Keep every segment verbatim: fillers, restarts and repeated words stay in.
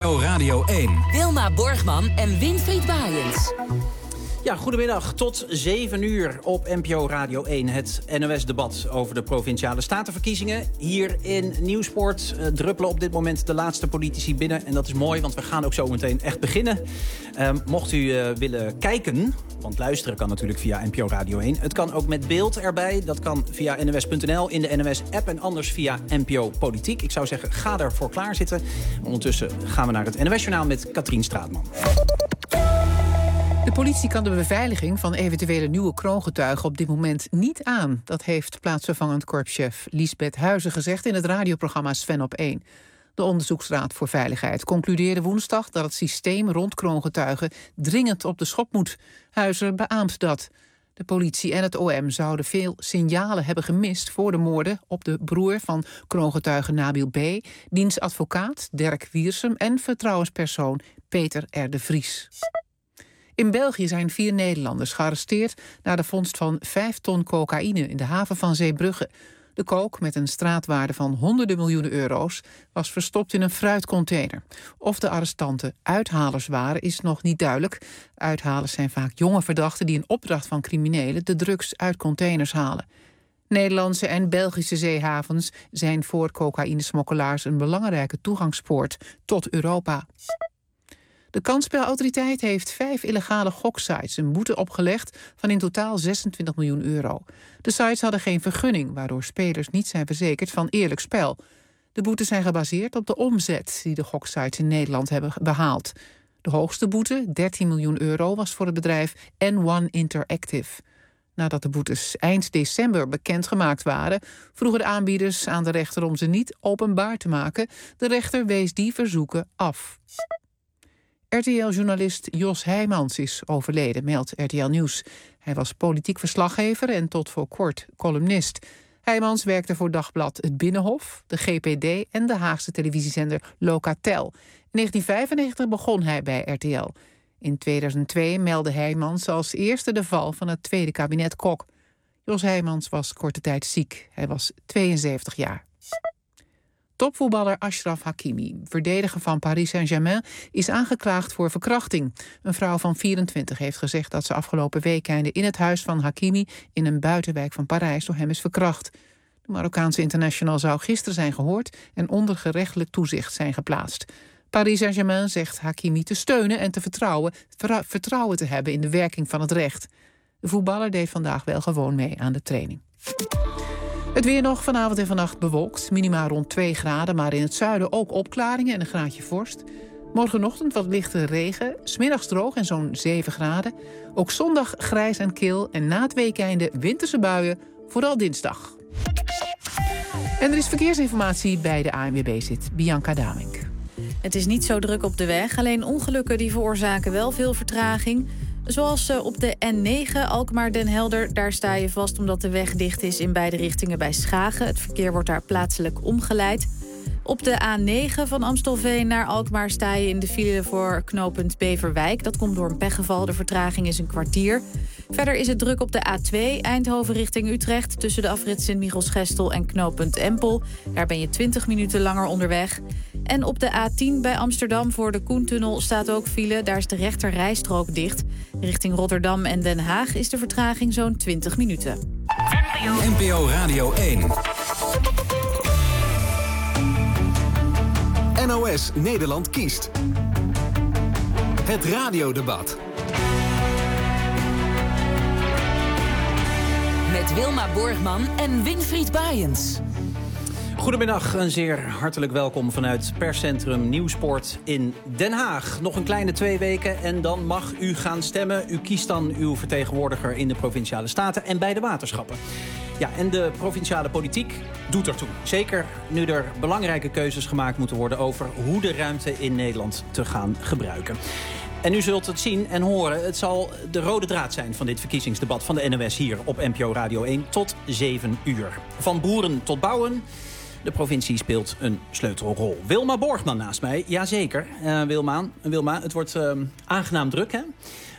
O Radio één. Wilma Borgman en Winfried Waaiens. Ja, goedemiddag. Tot zeven uur op N P O Radio één. Het N O S-debat over de Provinciale Statenverkiezingen. Hier in Nieuwsport uh, druppelen op dit moment de laatste politici binnen. En dat is mooi, want we gaan ook zo meteen echt beginnen. Uh, mocht u uh, willen kijken, want luisteren kan natuurlijk via N P O Radio één. Het kan ook met beeld erbij. Dat kan via N O S punt N L, in de N O S-app en anders via N P O Politiek. Ik zou zeggen, ga ervoor klaarzitten. Ondertussen gaan we naar het N O S-journaal met Katrien Straatman. De politie kan de beveiliging van eventuele nieuwe kroongetuigen op dit moment niet aan. Dat heeft plaatsvervangend korpschef Liesbeth Huizen gezegd in het radioprogramma Sven op één. De Onderzoeksraad voor Veiligheid concludeerde woensdag dat het systeem rond kroongetuigen dringend op de schop moet. Huizen beaamt dat. De politie en het O M zouden veel signalen hebben gemist voor de moorden op de broer van kroongetuige Nabil B., diens advocaat Dirk Wiersum en vertrouwenspersoon Peter R. de Vries. In België zijn vier Nederlanders gearresteerd na de vondst van vijf ton cocaïne in de haven van Zeebrugge. De coke, met een straatwaarde van honderden miljoenen euro's, was verstopt in een fruitcontainer. Of de arrestanten uithalers waren, is nog niet duidelijk. Uithalers zijn vaak jonge verdachten die in opdracht van criminelen de drugs uit containers halen. Nederlandse en Belgische zeehavens zijn voor cocaïnesmokkelaars een belangrijke toegangspoort tot Europa. De kansspelautoriteit heeft vijf illegale goksites een boete opgelegd van in totaal zesentwintig miljoen euro. De sites hadden geen vergunning, waardoor spelers niet zijn verzekerd van eerlijk spel. De boetes zijn gebaseerd op de omzet die de goksites in Nederland hebben behaald. De hoogste boete, dertien miljoen euro, was voor het bedrijf N one Interactive. Nadat de boetes eind december bekendgemaakt waren, vroegen de aanbieders aan de rechter om ze niet openbaar te maken. De rechter wees die verzoeken af. R T L-journalist Jos Heijmans is overleden, meldt R T L Nieuws. Hij was politiek verslaggever en tot voor kort columnist. Heijmans werkte voor dagblad Het Binnenhof, de G P D en de Haagse televisiezender Locatel. In negentien vijfennegentig begon hij bij R T L. In tweeduizend twee meldde Heijmans als eerste de val van het tweede kabinet Kok. Jos Heijmans was korte tijd ziek. Hij was tweeënzeventig jaar. Topvoetballer Achraf Hakimi, verdediger van Paris Saint-Germain, is aangeklaagd voor verkrachting. Een vrouw van vierentwintig heeft gezegd dat ze afgelopen weekende in het huis van Hakimi in een buitenwijk van Parijs door hem is verkracht. De Marokkaanse international zou gisteren zijn gehoord en onder gerechtelijk toezicht zijn geplaatst. Paris Saint-Germain zegt Hakimi te steunen en te vertrouwen, verra- vertrouwen te hebben in de werking van het recht. De voetballer deed vandaag wel gewoon mee aan de training. Het weer nog vanavond en vannacht bewolkt. Minima rond twee graden, maar in het zuiden ook opklaringen en een graadje vorst. Morgenochtend wat lichte regen, 's middags droog en zo'n zeven graden. Ook zondag grijs en kil en na het weekeinde winterse buien, vooral dinsdag. En er is verkeersinformatie bij de A N W B zit Bianca Damink. Het is niet zo druk op de weg, alleen ongelukken die veroorzaken wel veel vertraging. Zoals op de N negen Alkmaar-Den Helder. Daar sta je vast omdat de weg dicht is in beide richtingen bij Schagen. Het verkeer wordt daar plaatselijk omgeleid. Op de A negen van Amstelveen naar Alkmaar sta je in de file voor knooppunt Beverwijk. Dat komt door een pechgeval. De vertraging is een kwartier. Verder is het druk op de A twee Eindhoven richting Utrecht. Tussen de afrit Sint-Michels-Gestel en knooppunt Empel. Daar ben je twintig minuten langer onderweg. En op de A tien bij Amsterdam voor de Koentunnel staat ook file. Daar is de rechter rijstrook dicht. Richting Rotterdam en Den Haag is de vertraging zo'n twintig minuten. N P O Radio één. N O S Nederland kiest. Het radiodebat. Met Wilma Borgman en Winfried Waaiens. Goedemiddag, een zeer hartelijk welkom vanuit perscentrum Nieuwsport in Den Haag. Nog een kleine twee weken en dan mag u gaan stemmen. U kiest dan uw vertegenwoordiger in de Provinciale Staten en bij de waterschappen. Ja, en de provinciale politiek doet ertoe. Zeker nu er belangrijke keuzes gemaakt moeten worden over hoe de ruimte in Nederland te gaan gebruiken. En u zult het zien en horen. Het zal de rode draad zijn van dit verkiezingsdebat van de N O S hier op N P O Radio één tot zeven uur. Van boeren tot bouwen. De provincie speelt een sleutelrol. Wilma Borgman naast mij, jazeker. Uh, Wilma, Wilma, het wordt uh, aangenaam druk, hè?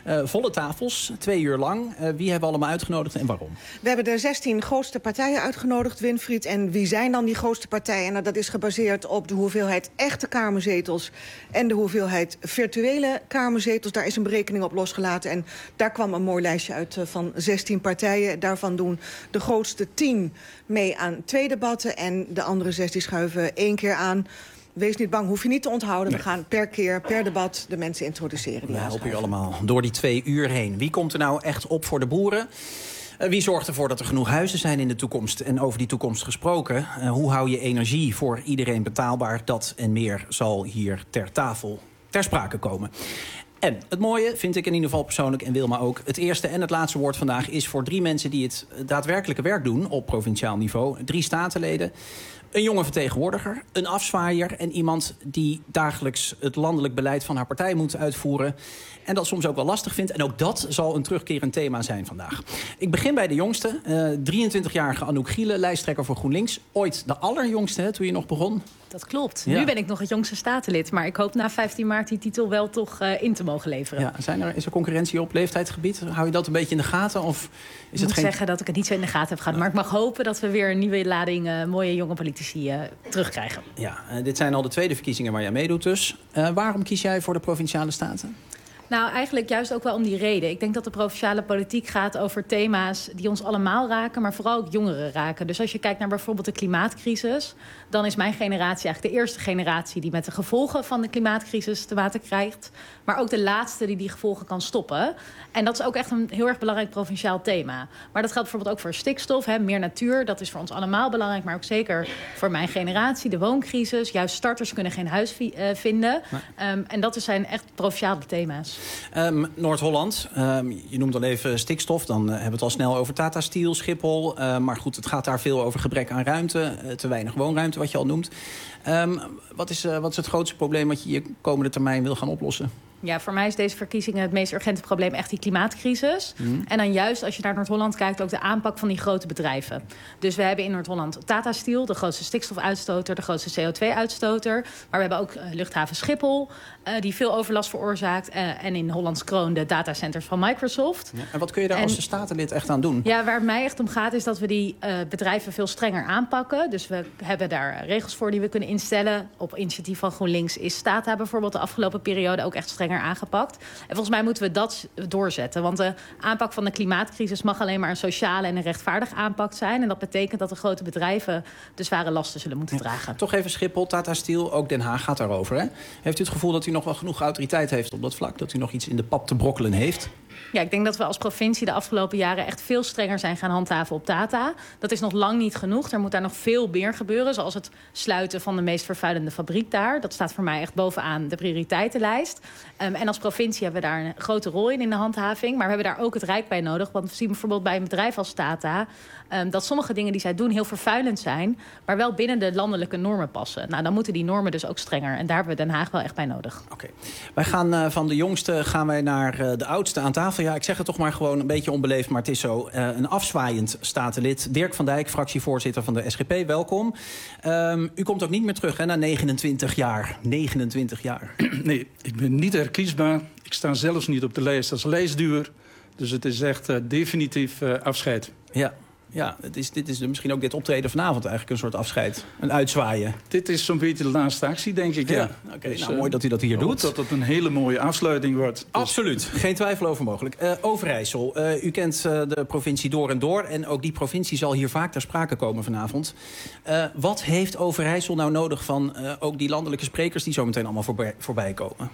Uh, volle tafels, twee uur lang. Uh, wie hebben we allemaal uitgenodigd en waarom? We hebben de zestien grootste partijen uitgenodigd, Winfried. En wie zijn dan die grootste partijen? Nou, dat is gebaseerd op de hoeveelheid echte kamerzetels en de hoeveelheid virtuele kamerzetels. Daar is een berekening op losgelaten. En daar kwam een mooi lijstje uit uh, van zestien partijen. Daarvan doen de grootste tien mee aan twee debatten. En de andere zes die schuiven één keer aan. Wees niet bang, hoef je niet te onthouden. Nee. We gaan per keer, per debat de mensen introduceren. Die nou, helpen u allemaal door die twee uur heen. Wie komt er nou echt op voor de boeren? Uh, wie zorgt ervoor dat er genoeg huizen zijn in de toekomst? En over die toekomst gesproken, uh, hoe hou je energie voor iedereen betaalbaar? Dat en meer zal hier ter tafel ter sprake komen. En het mooie, vind ik in ieder geval persoonlijk en Wilma ook, het eerste en het laatste woord vandaag is voor drie mensen die het daadwerkelijke werk doen op provinciaal niveau. Drie statenleden. Een jonge vertegenwoordiger, een afzwaaier en iemand die dagelijks het landelijk beleid van haar partij moet uitvoeren. En dat soms ook wel lastig vindt. En ook dat zal een terugkerend thema zijn vandaag. Ik begin bij de jongste, uh, drieëntwintigjarige Anouk Gielen, lijsttrekker voor GroenLinks. Ooit de allerjongste, hè, toen je nog begon. Dat klopt. Ja. Nu ben ik nog het jongste statenlid. Maar ik hoop na vijftien maart die titel wel toch uh, in te mogen leveren. Ja, zijn er, is er concurrentie op leeftijdsgebied? Hou je dat een beetje in de gaten? Of is ik het moet geen... zeggen dat ik het niet zo in de gaten heb gehad. Maar ik mag hopen dat we weer een nieuwe lading uh, mooie jonge politici uh, terugkrijgen. Ja, uh, dit zijn al de tweede verkiezingen waar jij meedoet dus. Uh, waarom kies jij voor de Provinciale Staten? Nou, eigenlijk juist ook wel om die reden. Ik denk dat de provinciale politiek gaat over thema's die ons allemaal raken, maar vooral ook jongeren raken. Dus als je kijkt naar bijvoorbeeld de klimaatcrisis, dan is mijn generatie eigenlijk de eerste generatie die met de gevolgen van de klimaatcrisis te maken krijgt, maar ook de laatste die die gevolgen kan stoppen. En dat is ook echt een heel erg belangrijk provinciaal thema. Maar dat geldt bijvoorbeeld ook voor stikstof, hè, meer natuur. Dat is voor ons allemaal belangrijk, maar ook zeker voor mijn generatie. De wooncrisis, juist starters kunnen geen huis uh, vinden. Nee. Um, en dat zijn echt provinciale thema's. Um, Noord-Holland, um, je noemt al even stikstof. Dan uh, hebben we het al snel over Tata Steel, Schiphol. Uh, maar goed, het gaat daar veel over gebrek aan ruimte. Uh, te weinig woonruimte, wat je al noemt. Um, wat, is, uh, wat is het grootste probleem wat je je komende termijn wil gaan oplossen? Ja, voor mij is deze verkiezingen het meest urgente probleem echt die klimaatcrisis. Mm. En dan juist als je naar Noord-Holland kijkt ook de aanpak van die grote bedrijven. Dus we hebben in Noord-Holland Tata Steel, de grootste stikstofuitstoter, de grootste C O twee uitstoter. Maar we hebben ook uh, luchthaven Schiphol, uh, die veel overlast veroorzaakt. Uh, en in Hollands Kroon de datacenters van Microsoft. Ja, en wat kun je daar en, als de statenlid echt aan doen? Ja, waar het mij echt om gaat is dat we die uh, bedrijven veel strenger aanpakken. Dus we hebben daar regels voor die we kunnen instellen. Op initiatief van GroenLinks is Tata bijvoorbeeld de afgelopen periode ook echt strenger aangepakt. En volgens mij moeten we dat doorzetten. Want de aanpak van de klimaatcrisis mag alleen maar een sociale en een rechtvaardige aanpak zijn. En dat betekent dat de grote bedrijven de zware lasten zullen moeten ja. dragen. Toch even Schiphol, Tata Steel, ook Den Haag gaat daarover. Hè? Heeft u het gevoel dat u nog wel genoeg autoriteit heeft op dat vlak? Dat u nog iets in de pap te brokkelen heeft? Ja, ik denk dat we als provincie de afgelopen jaren echt veel strenger zijn gaan handhaven op Tata. Dat is nog lang niet genoeg. Er moet daar nog veel meer gebeuren. Zoals het sluiten van de meest vervuilende fabriek daar. Dat staat voor mij echt bovenaan de prioriteitenlijst. Um, en als provincie hebben we daar een grote rol in, in de handhaving. Maar we hebben daar ook het Rijk bij nodig. Want we zien bijvoorbeeld bij een bedrijf als Tata Um, dat sommige dingen die zij doen heel vervuilend zijn, maar wel binnen de landelijke normen passen. Nou, dan moeten die normen dus ook strenger. En daar hebben we Den Haag wel echt bij nodig. Oké. Okay. Wij gaan uh, van de jongste gaan wij naar uh, de oudste aan tafel. Ja, ik zeg het toch maar gewoon een beetje onbeleefd, maar het is zo. Uh, een afzwaaiend statenlid. Dirk van Dijk, fractievoorzitter van de S G P. Welkom. Um, u komt ook niet meer terug, hè, na negenentwintig jaar. negenentwintig jaar. Nee, ik ben niet herkiesbaar. Ik sta zelfs niet op de lijst als lijstduwer. Dus het is echt uh, definitief uh, afscheid. Ja. Ja, het is, dit is misschien ook dit optreden vanavond eigenlijk een soort afscheid. Een uitzwaaien. Dit is zo'n beetje de laatste actie, denk ik. Ja. ja. Oké, okay, dus, nou, uh, mooi dat u dat hier doet. Dat het een hele mooie afsluiting wordt. Dus... Absoluut, geen twijfel over mogelijk. Uh, Overijssel, uh, u kent uh, de provincie door en door. En ook die provincie zal hier vaak ter sprake komen vanavond. Uh, wat heeft Overijssel nou nodig van uh, ook die landelijke sprekers die zo meteen allemaal voorbij, voorbij komen?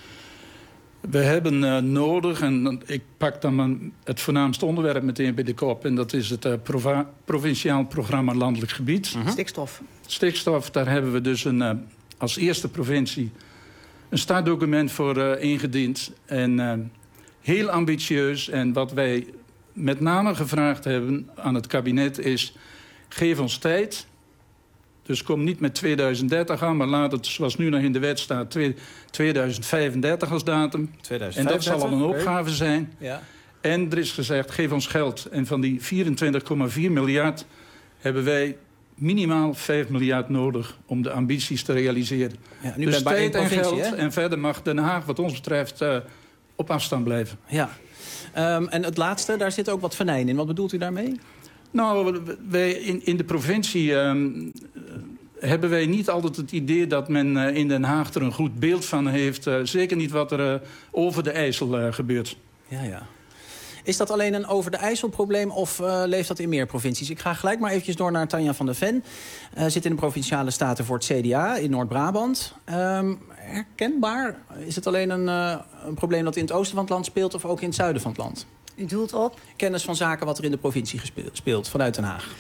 We hebben uh, nodig, en ik pak dan mijn, het voornaamste onderwerp meteen bij de kop, en dat is het uh, prova- provinciaal programma Landelijk Gebied. Uh-huh. Stikstof. Stikstof, daar hebben we dus een, uh, als eerste provincie een startdocument voor uh, ingediend. En uh, heel ambitieus. En wat wij met name gevraagd hebben aan het kabinet is, geef ons tijd. Dus kom niet met tweeduizend dertig aan, maar laat het, zoals nu nog in de wet staat, tweeduizend vijfendertig als datum. tweeduizend vijfendertig, en dat zal al een opgave okay. zijn. Ja. En er is gezegd, geef ons geld. En van die vierentwintig komma vier miljard hebben wij minimaal vijf miljard nodig om de ambities te realiseren. Ja, nu dus bij tijd en geld. Hè? En verder mag Den Haag wat ons betreft uh, op afstand blijven. Ja. Um, en het laatste, daar zit ook wat venijn in. Wat bedoelt u daarmee? Nou, wij in, in de provincie um, hebben wij niet altijd het idee dat men uh, in Den Haag er een goed beeld van heeft. Uh, zeker niet wat er uh, over de IJssel uh, gebeurt. Ja, ja. Is dat alleen een over de IJssel probleem of uh, leeft dat in meer provincies? Ik ga gelijk maar eventjes door naar Tanja van der Ven. Uh, zit in de Provinciale Staten voor het C D A in Noord-Brabant. Um, herkenbaar? Is het alleen een, uh, een probleem dat in het oosten van het land speelt of ook in het zuiden van het land? U doelt op? Kennis van zaken wat er in de provincie gespeeld, speelt vanuit Den Haag.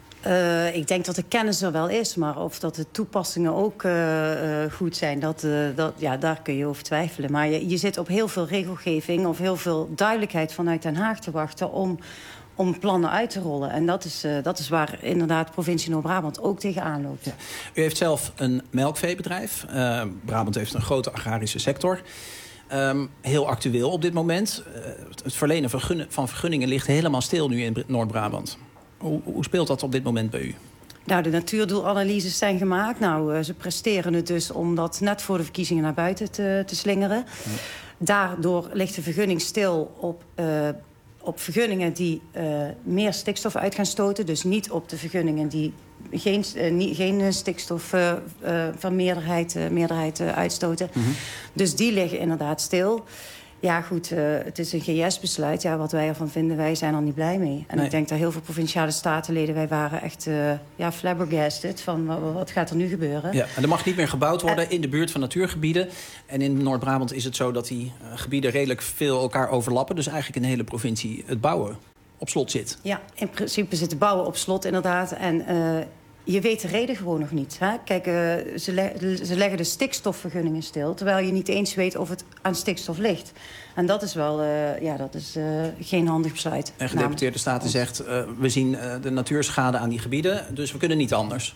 Uh, ik denk dat de kennis er wel is, maar of dat de toepassingen ook uh, uh, goed zijn, dat, uh, dat, ja, daar kun je over twijfelen. Maar je, je zit op heel veel regelgeving of heel veel duidelijkheid vanuit Den Haag te wachten om, om plannen uit te rollen. En dat is, uh, dat is waar inderdaad de provincie Noord-Brabant ook tegenaan loopt. Ja. U heeft zelf een melkveebedrijf. Uh, Brabant heeft een grote agrarische sector. Um, heel actueel op dit moment. Uh, het verlenen van vergunningen ligt helemaal stil nu in Noord-Brabant. Hoe, hoe speelt dat op dit moment bij u? Nou, de natuurdoelanalyses zijn gemaakt. Nou, uh, ze presteren het dus om dat net voor de verkiezingen naar buiten te, te slingeren. Ja. Daardoor ligt de vergunning stil op, uh, op vergunningen die uh, meer stikstof uit gaan stoten. Dus niet op de vergunningen die geen, uh, niet, geen stikstof uh, uh, van meerderheid, uh, meerderheid uh, uitstoten. Mm-hmm. Dus die liggen inderdaad stil. Ja, goed, uh, het is een G S-besluit. Ja, wat wij ervan vinden, wij zijn er niet blij mee. En nee. Ik denk dat heel veel provinciale statenleden, wij waren echt uh, ja, flabbergasted van wat, wat gaat er nu gebeuren. Ja, en er mag niet meer gebouwd worden in de buurt van natuurgebieden. En in Noord-Brabant is het zo dat die uh, gebieden redelijk veel elkaar overlappen. Dus eigenlijk in de hele provincie het bouwen op slot zit. Ja, in principe zit het bouwen op slot inderdaad. En uh, je weet de reden gewoon nog niet. Hè? Kijk, uh, ze, le- ze leggen de stikstofvergunningen stil, terwijl je niet eens weet of het aan stikstof ligt. En dat is wel uh, ja, dat is, uh, geen handig besluit. En gedeputeerde Staten zegt, uh, we zien uh, de natuurschade aan die gebieden, dus we kunnen niet anders.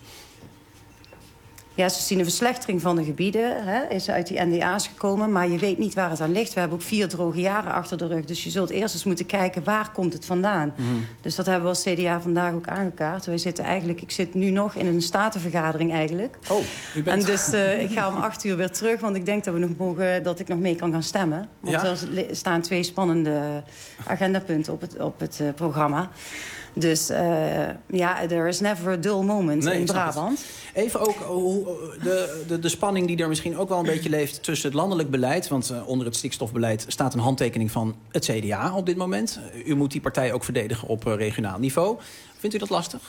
Ja, ze zien een verslechtering van de gebieden, hè, is uit die N D A's gekomen, maar je weet niet waar het aan ligt. We hebben ook vier droge jaren achter de rug, dus je zult eerst eens moeten kijken waar komt het vandaan. Mm. Dus dat hebben we als C D A vandaag ook aangekaart. Wij zitten eigenlijk, ik zit nu nog in een statenvergadering eigenlijk. Oh, u bent... En dus uh, ik ga om acht uur weer terug, want ik denk dat, we nog mogen, dat ik nog mee kan gaan stemmen. Want ja? Er staan twee spannende agendapunten op het, op het uh, programma. Dus uh, ja, there is never a dull moment nee, in Brabant. Even ook hoe, de, de, de spanning die er misschien ook wel een beetje leeft tussen het landelijk beleid. Want uh, onder het stikstofbeleid staat een handtekening van het C D A op dit moment. U moet die partij ook verdedigen op uh, regionaal niveau. Vindt u dat lastig?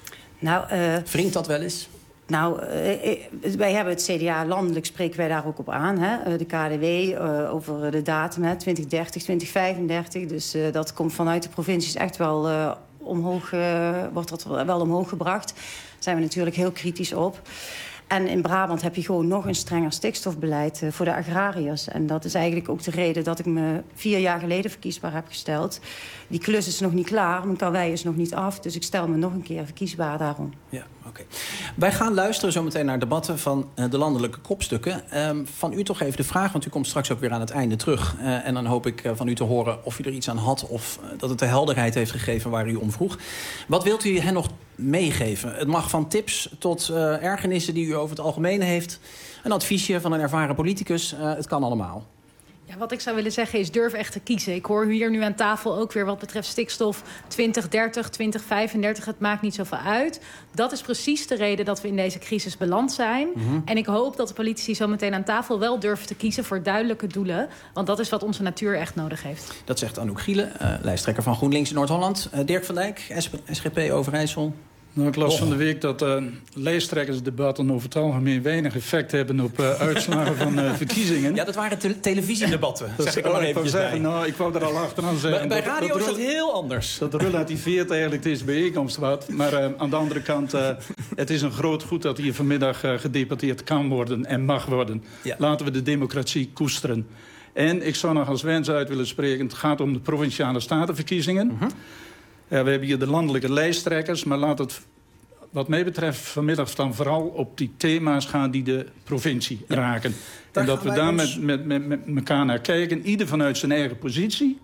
Nou, uh, Wringt dat wel eens? Nou, uh, wij hebben het C D A, landelijk spreken wij daar ook op aan. Hè? De K D W uh, over de datum, hè? twintig dertig, twintig vijfendertig. Dus uh, dat komt vanuit de provincies echt wel uh, omhoog, uh, wordt dat wel omhoog gebracht. Daar zijn we natuurlijk heel kritisch op. En in Brabant heb je gewoon nog een strenger stikstofbeleid uh, voor de agrariërs. En dat is eigenlijk ook de reden dat ik me vier jaar geleden verkiesbaar heb gesteld. Die klus is nog niet klaar, mijn karwei is nog niet af. Dus ik stel me nog een keer verkiesbaar daarom. Ja, oké. Okay. Wij gaan luisteren zometeen naar debatten van uh, de landelijke kopstukken. Um, van u toch even de vraag, want u komt straks ook weer aan het einde terug. Uh, en dan hoop ik uh, van u te horen of u er iets aan had of uh, dat het de helderheid heeft gegeven waar u om vroeg. Wat wilt u hen nog meegeven? Het mag van tips tot uh, ergernissen die u over het algemeen heeft. Een adviesje van een ervaren politicus. Uh, het kan allemaal. Ja, wat ik zou willen zeggen is durf echt te kiezen. Ik hoor hier nu aan tafel ook weer wat betreft stikstof twintig dertig, twintig vijfendertig. Het maakt niet zoveel uit. Dat is precies de reden dat we in deze crisis beland zijn. Mm-hmm. En ik hoop dat de politici zo meteen aan tafel wel durven te kiezen voor duidelijke doelen. Want dat is wat onze natuur echt nodig heeft. Dat zegt Anouk Gielen, uh, lijsttrekker van GroenLinks in Noord-Holland. Uh, Dirk van Dijk, S G P Overijssel. Nou, ik las oh. van de week dat uh, lijsttrekkersdebatten over het algemeen weinig effect hebben op uh, uitslagen van uh, verkiezingen. Ja, dat waren te- televisiedebatten, dat zeg ik er maar even zeggen, nou, ik wou er al achteraan zeggen. Bij, bij radio dat, is dat dat heel anders. Dat relativeert eigenlijk deze bijeenkomst wat. Maar uh, aan de andere kant, uh, het is een groot goed dat hier vanmiddag uh, gedebatteerd kan worden en mag worden. Ja. Laten we de democratie koesteren. En ik zou nog als wens uit willen spreken, het gaat om de provinciale statenverkiezingen. Uh-huh. Ja, we hebben hier de landelijke lijsttrekkers, maar laat het wat mij betreft vanmiddag dan vooral op die thema's gaan die de provincie ja. raken. Daar en dat we daar ons... met, met, met, met elkaar naar kijken, ieder vanuit zijn eigen positie.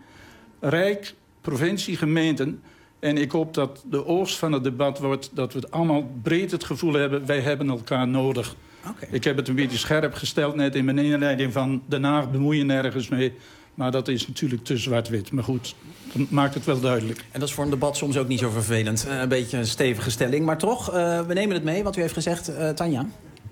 Rijk, provincie, gemeenten. En ik hoop dat de oogst van het debat wordt dat we het allemaal breed het gevoel hebben, wij hebben elkaar nodig. Okay. Ik heb het een beetje scherp gesteld net in mijn inleiding van Den Haag bemoeien nergens mee. Maar dat is natuurlijk te zwart-wit. Maar goed, dat maakt het wel duidelijk. En dat is voor een debat soms ook niet zo vervelend. Uh, een beetje een stevige stelling. Maar toch, uh, we nemen het mee, wat u heeft gezegd, uh, Tanja.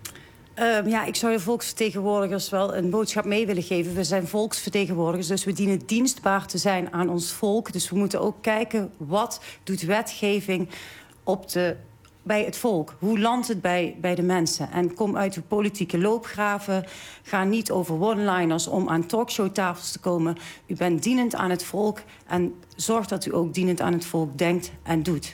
Uh, ja, ik zou de volksvertegenwoordigers wel een boodschap mee willen geven. We zijn volksvertegenwoordigers, dus we dienen dienstbaar te zijn aan ons volk. Dus we moeten ook kijken, wat doet wetgeving op de, bij het volk? Hoe landt het bij, bij de mensen? En kom uit uw politieke loopgraven. Ga niet over one-liners om aan talkshowtafels te komen. U bent dienend aan het volk en zorg dat u ook dienend aan het volk denkt en doet.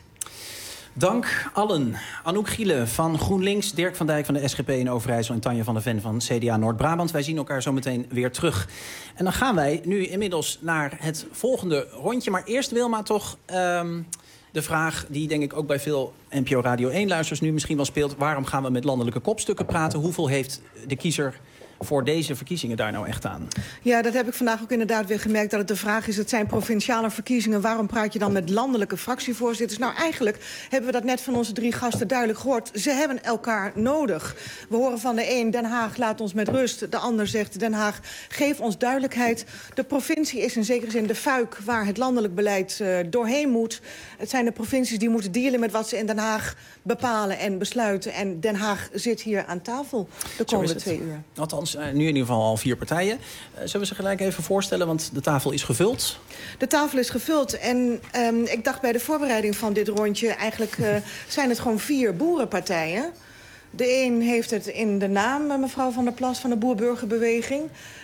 Dank allen. Anouk Gielen van GroenLinks, Dirk van Dijk van de S G P in Overijssel en Tanja van der Ven van C D A Noord-Brabant. Wij zien elkaar zo meteen weer terug. En dan gaan wij nu inmiddels naar het volgende rondje. Maar eerst, Wilma, toch um, de vraag die denk ik ook bij veel N P O Radio één-luisteraars nu misschien wel speelt. Waarom gaan we met landelijke kopstukken praten? Hoeveel heeft de kiezer voor deze verkiezingen daar nou echt aan? Ja, dat heb ik vandaag ook inderdaad weer gemerkt, dat het de vraag is, het zijn provinciale verkiezingen, waarom praat je dan met landelijke fractievoorzitters? Nou, eigenlijk hebben we dat net van onze drie gasten duidelijk gehoord. Ze hebben elkaar nodig. We horen van de een, Den Haag laat ons met rust. De ander zegt, Den Haag, geef ons duidelijkheid. De provincie is in zekere zin de fuik waar het landelijk beleid uh, doorheen moet. Het zijn de provincies die moeten dealen met wat ze in Den Haag bepalen en besluiten. En Den Haag zit hier aan tafel de komende twee uur. Althans, nu in ieder geval al vier partijen. Uh, zullen we ze gelijk even voorstellen, want de tafel is gevuld. De tafel is gevuld en um, ik dacht bij de voorbereiding van dit rondje, eigenlijk uh, zijn het gewoon vier boerenpartijen. De een heeft het in de naam, mevrouw Van der Plas van de Boer-Burgerbeweging.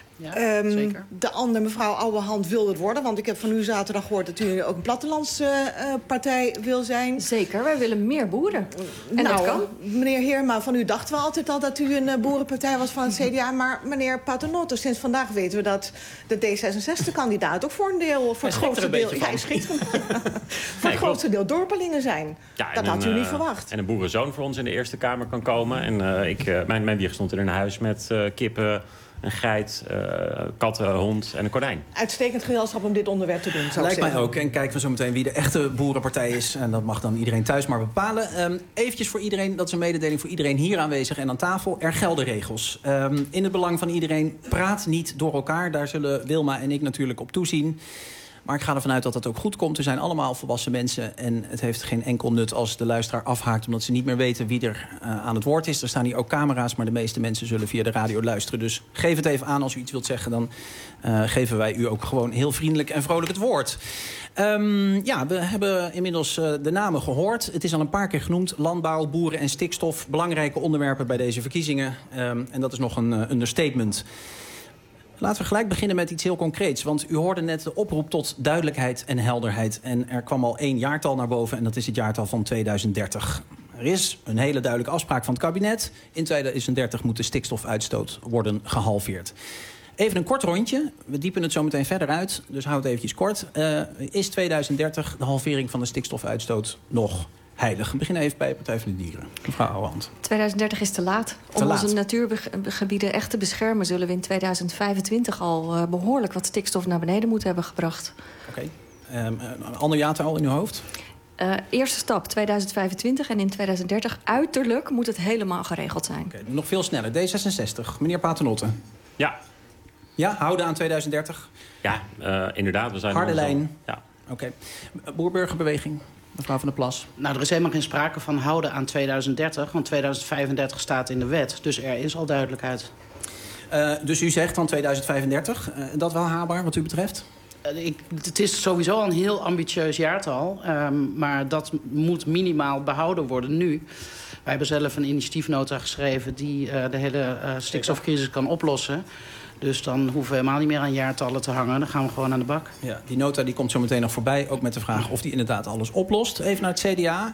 Ja, um, zeker. De andere, mevrouw Ouwehand, wil het worden. Want ik heb van u zaterdag gehoord dat u ook een plattelandse uh, partij wil zijn. Zeker, wij willen meer boeren. En nou, dat kan. Meneer Heerma, van u dachten we altijd al dat u een uh, boerenpartij was van het C D A. Maar meneer Paternotte, sinds vandaag weten we dat de D zesenzestig-kandidaat ook voor een deel, voor het grootste deel, ja, schiet voor nee, het grootste deel dorpelingen zijn. Ja, dat had u een, niet verwacht. En een boerenzoon voor ons in de Eerste Kamer kan komen. En uh, ik, uh, mijn, mijn wieg stond in een huis met uh, kippen, een geit, uh, katten, een hond en een konijn. Uitstekend gezelschap om dit onderwerp te doen, zou Lijkt ik zeggen. mij ook. En kijken we zo meteen wie de echte boerenpartij is. En dat mag dan iedereen thuis maar bepalen. Um, eventjes voor iedereen, dat is een mededeling voor iedereen hier aanwezig en aan tafel. Er gelden regels. Um, in het belang van iedereen, praat niet door elkaar. Daar zullen Wilma en ik natuurlijk op toezien. Maar ik ga ervan uit dat dat ook goed komt. We zijn allemaal volwassen mensen. En het heeft geen enkel nut als de luisteraar afhaakt, omdat ze niet meer weten wie er uh, aan het woord is. Er staan hier ook camera's, maar de meeste mensen zullen via de radio luisteren. Dus geef het even aan als u iets wilt zeggen. Dan uh, geven wij u ook gewoon heel vriendelijk en vrolijk het woord. Um, ja, we hebben inmiddels uh, de namen gehoord. Het is al een paar keer genoemd. Landbouw, boeren en stikstof. Belangrijke onderwerpen bij deze verkiezingen. Um, en dat is nog een uh, understatement. Laten we gelijk beginnen met iets heel concreets. Want u hoorde net de oproep tot duidelijkheid en helderheid. En er kwam al één jaartal naar boven en dat is het jaartal van tweeduizend dertig. Er is een hele duidelijke afspraak van het kabinet. In tweeduizend dertig moet de stikstofuitstoot worden gehalveerd. Even een kort rondje. We diepen het zo meteen verder uit, dus houd het eventjes kort. Uh, is tweeduizend dertig de halvering van de stikstofuitstoot nog heilig? We beginnen even bij Partij van de Dieren. Mevrouw Ouwehand. tweeduizend dertig is te laat. Te Om laat. onze natuurgebieden echt te beschermen, zullen we in tweeduizend vijfentwintig al uh, behoorlijk wat stikstof naar beneden moeten hebben gebracht. Oké. Okay. Um, een ander jaartal in uw hoofd? Uh, eerste stap tweeduizend vijfentwintig en in tweeduizend dertig uiterlijk moet het helemaal geregeld zijn. Okay, nog veel sneller. D zesenzestig. Meneer Paternotte. Ja. Ja, houden aan tweeduizend dertig? Ja, uh, inderdaad. We zijn harde lijn. Ja. Oké. Okay. Boer-Burgerbeweging. Mevrouw Van der Plas. Nou, er is helemaal geen sprake van houden aan tweeduizend dertig... want tweeduizend vijfendertig staat in de wet. Dus er is al duidelijkheid. Uh, dus u zegt dan tweeduizend vijfendertig. Uh, dat wel haalbaar wat u betreft? Uh, ik, het is sowieso al een heel ambitieus jaartal. Um, maar dat moet minimaal behouden worden nu. Wij hebben zelf een initiatiefnota geschreven... die uh, de hele uh, stikstofcrisis kan oplossen. Dus dan hoeven we helemaal niet meer aan jaartallen te hangen. Dan gaan we gewoon aan de bak. Ja, die nota die komt zo meteen nog voorbij. Ook met de vraag of die inderdaad alles oplost. Even naar het C D A.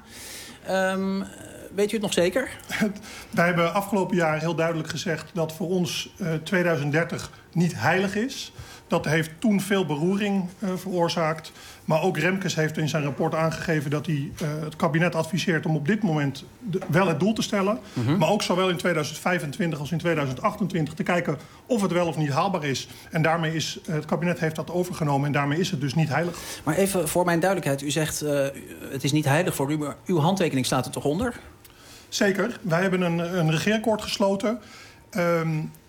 Um, weet u het nog zeker? Wij hebben afgelopen jaar heel duidelijk gezegd... dat voor ons uh, tweeduizend dertig niet heilig is. Dat heeft toen veel beroering uh, veroorzaakt. Maar ook Remkes heeft in zijn rapport aangegeven... dat hij uh, het kabinet adviseert om op dit moment de, wel het doel te stellen. Mm-hmm. Maar ook zowel in tweeduizend vijfentwintig als in tweeduizend achtentwintig... te kijken of het wel of niet haalbaar is. En daarmee is uh, het kabinet heeft dat overgenomen... en daarmee is het dus niet heilig. Maar even voor mijn duidelijkheid. U zegt uh, het is niet heilig voor u, maar uw handtekening staat er toch onder? Zeker. Wij hebben een, een regeerakkoord gesloten... Um,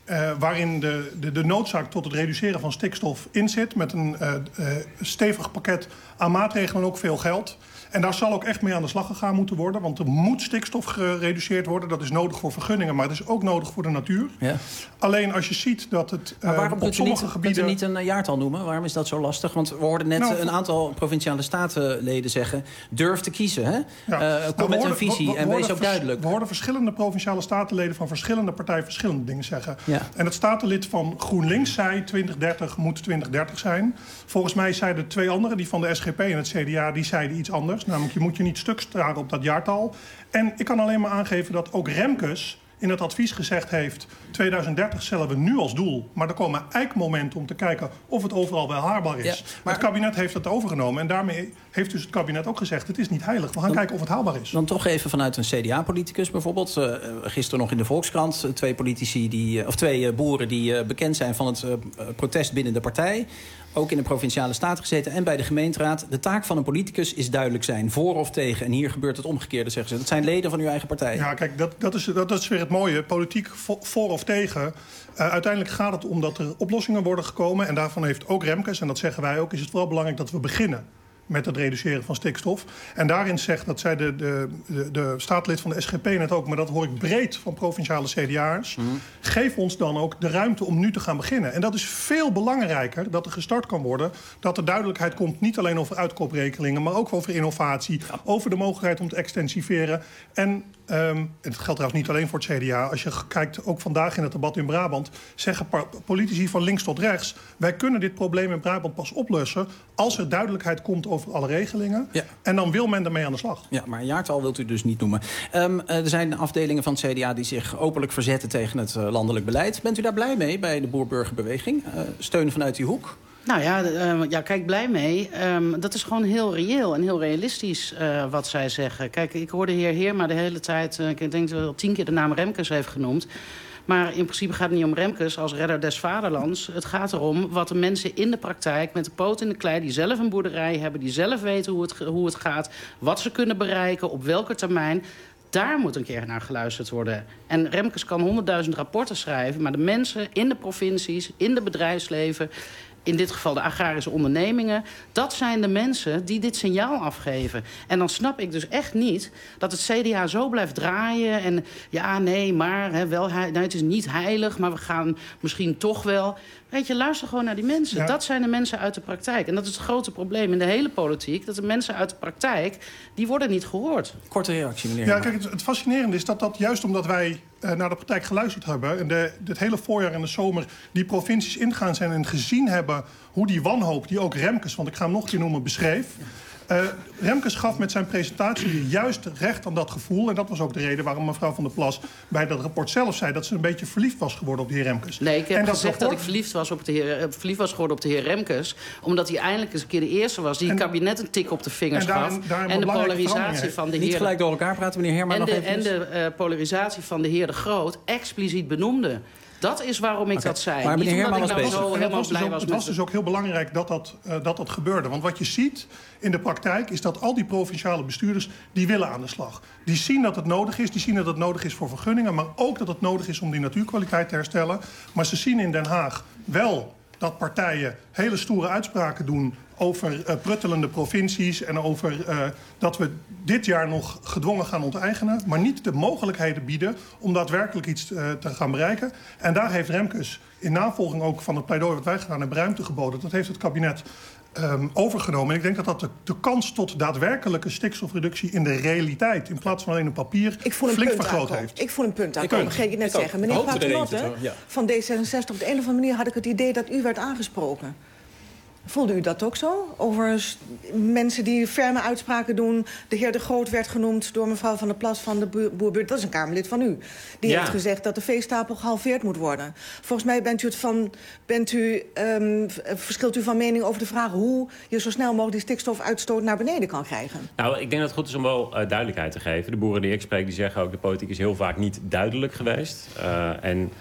Uh, waarin de, de, de noodzaak tot het reduceren van stikstof in zit, met een uh, uh, stevig pakket aan maatregelen en ook veel geld. En daar zal ook echt mee aan de slag gegaan moeten worden. Want er moet stikstof gereduceerd worden. Dat is nodig voor vergunningen, maar dat is ook nodig voor de natuur. Ja. Alleen als je ziet dat het uh, waarom op sommige niet, gebieden... Kunt u niet een jaartal noemen? Waarom is dat zo lastig? Want we hoorden net nou, een aantal provinciale statenleden zeggen... durf te kiezen, hè? Ja. Uh, kom nou, met hoorden, een visie we, we, en wees ook duidelijk. We hoorden verschillende provinciale statenleden van verschillende partijen... verschillende dingen zeggen. Ja. En het statenlid van GroenLinks zei... twintig dertig moet twintig dertig zijn. Volgens mij zeiden twee anderen, die van de S G P en het C D A... die zeiden iets anders. Namelijk, je moet je niet stuk staren op dat jaartal. En ik kan alleen maar aangeven dat ook Remkes in het advies gezegd heeft... tweeduizend dertig stellen we nu als doel. Maar er komen eikmomenten om te kijken of het overal wel haalbaar is. Ja, maar het kabinet heeft het overgenomen. En daarmee heeft dus het kabinet ook gezegd... het is niet heilig, we gaan dan kijken of het haalbaar is. Dan toch even vanuit een C D A-politicus bijvoorbeeld. Uh, gisteren nog in de Volkskrant. Uh, twee politici, die, uh, of twee uh, boeren die uh, bekend zijn van het uh, protest binnen de partij... ook in de Provinciale Staten gezeten en bij de gemeenteraad. De taak van een politicus is duidelijk zijn, voor of tegen. En hier gebeurt het omgekeerde, zeggen ze. Dat zijn leden van uw eigen partij. Ja, kijk, dat, dat, is, dat, dat is weer het mooie. Politiek voor, voor of tegen. Uh, uiteindelijk gaat het om dat er oplossingen worden gekomen. En daarvan heeft ook Remkes, en dat zeggen wij ook... is het vooral belangrijk dat we beginnen met het reduceren van stikstof. En daarin zegt, dat zei de, de, de, de staatslid van de S G P net ook... maar dat hoor ik breed van provinciale C D A'ers... Mm. geef ons dan ook de ruimte om nu te gaan beginnen. En dat is veel belangrijker, dat er gestart kan worden... dat er duidelijkheid komt, niet alleen over uitkoopregelingen... maar ook over innovatie, ja. over de mogelijkheid om te extensiveren. En um, het geldt trouwens niet alleen voor het C D A. Als je kijkt, ook vandaag in het debat in Brabant... zeggen politici van links tot rechts... wij kunnen dit probleem in Brabant pas oplossen... als er duidelijkheid komt over alle regelingen. Ja. En dan wil men ermee aan de slag. Ja, maar een jaartal wilt u dus niet noemen. Um, uh, er zijn afdelingen van het C D A die zich openlijk verzetten tegen het uh, landelijk beleid. Bent u daar blij mee bij de Boer-Burgerbeweging? Uh, steun vanuit die hoek? Nou ja, uh, ja, kijk, blij mee. Um, dat is gewoon heel reëel en heel realistisch uh, wat zij zeggen. Kijk, ik hoorde de heer Heerma de hele tijd... Uh, ik denk dat hij al tien keer de naam Remkes heeft genoemd... Maar in principe gaat het niet om Remkes als redder des vaderlands. Het gaat erom wat de mensen in de praktijk met de poot in de klei... die zelf een boerderij hebben, die zelf weten hoe het, hoe het gaat... wat ze kunnen bereiken, op welke termijn... Daar moet een keer naar geluisterd worden. En Remkes kan honderdduizend rapporten schrijven... maar de mensen in de provincies, in het bedrijfsleven... in dit geval de agrarische ondernemingen... dat zijn de mensen die dit signaal afgeven. En dan snap ik dus echt niet dat het C D A zo blijft draaien... en ja, nee, maar hè, wel, nee, het is niet heilig... maar we gaan misschien toch wel... Weet je, luister gewoon naar die mensen. Ja. Dat zijn de mensen uit de praktijk. En dat is het grote probleem in de hele politiek... dat de mensen uit de praktijk, die worden niet gehoord. Korte reactie, meneer. Ja, kijk, het, het fascinerende is dat dat juist omdat wij uh, naar de praktijk geluisterd hebben... en de, het hele voorjaar en de zomer die provincies ingaan zijn... en gezien hebben hoe die wanhoop, die ook Remkes... want ik ga hem nog een keer noemen, beschreef... Uh, Remkes gaf met zijn presentatie juist recht aan dat gevoel. En dat was ook de reden waarom mevrouw Van der Plas bij dat rapport zelf zei... dat ze een beetje verliefd was geworden op de heer Remkes. Nee, ik heb en dat gezegd rapport... dat ik verliefd was, op de heer, verliefd was geworden op de heer Remkes... omdat hij eindelijk eens een keer de eerste was... die het kabinet een tik op de vingers en daarin, gaf. Daarin en de polarisatie van de heer... Niet gelijk door elkaar praten, meneer Heerma. En nog de, even en de uh, polarisatie van de heer De Groot expliciet benoemde. Dat is waarom ik okay. dat zei. Maar meneer Heerma was nou bezig. zo helemaal was blij dus ook, was het was dus ook heel belangrijk dat dat, uh, dat dat gebeurde. Want wat je ziet in de praktijk is dat al die provinciale bestuurders... die willen aan de slag. Die zien dat het nodig is. Die zien dat het nodig is voor vergunningen. Maar ook dat het nodig is om die natuurkwaliteit te herstellen. Maar ze zien in Den Haag wel dat partijen hele stoere uitspraken doen... over uh, pruttelende provincies en over uh, dat we dit jaar nog gedwongen gaan onteigenen... maar niet de mogelijkheden bieden om daadwerkelijk iets uh, te gaan bereiken. En daar heeft Remkes in navolging ook van het pleidooi wat wij gedaan hebben... ruimte geboden. Dat heeft het kabinet um, overgenomen. En ik denk dat dat de, de kans tot daadwerkelijke stikstofreductie in de realiteit... in plaats van alleen op papier flink vergroot heeft. Ik voel een punt aankomen, ga ik net zeggen. Meneer Paternotte ja. van D zesenzestig, op de een of andere manier had ik het idee dat u werd aangesproken. Voelde u dat ook zo? Over mensen die ferme uitspraken doen. De heer De Groot werd genoemd door mevrouw Van der Plas van de Boerbuurt. Dat is een Kamerlid van u. Die ja. heeft gezegd dat de veestapel gehalveerd moet worden. Volgens mij bent u het van, bent u, um, verschilt u van mening over de vraag... hoe je zo snel mogelijk die stikstofuitstoot naar beneden kan krijgen. Nou, ik denk dat het goed is om wel uh, duidelijkheid te geven. De boeren die ik spreek, die zeggen ook... de politiek is heel vaak niet duidelijk geweest. Uh, en...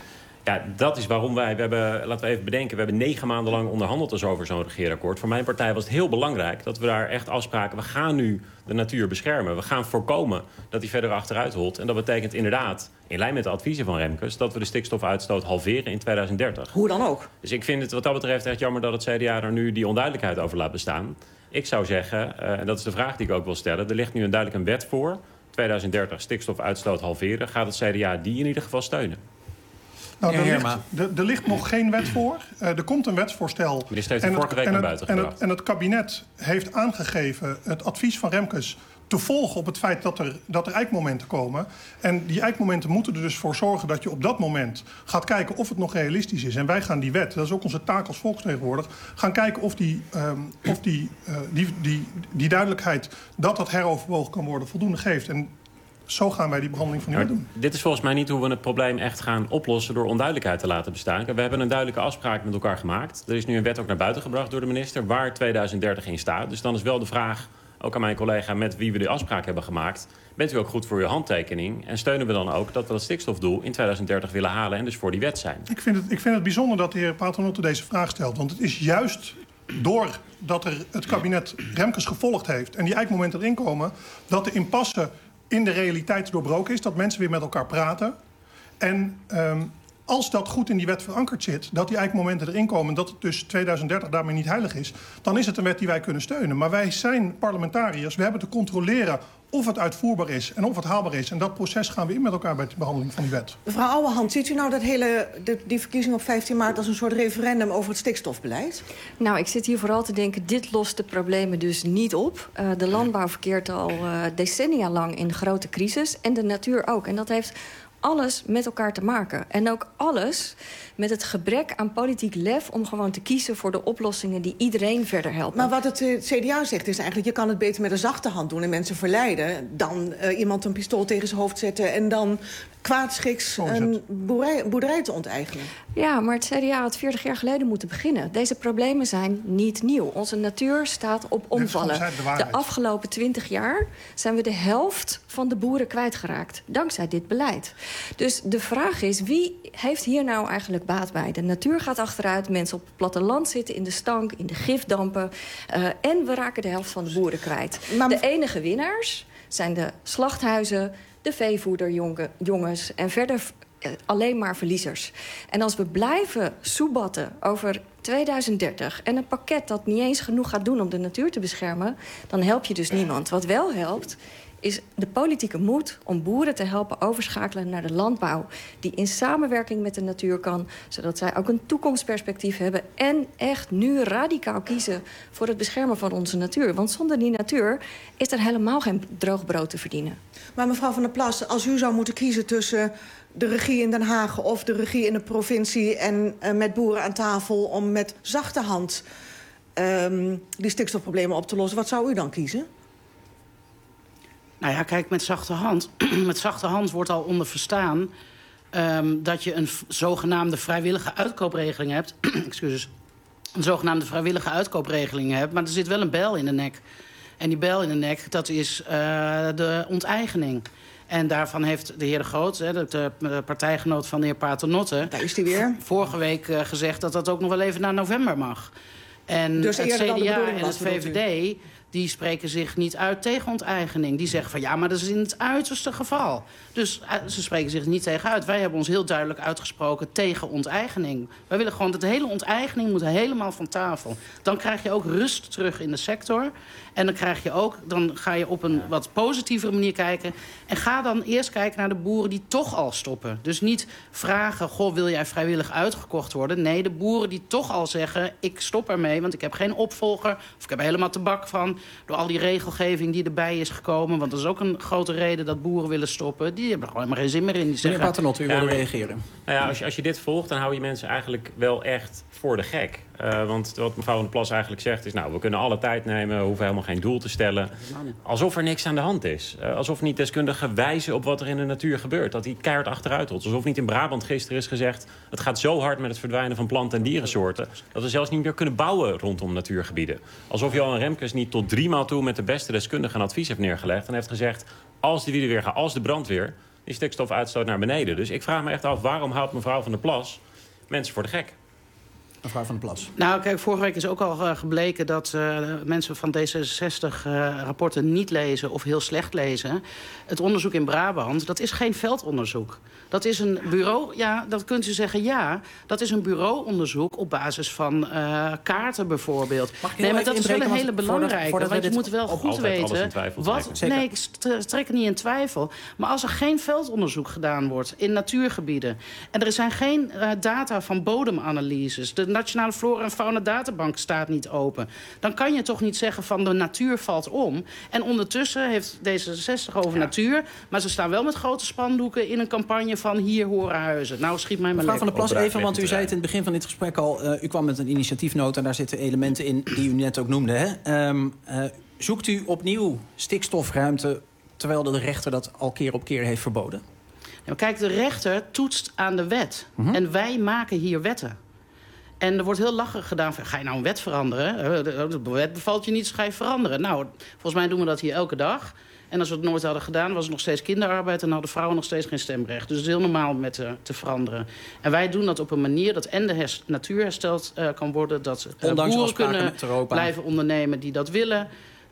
Ja, dat is waarom wij, we hebben, laten we even bedenken... we hebben negen maanden lang onderhandeld dus over zo'n regeerakkoord. Voor mijn partij was het heel belangrijk dat we daar echt afspraken... we gaan nu de natuur beschermen. We gaan voorkomen dat die verder achteruit holt. En dat betekent inderdaad, in lijn met de adviezen van Remkes... dat we de stikstofuitstoot halveren in tweeduizend dertig. Hoe dan ook? Dus ik vind het wat dat betreft echt jammer dat het C D A er nu die onduidelijkheid over laat bestaan. Ik zou zeggen, uh, en dat is de vraag die ik ook wil stellen... er ligt nu een duidelijk een wet voor. tweeduizend dertig stikstofuitstoot halveren. Gaat het C D A die in ieder geval steunen? Nou, er, ligt, er, er ligt nog geen wet voor. Uh, er komt een wetsvoorstel. Minister heeft het vorige week naar buiten en gebracht. Het, en het kabinet heeft aangegeven het advies van Remkes te volgen op het feit dat er, dat er eikmomenten komen. En die eikmomenten moeten er dus voor zorgen dat je op dat moment gaat kijken of het nog realistisch is. En wij gaan die wet, dat is ook onze taak als volksvertegenwoordiger, gaan kijken of die, um, of die, uh, die, die, die duidelijkheid dat dat heroverwogen kan worden voldoende geeft. En zo gaan wij die behandeling van die wet doen. Dit is volgens mij niet hoe we het probleem echt gaan oplossen... door onduidelijkheid te laten bestaan. We hebben een duidelijke afspraak met elkaar gemaakt. Er is nu een wet ook naar buiten gebracht door de minister... waar tweeduizend dertig in staat. Dus dan is wel de vraag, ook aan mijn collega... met wie we de afspraak hebben gemaakt... bent u ook goed voor uw handtekening? En steunen we dan ook dat we dat stikstofdoel in tweeduizend dertig willen halen... en dus voor die wet zijn? Ik vind het, ik vind het bijzonder dat de heer Paternotte deze vraag stelt. Want het is juist doordat er het kabinet Remkes gevolgd heeft... en die eikmomenten erin komen, dat de impasse in de realiteit doorbroken is, dat mensen weer met elkaar praten. En um, als dat goed in die wet verankerd zit, dat die eikmomenten erin komen... dat het dus tweeduizend dertig daarmee niet heilig is... dan is het een wet die wij kunnen steunen. Maar wij zijn parlementariërs, we hebben te controleren of het uitvoerbaar is en of het haalbaar is. En dat proces gaan we in met elkaar bij de behandeling van die wet. Mevrouw Ouwehand, ziet u nou dat hele, de, die verkiezing op vijftien maart... als een soort referendum over het stikstofbeleid? Nou, ik zit hier vooral te denken, dit lost de problemen dus niet op. Uh, de landbouw verkeert al uh, decennia lang in grote crisis. En de natuur ook. En dat heeft alles met elkaar te maken. En ook alles met het gebrek aan politiek lef... om gewoon te kiezen voor de oplossingen die iedereen verder helpen. Maar wat het uh, C D A zegt is eigenlijk... je kan het beter met een zachte hand doen en mensen verleiden... dan uh, iemand een pistool tegen zijn hoofd zetten... en dan kwaadschiks een boerderij, boerderij te onteigenen. Ja, maar het C D A had veertig jaar geleden moeten beginnen. Deze problemen zijn niet nieuw. Onze natuur staat op omvallen. De, de afgelopen twintig jaar zijn we de helft van de boeren kwijtgeraakt. Dankzij dit beleid. Dus de vraag is, wie heeft hier nou eigenlijk baat bij? De natuur gaat achteruit, mensen op het platteland zitten in de stank... in de gifdampen. Uh, en we raken de helft van de boeren kwijt. Maar de enige winnaars zijn de slachthuizen... de veevoederjongens en verder uh, alleen maar verliezers. En als we blijven soebatten over tweeduizend dertig... en een pakket dat niet eens genoeg gaat doen om de natuur te beschermen... dan help je dus niemand. Wat wel helpt, is de politieke moed om boeren te helpen overschakelen naar de landbouw... die in samenwerking met de natuur kan... zodat zij ook een toekomstperspectief hebben... en echt nu radicaal kiezen voor het beschermen van onze natuur. Want zonder die natuur is er helemaal geen droog brood te verdienen. Maar mevrouw Van der Plas, als u zou moeten kiezen tussen de regie in Den Haag... of de regie in de provincie en uh, met boeren aan tafel... om met zachte hand um, die stikstofproblemen op te lossen... wat zou u dan kiezen? Nou ja, kijk, met zachte hand. Met zachte hand wordt al onder verstaan... Um, dat je een zogenaamde vrijwillige uitkoopregeling hebt. Excuses. Een zogenaamde vrijwillige uitkoopregeling hebt. Maar er zit wel een bijl in de nek. En die bijl in de nek, dat is uh, de onteigening. En daarvan heeft de heer De Groot, de, de partijgenoot van de heer Paternotte... Daar is die weer. Vorige week uh, gezegd dat dat ook nog wel even naar november mag. En dus het C D A en was, het V V D... die spreken zich niet uit tegen onteigening. Die zeggen van ja, maar dat is in het uiterste geval. Dus uh, ze spreken zich niet tegen uit. Wij hebben ons heel duidelijk uitgesproken tegen onteigening. Wij willen gewoon dat de hele onteigening moet helemaal van tafel. Dan krijg je ook rust terug in de sector. En dan krijg je ook, dan ga je op een wat positievere manier kijken. En ga dan eerst kijken naar de boeren die toch al stoppen. Dus niet vragen, goh, wil jij vrijwillig uitgekocht worden? Nee, de boeren die toch al zeggen, ik stop ermee, want ik heb geen opvolger. Of ik heb er helemaal te bak van. Door al die regelgeving die erbij is gekomen. Want dat is ook een grote reden dat boeren willen stoppen. Die hebben er gewoon helemaal geen zin meer in. Die zeggen, meneer Paternotte, u wilde ja, reageren. Nou ja, als je, als je dit volgt, dan hou je mensen eigenlijk wel echt voor de gek. Uh, want wat mevrouw Van der Plas eigenlijk zegt is... nou, we kunnen alle tijd nemen, we hoeven helemaal geen doel te stellen. Alsof er niks aan de hand is. Uh, alsof niet deskundigen wijzen op wat er in de natuur gebeurt. Dat die keihard achteruit holt. Alsof niet in Brabant gisteren is gezegd... het gaat zo hard met het verdwijnen van planten- en dierensoorten... dat we zelfs niet meer kunnen bouwen rondom natuurgebieden. Alsof Johan Remkes niet tot drie maal toe... met de beste deskundigen een advies heeft neergelegd... en heeft gezegd, als de Wiedeweerga, als de brandweer... die stikstofuitstoot naar beneden. Dus ik vraag me echt af, waarom houdt mevrouw Van der Plas mensen voor de gek? Mevrouw Van der Plas. Nou, kijk, vorige week is ook al uh, gebleken dat uh, mensen van D zesenzestig uh, rapporten niet lezen of heel slecht lezen. Het onderzoek in Brabant, dat is geen veldonderzoek. Dat is een bureau, ja, dat kunt u zeggen, ja. Dat is een bureauonderzoek op basis van uh, kaarten bijvoorbeeld. Nee, maar dat is wel een hele belangrijke. Voordat, voordat want je moet wel goed weten wat. Nee, ik trek het niet in twijfel. Maar als er geen veldonderzoek gedaan wordt in natuurgebieden en er zijn geen uh, data van bodemanalyses, de Nationale Flora en Fauna Databank staat niet open, dan kan je toch niet zeggen van de natuur valt om. En ondertussen heeft D zesenzestig over ja. natuur, maar ze staan wel met grote spandoeken in een campagne van hier horen huizen. Nou, schiet mij maar Mevrouw Van der Plas, even, want u zei het in het begin van dit gesprek al, uh, u kwam met een initiatiefnota en daar zitten elementen in die u net ook noemde. Hè? Um, uh, zoekt u opnieuw stikstofruimte terwijl de rechter dat al keer op keer heeft verboden? Ja, kijk, de rechter toetst aan de wet. Mm-hmm. En wij maken hier wetten. En er wordt heel lacherig gedaan van, ga je nou een wet veranderen? De wet bevalt je niet, dus ga je veranderen. Nou, volgens mij doen we dat hier elke dag. En als we het nooit hadden gedaan, was het nog steeds kinderarbeid en hadden vrouwen nog steeds geen stemrecht. Dus het is heel normaal om met uh, te veranderen. En wij doen dat op een manier dat en de hers- natuur hersteld uh, kan worden, dat uh, boeren kunnen blijven ondernemen die dat willen.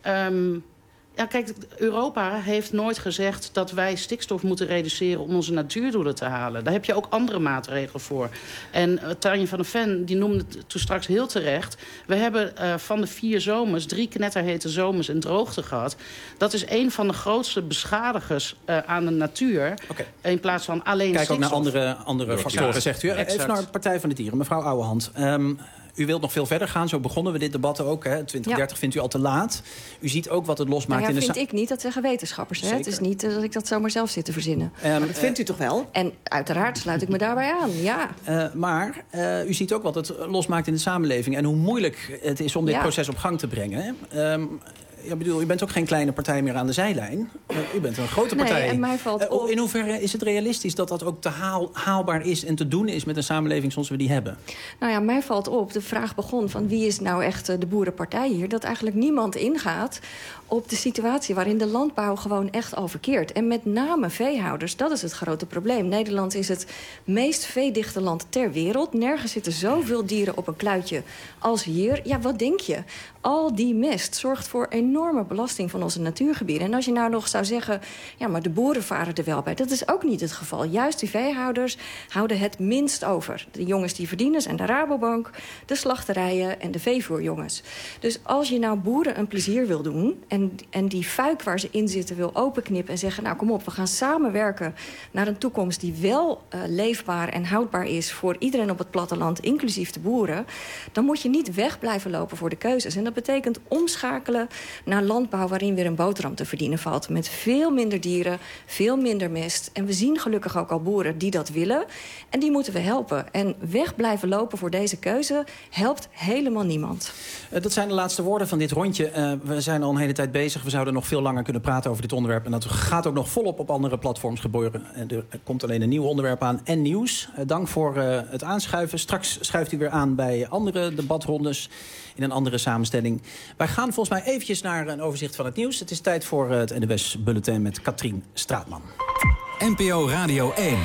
Um, Ja, kijk, Europa heeft nooit gezegd dat wij stikstof moeten reduceren om onze natuurdoelen te halen. Daar heb je ook andere maatregelen voor. En uh, Tanja van der Ven, die noemde het toen straks heel terecht. We hebben uh, van de vier zomers, drie knetterhete zomers en droogte gehad. Dat is een van de grootste beschadigers uh, aan de natuur. Okay. In plaats van alleen Kijk stikstof. Kijk ook naar andere, andere factoren, zegt u. Exact. Even naar de Partij van de Dieren, mevrouw Ouwehand. Um, U wilt nog veel verder gaan, zo begonnen we dit debat ook. Hè. twintig dertig ja. vindt u al te laat. U ziet ook wat het losmaakt nou ja, in de... vind ik niet, dat zeggen wetenschappers. Hè? Het is niet uh, dat ik dat zomaar zelf zit te verzinnen. Um, maar dat vindt u toch wel? En uiteraard sluit ik me daarbij aan, ja. Uh, maar uh, u ziet ook wat het losmaakt in de samenleving en hoe moeilijk het is om dit ja. proces op gang te brengen. Um, Ja, bedoel, u bent ook geen kleine partij meer aan de zijlijn. Uh, u bent een grote partij. Nee, en mij valt op... uh, in hoeverre is het realistisch dat dat ook te haal, haalbaar is en te doen is met een samenleving zoals we die hebben? Nou ja, mij valt op, de vraag begon van wie is nou echt de boerenpartij hier, dat eigenlijk niemand ingaat op de situatie waarin de landbouw gewoon echt al verkeert. En met name veehouders, dat is het grote probleem. Nederland is het meest veedichte land ter wereld. Nergens zitten zoveel dieren op een kluitje als hier. Ja, wat denk je? Al die mest zorgt voor enorme belasting van onze natuurgebieden. En als je nou nog zou zeggen, ja, maar de boeren varen er wel bij. Dat is ook niet het geval. Juist die veehouders houden het minst over. De jongens die verdienen zijn de Rabobank, de slachterijen en de veevoerjongens. Dus als je nou boeren een plezier wil doen en, en die fuik waar ze in zitten wil openknippen en zeggen, nou kom op, we gaan samenwerken naar een toekomst die wel uh, leefbaar en houdbaar is voor iedereen op het platteland, inclusief de boeren, dan moet je niet weg blijven lopen voor de keuzes. En dat betekent omschakelen naar landbouw waarin weer een boterham te verdienen valt. Met veel minder dieren, veel minder mest. En we zien gelukkig ook al boeren die dat willen. En die moeten we helpen. En weg blijven lopen voor deze keuze helpt helemaal niemand. Uh, dat zijn de laatste woorden van dit rondje. Uh, we zijn al een hele tijd bezig. We zouden nog veel langer kunnen praten over dit onderwerp. En dat gaat ook nog volop op andere platforms gebeuren. Uh, er komt alleen een nieuw onderwerp aan en nieuws. Uh, dank voor uh, het aanschuiven. Straks schuift u weer aan bij andere debatrondes in een andere samenstelling. Wij gaan volgens mij eventjes naar een overzicht van het nieuws. Het is tijd voor het N O S-bulletin met Katrien Straatman. N P O Radio één.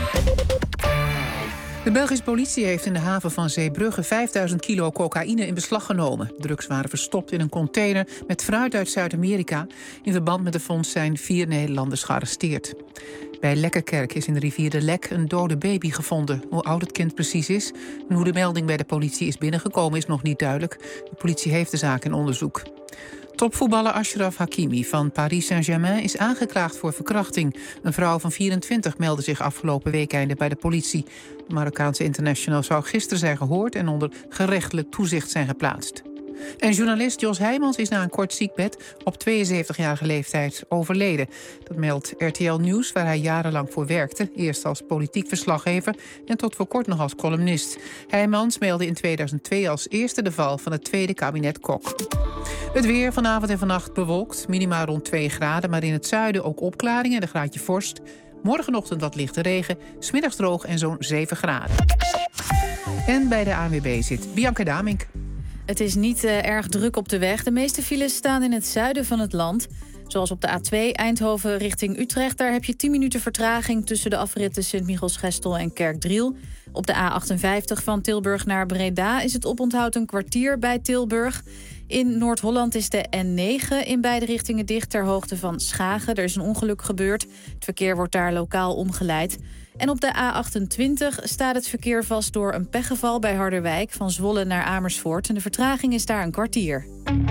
De Belgische politie heeft in de haven van Zeebrugge vijfduizend kilo cocaïne in beslag genomen. Drugs waren verstopt in een container met fruit uit Zuid-Amerika. In verband met de fonds zijn vier Nederlanders gearresteerd. Bij Lekkerkerk is in de rivier de Lek een dode baby gevonden. Hoe oud het kind precies is en hoe de melding bij de politie is binnengekomen is nog niet duidelijk. De politie heeft de zaak in onderzoek. Topvoetballer Achraf Hakimi van Paris Saint-Germain is aangeklaagd voor verkrachting. Een vrouw van vierentwintig meldde zich afgelopen weekende bij de politie. De Marokkaanse international zou gisteren zijn gehoord en onder gerechtelijk toezicht zijn geplaatst. En journalist Jos Heijmans is na een kort ziekbed op tweeënzeventigjarige leeftijd overleden. Dat meldt R T L Nieuws, waar hij jarenlang voor werkte. Eerst als politiek verslaggever en tot voor kort nog als columnist. Heijmans meldde in tweeduizend twee als eerste de val van het tweede kabinet Kok. Het weer vanavond en vannacht bewolkt, minimaal rond twee graden... maar in het zuiden ook opklaringen en een graadje vorst. Morgenochtend wat lichte regen, 's middags droog en zo'n zeven graden. En bij de A N W B zit Bianca Damink. Het is niet uh, erg druk op de weg. De meeste files staan in het zuiden van het land. Zoals op de A twee Eindhoven richting Utrecht. Daar heb je tien minuten vertraging tussen de afritten Sint-Michiels-Gestel en Kerkdriel. Op de A achtenvijftig van Tilburg naar Breda is het oponthoud een kwartier bij Tilburg. In Noord-Holland is de N negen in beide richtingen dicht ter hoogte van Schagen. Er is een ongeluk gebeurd. Het verkeer wordt daar lokaal omgeleid. En op de A achtentwintig staat het verkeer vast door een pechgeval bij Harderwijk... van Zwolle naar Amersfoort. En de vertraging is daar een kwartier.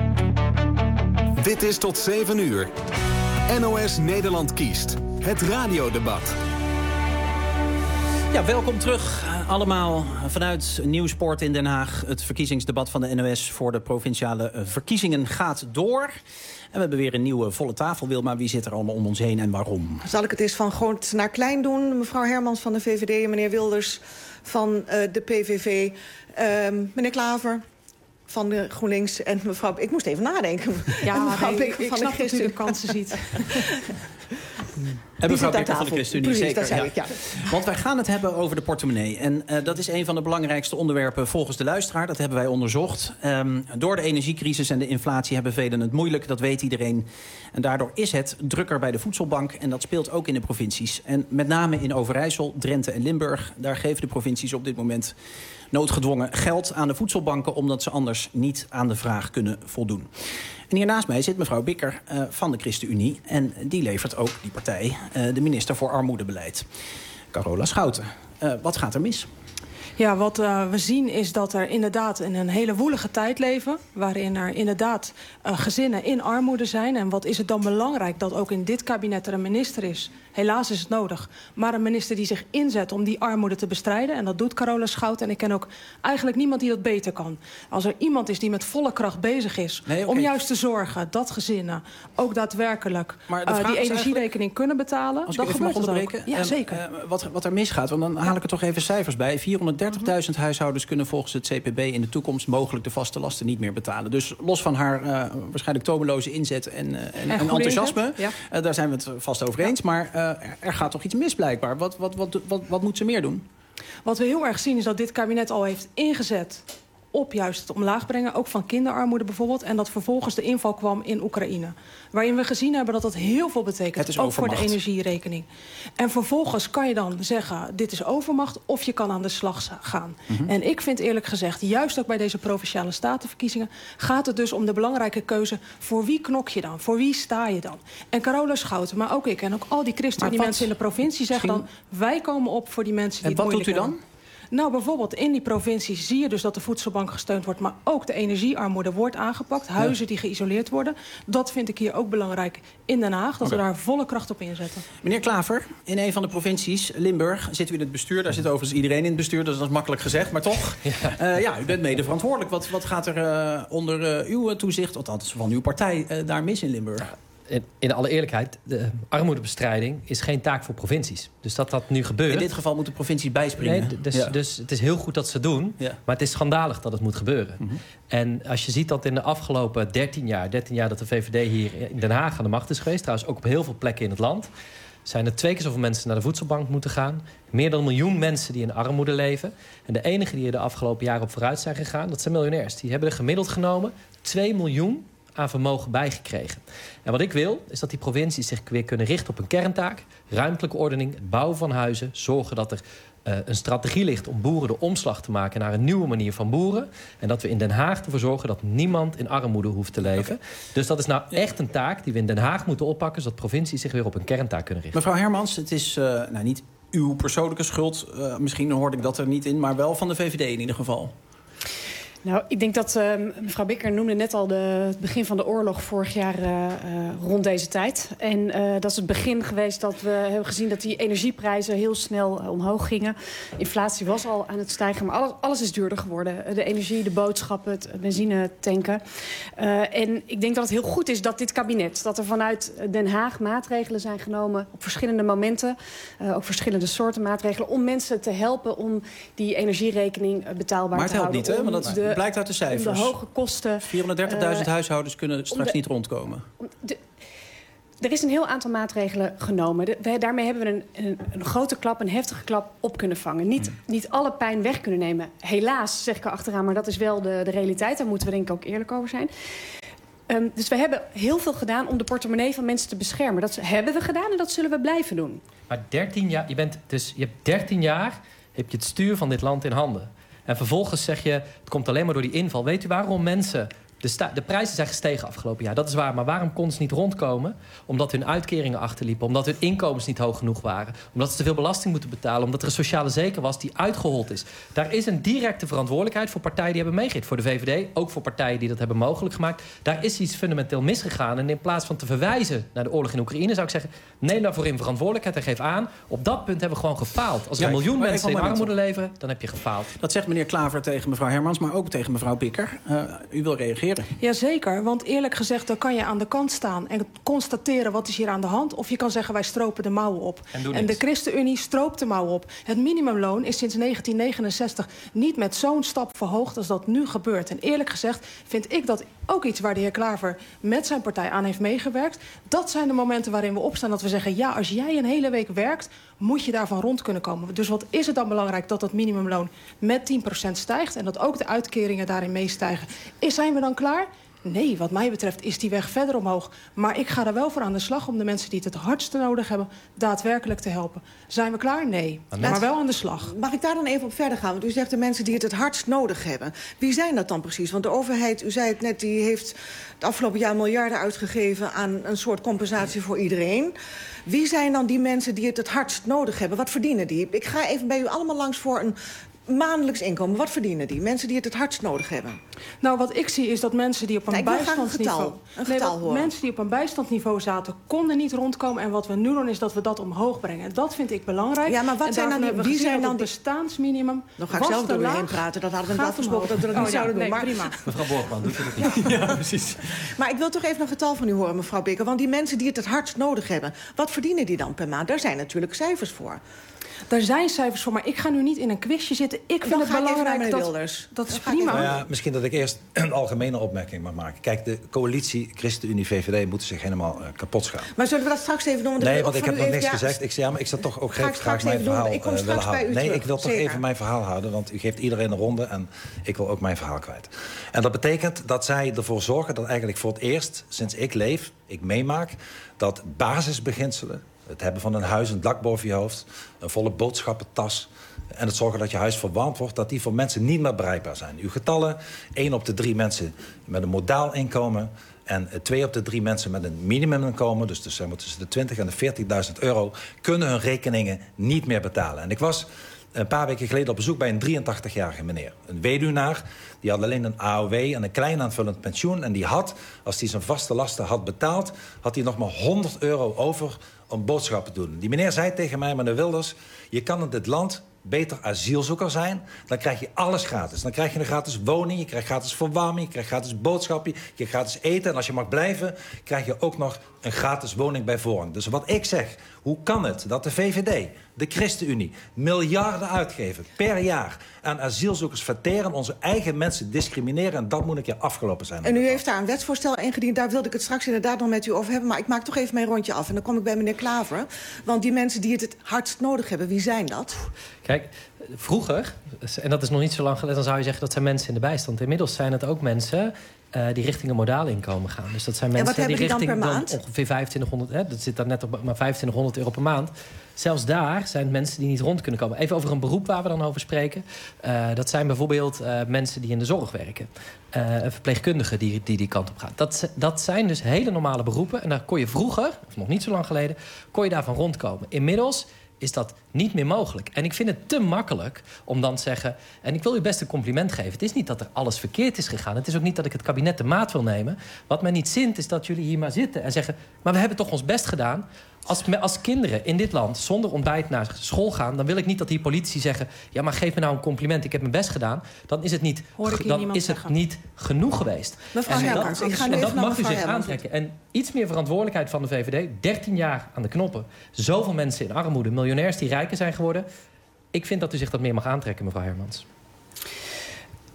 Dit is tot zeven uur. N O S Nederland kiest. Het radiodebat. Ja, welkom terug allemaal vanuit Nieuwsport in Den Haag. Het verkiezingsdebat van de N O S voor de provinciale verkiezingen gaat door. En we hebben weer een nieuwe volle tafel. Wilma, wie zit er allemaal om ons heen en waarom? Zal ik het eens van groot naar klein doen? Mevrouw Hermans van de V V D en meneer Wilders van uh, de P V V. Uh, meneer Klaver van de GroenLinks en mevrouw... Ik moest even nadenken. Ja, mevrouw nee, Bikker ik van snap de dat u de kansen ziet. En mevrouw Bikker van de ChristenUnie, Precies, zeker. dat zei Ja. ik, ja. Want wij gaan het hebben over de portemonnee. En uh, dat is een van de belangrijkste onderwerpen volgens de luisteraar. Dat hebben wij onderzocht. Um, door de energiecrisis en de inflatie hebben velen het moeilijk. Dat weet iedereen. En daardoor is het drukker bij de voedselbank. En dat speelt ook in de provincies. En met name in Overijssel, Drenthe en Limburg. Daar geven de provincies op dit moment noodgedwongen geld aan de voedselbanken... omdat ze anders niet aan de vraag kunnen voldoen. En hier naast mij zit mevrouw Bikker uh, van de ChristenUnie. En die levert ook, die partij, uh, de minister voor Armoedebeleid. Carola Schouten. Uh, wat gaat er mis? Ja, wat uh, we zien is dat er inderdaad in een hele woelige tijd leven... waarin er inderdaad uh, gezinnen in armoede zijn. En wat is het dan belangrijk dat ook in dit kabinet er een minister is... helaas is het nodig, maar een minister die zich inzet om die armoede te bestrijden. En dat doet Carola Schouten. En ik ken ook eigenlijk niemand die dat beter kan. Als er iemand is die met volle kracht bezig is... Nee, okay. om juist te zorgen dat gezinnen ook daadwerkelijk uh, die energierekening kunnen betalen... Als dat ik even mag onderbreken. Ja, um, zeker. Uh, wat, wat er misgaat, want dan haal ik er toch even cijfers bij. vierhonderddertigduizend uh-huh. huishoudens kunnen volgens het C P B in de toekomst... mogelijk de vaste lasten niet meer betalen. Dus los van haar uh, waarschijnlijk tomeloze inzet en, uh, en, en, en enthousiasme... Ja. Uh, daar zijn we het vast over eens, ja. maar... Uh, er gaat toch iets mis blijkbaar. Wat, wat, wat, wat, wat moet ze meer doen? Wat we heel erg zien is dat dit kabinet al heeft ingezet... op juist het omlaag brengen, ook van kinderarmoede bijvoorbeeld... en dat vervolgens de inval kwam in Oekraïne. Waarin we gezien hebben dat dat heel veel betekent, ook overmacht. Voor de energierekening. En vervolgens kan je dan zeggen, dit is overmacht... of je kan aan de slag gaan. Mm-hmm. En ik vind eerlijk gezegd, juist ook bij deze Provinciale Statenverkiezingen... gaat het dus om de belangrijke keuze, voor wie knok je dan? Voor wie sta je dan? En Carola Schouten, maar ook ik en ook al die ChristenUnie mensen in de provincie... zeggen dan, wij komen op voor die mensen die en het moeilijk hebben. En wat doet u dan? Nou, bijvoorbeeld in die provincies zie je dus dat de voedselbank gesteund wordt... maar ook de energiearmoede wordt aangepakt. Huizen ja. die geïsoleerd worden. Dat vind ik hier ook belangrijk in Den Haag. Dat okay. we daar volle kracht op inzetten. Meneer Klaver, in een van de provincies, Limburg, zit u in het bestuur. Daar zit overigens iedereen in het bestuur, dus dat is makkelijk gezegd. Maar toch, ja, uh, ja u bent mede verantwoordelijk. Wat, wat gaat er uh, onder uh, uw toezicht, althans van uw partij, uh, daar mis in Limburg? In, in alle eerlijkheid, de armoedebestrijding is geen taak voor provincies. Dus dat dat nu gebeurt... In dit geval moeten provincies bijspringen. Nee, dus, ja. dus het is heel goed dat ze het doen, ja. maar het is schandalig dat het moet gebeuren. Mm-hmm. En als je ziet dat in de afgelopen dertien jaar... dertien jaar dat de V V D hier in Den Haag aan de macht is geweest... trouwens ook op heel veel plekken in het land... zijn er twee keer zoveel mensen naar de voedselbank moeten gaan. Meer dan een miljoen mensen die in armoede leven. En de enige die er de afgelopen jaren op vooruit zijn gegaan... dat zijn miljonairs. Die hebben er gemiddeld genomen twee miljoen... aan vermogen bijgekregen. En wat ik wil, is dat die provincies zich weer kunnen richten op een kerntaak. Ruimtelijke ordening, het bouwen van huizen. Zorgen dat er uh, een strategie ligt om boeren de omslag te maken... naar een nieuwe manier van boeren. En dat we in Den Haag ervoor zorgen dat niemand in armoede hoeft te leven. Okay. Dus dat is nou echt een taak die we in Den Haag moeten oppakken... zodat provincies zich weer op een kerntaak kunnen richten. Mevrouw Hermans, het is uh, nou, niet uw persoonlijke schuld. Uh, misschien hoorde ik dat er niet in, maar wel van de V V D in ieder geval. Nou, ik denk dat uh, mevrouw Bikker noemde net al de, het begin van de oorlog vorig jaar uh, uh, rond deze tijd. En uh, dat is het begin geweest dat we hebben gezien dat die energieprijzen heel snel uh, omhoog gingen. Inflatie was al aan het stijgen, maar alles, alles is duurder geworden. De energie, de boodschappen, het benzine tanken. Uh, en ik denk dat het heel goed is dat dit kabinet, dat er vanuit Den Haag maatregelen zijn genomen op verschillende momenten. Uh, ook verschillende soorten maatregelen om mensen te helpen om die energierekening betaalbaar maar te houden. Maar het helpt niet, hè? Want dat de, blijkt uit de cijfers. De hoge kosten. vierhonderddertigduizend uh, huishoudens kunnen straks de, niet rondkomen. De, er is een heel aantal maatregelen genomen. De, we, daarmee hebben we een, een, een grote klap, een heftige klap op kunnen vangen. Niet, hmm. niet alle pijn weg kunnen nemen. Helaas, zeg ik er achteraan, maar dat is wel de, de realiteit. Daar moeten we denk ik ook eerlijk over zijn. Um, dus we hebben heel veel gedaan om de portemonnee van mensen te beschermen. Dat hebben we gedaan en dat zullen we blijven doen. Maar dertien jaar, je, bent dus, je hebt dertien jaar heb je het stuur van dit land in handen. En vervolgens zeg je, het komt alleen maar door die inval. Weet u waarom mensen... De, sta- de prijzen zijn gestegen afgelopen jaar, dat is waar. Maar waarom konden ze niet rondkomen? Omdat hun uitkeringen achterliepen. Omdat hun inkomens niet hoog genoeg waren. Omdat ze te veel belasting moeten betalen. Omdat er een sociale zeker was die uitgehold is. Daar is een directe verantwoordelijkheid voor partijen die hebben meegegeven. Voor de V V D, ook voor partijen die dat hebben mogelijk gemaakt. Daar is iets fundamenteel misgegaan. En in plaats van te verwijzen naar de oorlog in Oekraïne... zou ik zeggen, neem daarvoor in verantwoordelijkheid en geef aan. Op dat punt hebben we gewoon gefaald. Als er Ja, een miljoen mensen in armoede toe. leven, dan heb je gefaald. Dat zegt meneer Klaver tegen mevrouw Hermans, maar ook tegen mevrouw Bikker. Uh, u wil reageren. Jazeker, want eerlijk gezegd, dan kan je aan de kant staan en constateren wat is hier aan de hand. Of je kan zeggen, wij stropen de mouwen op. En, en de ChristenUnie stroopt de mouwen op. Het minimumloon is sinds negentien negenenzestig niet met zo'n stap verhoogd als dat nu gebeurt. En eerlijk gezegd vind ik dat ook iets waar de heer Klaver met zijn partij aan heeft meegewerkt. Dat zijn de momenten waarin we opstaan dat we zeggen, ja, als jij een hele week werkt, moet je daarvan rond kunnen komen. Dus wat is het dan belangrijk dat dat minimumloon met tien procent stijgt en dat ook de uitkeringen daarin meestijgen? Is, zijn we dan klaar? Nee, wat mij betreft is die weg verder omhoog. Maar ik ga er wel voor aan de slag om de mensen die het het hardste nodig hebben daadwerkelijk te helpen. Zijn we klaar? Nee. Maar, maar wel aan de slag. Mag ik daar dan even op verder gaan? Want u zegt de mensen die het het hardst nodig hebben. Wie zijn dat dan precies? Want de overheid, u zei het net, die heeft het afgelopen jaar miljarden uitgegeven aan een soort compensatie voor iedereen. Wie zijn dan die mensen die het het hardst nodig hebben? Wat verdienen die? Ik ga even bij u allemaal langs voor een maandelijks inkomen. Wat verdienen die? Mensen die het het hardst nodig hebben. Nou, wat ik zie is dat mensen die op een nee, bijstandsniveau... Een getal, een getal nee, horen. Mensen die op een bijstandsniveau zaten, konden niet rondkomen. En wat we nu doen, is dat we dat omhoog brengen. En dat vind ik belangrijk. Ja, maar wat en zijn dan die, wie wie zijn dan het bestaansminimum? Dan ga ik zelf door u heen praten. Dat hadden we net afgesproken dat we dat niet oh, zouden ja, doen. Nee, maar... prima. Mevrouw Borgman, doet u dat niet? Ja, precies. Maar ik wil toch even een getal van u horen, mevrouw Bikker. Want die mensen die het het hardst nodig hebben, wat verdienen die dan per maand? Daar zijn natuurlijk cijfers voor. Daar zijn cijfers voor, maar ik ga nu niet in een quizje zitten. Ik vind dan het ga belangrijk dat... Wilders. Dat is Dan prima. Nou ja, misschien dat ik eerst een algemene opmerking mag maken. Kijk, de coalitie ChristenUnie V V D moeten zich helemaal uh, kapot schamen. Maar zullen we dat straks even doen? Want Nee, want ik heb nog even, niks ja, gezegd. Ik, ja, maar ik zat toch ook ga ik graag, graag straks mijn even doen. verhaal Ik kom uh, straks willen bij houden. u Nee, terug. ik wil toch Zeker. even mijn verhaal houden. Want u geeft iedereen een ronde en ik wil ook mijn verhaal kwijt. En dat betekent dat zij ervoor zorgen dat eigenlijk voor het eerst sinds ik leef, ik meemaak, dat basisbeginselen, het hebben van een huis, een dak boven je hoofd, een volle boodschappentas en het zorgen dat je huis verwarmd wordt, dat die voor mensen niet meer bereikbaar zijn. Uw getallen, één op de drie mensen met een modaal inkomen en twee op de drie mensen met een minimuminkomen, dus tussen de twintig en de veertigduizend euro, kunnen hun rekeningen niet meer betalen. En ik was een paar weken geleden op bezoek bij een drieëntachtigjarige meneer. Een weduwnaar, die had alleen een A O W en een klein aanvullend pensioen. En die had, als hij zijn vaste lasten had betaald, had hij nog maar honderd euro over om boodschappen te doen. Die meneer zei tegen mij, meneer Wilders, je kan in dit land beter asielzoeker zijn, dan krijg je alles gratis. Dan krijg je een gratis woning, je krijgt gratis verwarming, je krijgt gratis boodschappen, je krijgt gratis eten. En als je mag blijven, krijg je ook nog een gratis woning bij voorrang. Dus wat ik zeg, hoe kan het dat de V V D, de ChristenUnie, miljarden uitgeven per jaar aan asielzoekers verteren, onze eigen mensen discrimineren, en dat moet een keer afgelopen zijn. En u heeft daar een wetsvoorstel ingediend. Daar wilde ik het straks inderdaad nog met u over hebben. Maar ik maak toch even mijn rondje af. En dan kom ik bij meneer Klaver. Want die mensen die het het hardst nodig hebben, wie zijn dat? Kijk, vroeger, en dat is nog niet zo lang geleden, dan zou je zeggen dat zijn mensen in de bijstand. Inmiddels zijn het ook mensen uh, die richting een modaal inkomen gaan. Dus dat zijn mensen die, die richting dan per dan maand? ongeveer vijfentwintighonderd, hè, dat zit daar net op maar vijfentwintighonderd euro per maand. Zelfs daar zijn mensen die niet rond kunnen komen. Even over een beroep waar we dan over spreken. Uh, dat zijn bijvoorbeeld uh, mensen die in de zorg werken. Uh, verpleegkundigen die, die die kant op gaan. Dat, dat zijn dus hele normale beroepen. En daar kon je vroeger, of nog niet zo lang geleden, kon je daarvan rondkomen. Inmiddels is dat niet meer mogelijk. En ik vind het te makkelijk om dan te zeggen, en ik wil u best een compliment geven, het is niet dat er alles verkeerd is gegaan. Het is ook niet dat ik het kabinet de maat wil nemen. Wat mij niet zint, is dat jullie hier maar zitten en zeggen, maar we hebben toch ons best gedaan. Als, als kinderen in dit land zonder ontbijt naar school gaan, dan wil ik niet dat die politici zeggen, ja, maar geef me nou een compliment, ik heb mijn best gedaan. Dan is het niet, dan is het niet genoeg geweest. Mevrouw Hermans, ik ga nu en even dat mag u zich Hermans. aantrekken. En iets meer verantwoordelijkheid van de V V D. dertien jaar aan de knoppen. Zoveel mensen in armoede. Miljonairs die rijker zijn geworden. Ik vind dat u zich dat meer mag aantrekken, mevrouw Hermans.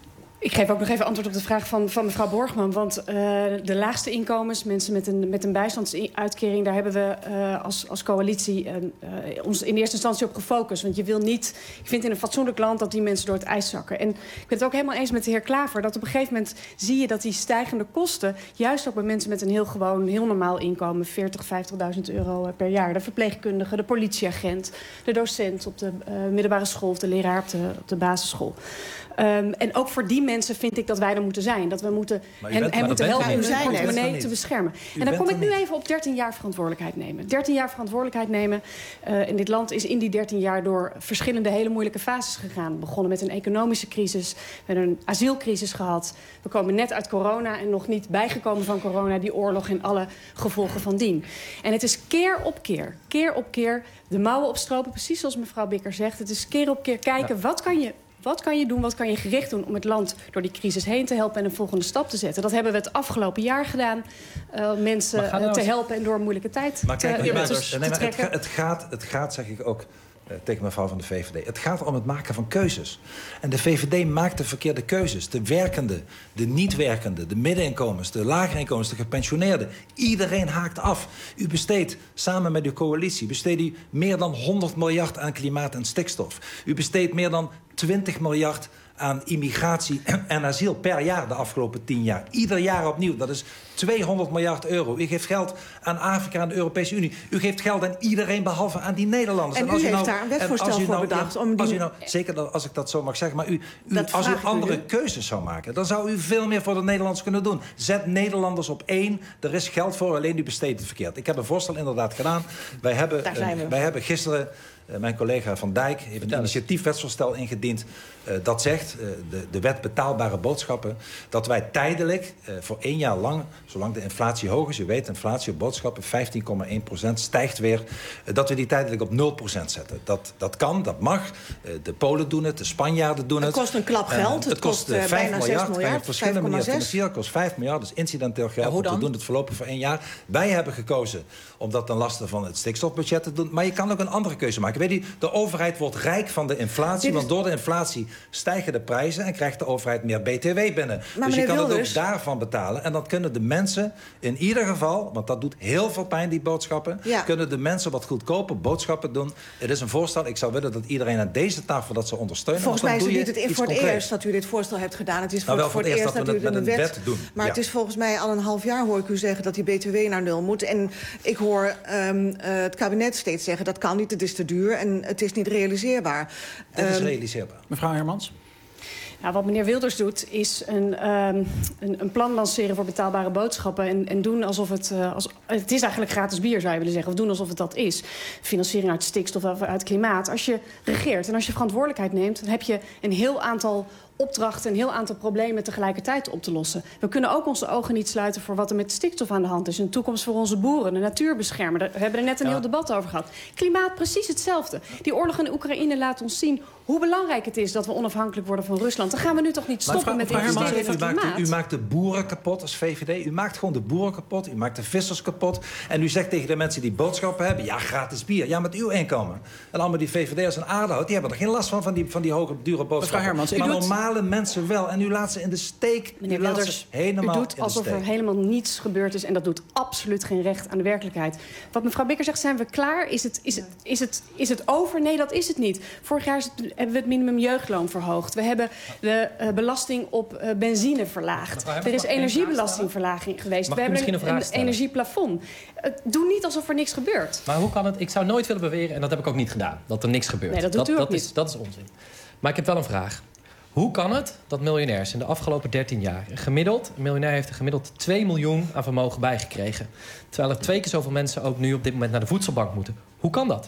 Ik geef ook nog even antwoord op de vraag van, van mevrouw Borgman. Want uh, de laagste inkomens, mensen met een, met een bijstandsuitkering... daar hebben we uh, als, als coalitie uh, uh, ons in eerste instantie op gefocust. Want je wil niet... Ik vind in een fatsoenlijk land dat die mensen door het ijs zakken. En ik ben het ook helemaal eens met de heer Klaver... dat op een gegeven moment zie je dat die stijgende kosten... juist ook bij mensen met een heel gewoon, heel normaal inkomen... veertig, vijftigduizend euro per jaar. De verpleegkundige, de politieagent, de docent op de uh, middelbare school... of de leraar op de, op de basisschool. Um, en ook voor die mensen vind ik dat wij er moeten zijn. Dat we moeten hen, hen moeten helpen om hun portemonnee te beschermen. U en dan kom ik nu even op dertien jaar verantwoordelijkheid nemen. dertien jaar verantwoordelijkheid nemen. Uh, in dit land is in die dertien jaar door verschillende hele moeilijke fases gegaan. We begonnen met een economische crisis. We hebben een asielcrisis gehad. We komen net uit corona en nog niet bijgekomen van corona... die oorlog en alle gevolgen van dien. En het is keer op keer, keer op keer de mouwen opstropen. Precies zoals mevrouw Bikker zegt. Het is keer op keer kijken, ja. wat kan je... Wat kan je doen, wat kan je gericht doen om het land door die crisis heen te helpen... en een volgende stap te zetten? Dat hebben we het afgelopen jaar gedaan. Uh, mensen nou uh, te helpen en door een moeilijke tijd maar kijk, te, ja, te, dus, te nee, maar trekken. Het, het, gaat, het gaat, zeg ik ook uh, tegen mevrouw van de V V D... het gaat om het maken van keuzes. En de V V D maakt de verkeerde keuzes. De werkende, de niet-werkende, de middeninkomens... de lagere inkomens, de gepensioneerden. Iedereen haakt af. U besteedt samen met uw coalitie... besteedt u meer dan honderd miljard aan klimaat en stikstof. U besteedt meer dan twintig miljard aan immigratie en asiel per jaar de afgelopen tien jaar. Ieder jaar opnieuw. Dat is tweehonderd miljard euro. U geeft geld aan Afrika en de Europese Unie. U geeft geld aan iedereen behalve aan die Nederlanders. En, en u als u heeft nou, daar een wetsvoorstel voor nou, bedacht. Ja, om die... als u nou, zeker dat, als ik dat zo mag zeggen. Maar u, u, als u andere u keuzes zou maken... dan zou u veel meer voor de Nederlanders kunnen doen. Zet Nederlanders op één. Er is geld voor, alleen u besteedt het verkeerd. Ik heb een voorstel inderdaad gedaan. Wij hebben, uh, wij hebben gisteren... Uh, mijn collega Van Dijk heeft een initiatiefwetsvoorstel ingediend... Uh, dat zegt, uh, de, de wet betaalbare boodschappen... dat wij tijdelijk, uh, voor één jaar lang... zolang de inflatie hoog is, u weet, inflatie op boodschappen... vijftien komma één procent stijgt weer... Uh, dat we die tijdelijk op nul procent zetten. Dat, dat kan, dat mag. Uh, de Polen doen het, de Spanjaarden doen het. Het kost een klap geld. Uh, het, het kost uh, vijf miljard. Kan je op verschillende manieren financieren. Het kost vijf miljard, dus incidenteel geld. Ja, we doen het voorlopig voor één jaar. Wij hebben gekozen om dat ten laste van het stikstofbudget te doen. Maar je kan ook een andere keuze maken. Weet u, de overheid wordt rijk van de inflatie... Is... want door de inflatie stijgen de prijzen... en krijgt de overheid meer B T W binnen. Maar dus je kan Wilders... het ook daarvan betalen. En dan kunnen de mensen in ieder geval... want dat doet heel veel pijn, die boodschappen... Ja. kunnen de mensen wat goedkoper boodschappen doen. Het is een voorstel. Ik zou willen dat iedereen aan deze tafel dat ze ondersteunen. Volgens mij is het niet het voor het concreet. eerst dat u dit voorstel hebt gedaan. Het is voor, nou, voor, voor het eerst dat, dat u het in de wet, wet doen. Maar ja. het is volgens mij al een half jaar hoor ik u zeggen... dat die B T W naar nul moet. En ik hoor um, uh, het kabinet steeds zeggen... dat kan niet, het is te duur en het is niet realiseerbaar. Het is realiseerbaar. Mevrouw Hermans? Nou, wat meneer Wilders doet, is een, um, een, een plan lanceren voor betaalbare boodschappen... en, en doen alsof het... Uh, als, het is eigenlijk gratis bier, zou je willen zeggen. Of doen alsof het dat is. Financiering uit stikstof of uit klimaat. Als je regeert en als je verantwoordelijkheid neemt... dan heb je een heel aantal opdrachten, een heel aantal problemen tegelijkertijd op te lossen. We kunnen ook onze ogen niet sluiten voor wat er met stikstof aan de hand is. Een toekomst voor onze boeren, de natuur beschermen. Daar hebben we er net een ja. heel debat over gehad. Klimaat, precies hetzelfde. Die oorlog in Oekraïne laat ons zien hoe belangrijk het is dat we onafhankelijk worden van Rusland. Dan gaan we nu toch niet stoppen met investeren in het klimaat? U maakt de boeren kapot als V V D. U maakt gewoon de boeren kapot. U maakt de vissers kapot. En u zegt tegen de mensen die boodschappen hebben... ja, gratis bier. Ja, met uw inkomen. En allemaal die V V D'ers en aardehout... die hebben er geen last van, van die, van die hoge, dure boodschappen. Hermans, maar normale doet... mensen wel. En u laat ze in de steek. Meneer u laat Wilders, ze helemaal u doet alsof er helemaal niets gebeurd is... en dat doet absoluut geen recht aan de werkelijkheid. Wat mevrouw Bikker zegt, zijn we klaar? Is het, is het, is het, is het over? Nee, dat is het niet. Vorig jaar is het, hebben we het minimum jeugdloon verhoogd. We hebben de uh, belasting op uh, benzine verlaagd. Er is energiebelastingverlaging geweest. Mag we hebben een, een, een energieplafond. Uh, doe niet alsof er niks gebeurt. Maar hoe kan het? Ik zou nooit willen beweren, en dat heb ik ook niet gedaan... dat er niks gebeurt. Nee, dat doet dat, u ook dat niet. Is, dat is onzin. Maar ik heb wel een vraag. Hoe kan het dat miljonairs in de afgelopen dertien jaar... gemiddeld, een miljonair heeft er gemiddeld twee miljoen aan vermogen bijgekregen... terwijl er twee keer zoveel mensen ook nu op dit moment naar de voedselbank moeten? Hoe kan dat?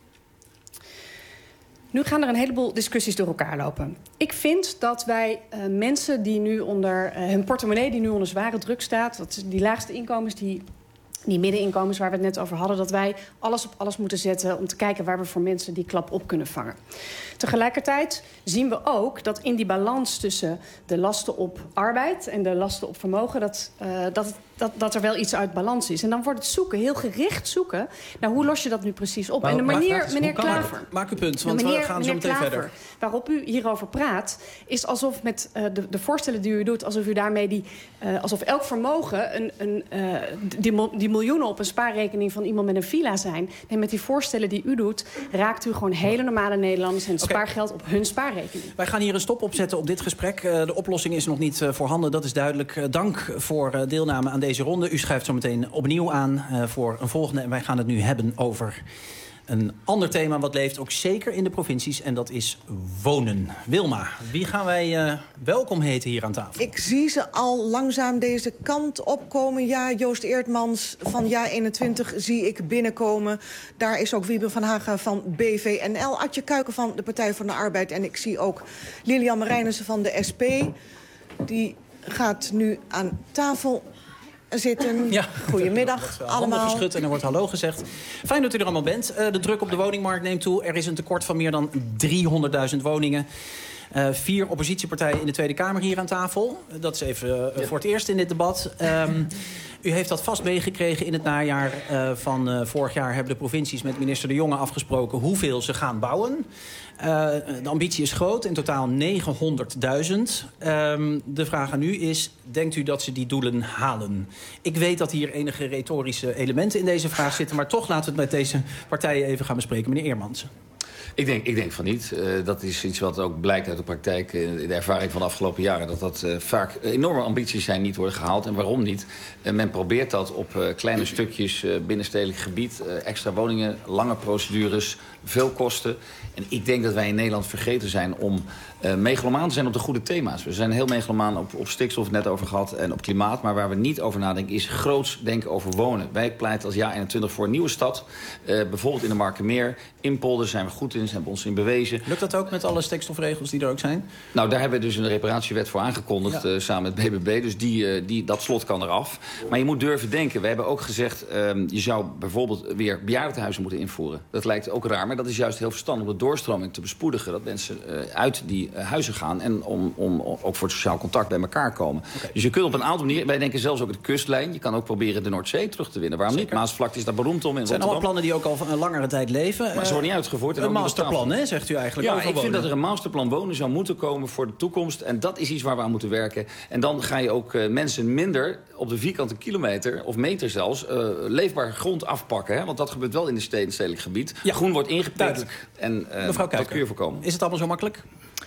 Nu gaan er een heleboel discussies door elkaar lopen. Ik vind dat wij uh, mensen die nu onder uh, hun portemonnee... die nu onder zware druk staat... Dat die laagste inkomens die die middeninkomens waar we het net over hadden, dat wij alles op alles moeten zetten om te kijken waar we voor mensen die klap op kunnen vangen. Tegelijkertijd zien we ook dat in die balans tussen de lasten op arbeid en de lasten op vermogen, dat, uh, dat, dat, dat er wel iets uit balans is. En dan wordt het zoeken, heel gericht zoeken, nou, hoe los je dat nu precies op? Maar, en de manier, maar, meneer maak, Klaver... Maak uw punt, want meneer, we gaan zo meteen Klaver, verder. Waarop u hierover praat, is alsof met uh, de, de voorstellen die u doet, alsof u daarmee die, uh, alsof elk vermogen een, een, uh, die, die miljoenen op een spaarrekening van iemand met een villa zijn. Nee, met die voorstellen die u doet, raakt u gewoon hele normale Nederlanders en het okay. spaargeld op hun spaarrekening. Wij gaan hier een stop op zetten op dit gesprek. Uh, de oplossing is nog niet uh, voorhanden, dat is duidelijk. Uh, dank voor uh, deelname aan deze ronde. U schrijft zo meteen opnieuw aan uh, voor een volgende. En wij gaan het nu hebben over een ander thema wat leeft, ook zeker in de provincies. En dat is wonen. Wilma, wie gaan wij uh, welkom heten hier aan tafel? Ik zie ze al langzaam deze kant opkomen. Ja, Joost Eertmans van Ja eenentwintig zie ik binnenkomen. Daar is ook Wiebe van Haga van B V N L. Adje Kuiken van de Partij van de Arbeid. En ik zie ook Lilian Marijnissen van de S P. Die gaat nu aan tafel zitten. Ja, goedemiddag allemaal. Handen geschud en er wordt hallo gezegd. Fijn dat u er allemaal bent. Uh, de druk op de woningmarkt neemt toe. Er is een tekort van meer dan driehonderdduizend woningen. Uh, vier oppositiepartijen in de Tweede Kamer hier aan tafel. Uh, dat is even uh, ja. voor het eerst in dit debat. Um, u heeft dat vast meegekregen in het najaar uh, van uh, vorig jaar. Hebben de provincies met minister De Jonge afgesproken hoeveel ze gaan bouwen. Uh, de ambitie is groot, in totaal negenhonderdduizend. Um, de vraag aan u is, denkt u dat ze die doelen halen? Ik weet dat hier enige retorische elementen in deze vraag zitten, maar toch laten we het met deze partijen even gaan bespreken. Meneer Eermansen. Ik denk, ik denk van niet. Uh, dat is iets wat ook blijkt uit de praktijk, uh, de ervaring van de afgelopen jaren, dat dat uh, vaak enorme ambities zijn, niet worden gehaald. En waarom niet? Uh, men probeert dat op uh, kleine stukjes uh, binnenstedelijk gebied, uh, extra woningen, lange procedures, veel kosten. En ik denk dat wij in Nederland vergeten zijn om uh, megalomaan te zijn op de goede thema's. We zijn heel megalomaan op, op stikstof, net over gehad, en op klimaat. Maar waar we niet over nadenken is groots denken over wonen. Wij pleiten als Ja eenentwintig voor een nieuwe stad. Uh, bijvoorbeeld in de Markermeer. In Polder zijn we goed in, ze hebben ons in bewezen. Lukt dat ook met alle stikstofregels die er ook zijn? Nou, daar hebben we dus een reparatiewet voor aangekondigd, ja. uh, samen met B B B. Dus die, uh, die, dat slot kan eraf. Maar je moet durven denken. We hebben ook gezegd, uh, je zou bijvoorbeeld weer bejaardentehuizen moeten invoeren. Dat lijkt ook raar, maar dat is juist heel verstandig om de doorstroming te bespoedigen. Dat mensen uh, uit die uh, huizen gaan en om, om ook voor het sociaal contact bij elkaar komen. Okay. Dus je kunt op een aantal manieren, wij denken zelfs ook de kustlijn. Je kan ook proberen de Noordzee terug te winnen. Waarom Zeker. niet? Maasvlakte is daar beroemd om in. Het zijn allemaal plannen die ook al een langere tijd leven. Maar ze worden niet uitgevoerd. Een masterplan, hè, zegt u eigenlijk. Ja, ik vind wonen. dat er een masterplan wonen zou moeten komen voor de toekomst. En dat is iets waar we aan moeten werken. En dan ga je ook uh, mensen minder op de vierkante kilometer, of meter zelfs, uh, leefbare grond afpakken. Hè? Want dat gebeurt wel in het stedelijk, stedelijk gebied. Ja. Groen wordt ingepikt. En uh, Mevrouw dat kun je voorkomen. Is het allemaal zo makkelijk?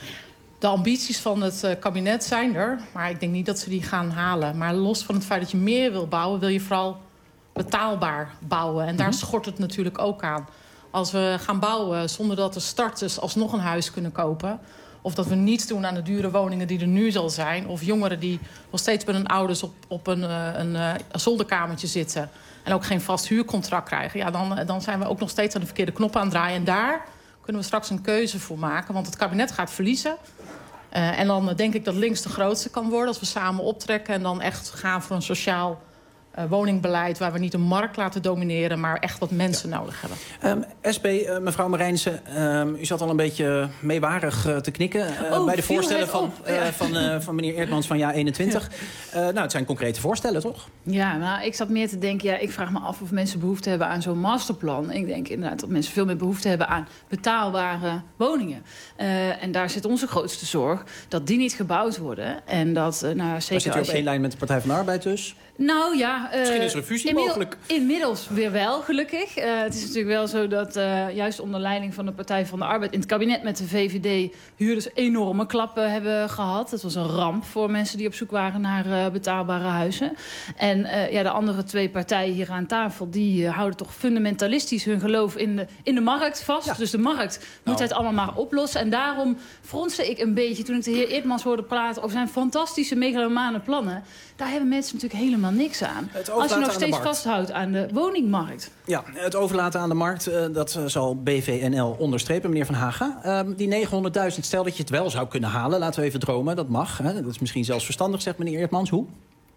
De ambities van het uh, kabinet zijn er. Maar ik denk niet dat ze die gaan halen. Maar los van het feit dat je meer wil bouwen, wil je vooral betaalbaar bouwen. En daar mm-hmm. schort het natuurlijk ook aan. Als we gaan bouwen zonder dat de starters alsnog een huis kunnen kopen, of dat we niets doen aan de dure woningen die er nu zal zijn, of jongeren die nog steeds bij hun ouders op, op een, een, een zolderkamertje zitten en ook geen vast huurcontract krijgen, ja, dan, dan zijn we ook nog steeds aan de verkeerde knop aan het draaien. En daar kunnen we straks een keuze voor maken, want het kabinet gaat verliezen. Uh, en dan denk ik dat links de grootste kan worden als we samen optrekken en dan echt gaan voor een sociaal Uh, woningbeleid waar we niet de markt laten domineren, maar echt wat mensen ja. nodig hebben. Um, S P, uh, mevrouw Marijnissen, um, u zat al een beetje meewarig uh, te knikken uh, oh, bij de voorstellen van, op, uh, ja. van, uh, van meneer Eertmans van Ja eenentwintig. Ja. Uh, nou, het zijn concrete voorstellen, toch? Ja, nou, ik zat meer te denken, ja, ik vraag me af of mensen behoefte hebben aan zo'n masterplan. Ik denk inderdaad dat mensen veel meer behoefte hebben aan betaalbare woningen. Uh, en daar zit onze grootste zorg, dat die niet gebouwd worden. En dat, uh, nou, zeker daar zit u op je... één lijn met de Partij van de Arbeid dus? Nou ja, uh, misschien is er een fusie inmiddel, mogelijk. Inmiddels weer wel, gelukkig. Uh, het is natuurlijk wel zo dat uh, juist onder leiding van de Partij van de Arbeid in het kabinet met de V V D huurders enorme klappen hebben gehad. Het was een ramp voor mensen die op zoek waren naar uh, betaalbare huizen. En uh, ja, de andere twee partijen hier aan tafel die uh, houden toch fundamentalistisch hun geloof in de, in de markt vast. Ja. Dus de markt nou. moet het allemaal maar oplossen. En daarom fronste ik een beetje toen ik de heer Eertmans hoorde praten over zijn fantastische megalomane plannen. Daar hebben mensen natuurlijk helemaal niks aan. Als je nog steeds vasthoudt aan de woningmarkt. Ja, het overlaten aan de markt, uh, dat uh, zal B V N L onderstrepen, meneer Van Haga. Uh, die negenhonderdduizend, stel dat je het wel zou kunnen halen, laten we even dromen, dat mag. Hè? Dat is misschien zelfs verstandig, zegt meneer Eertmans. Hoe?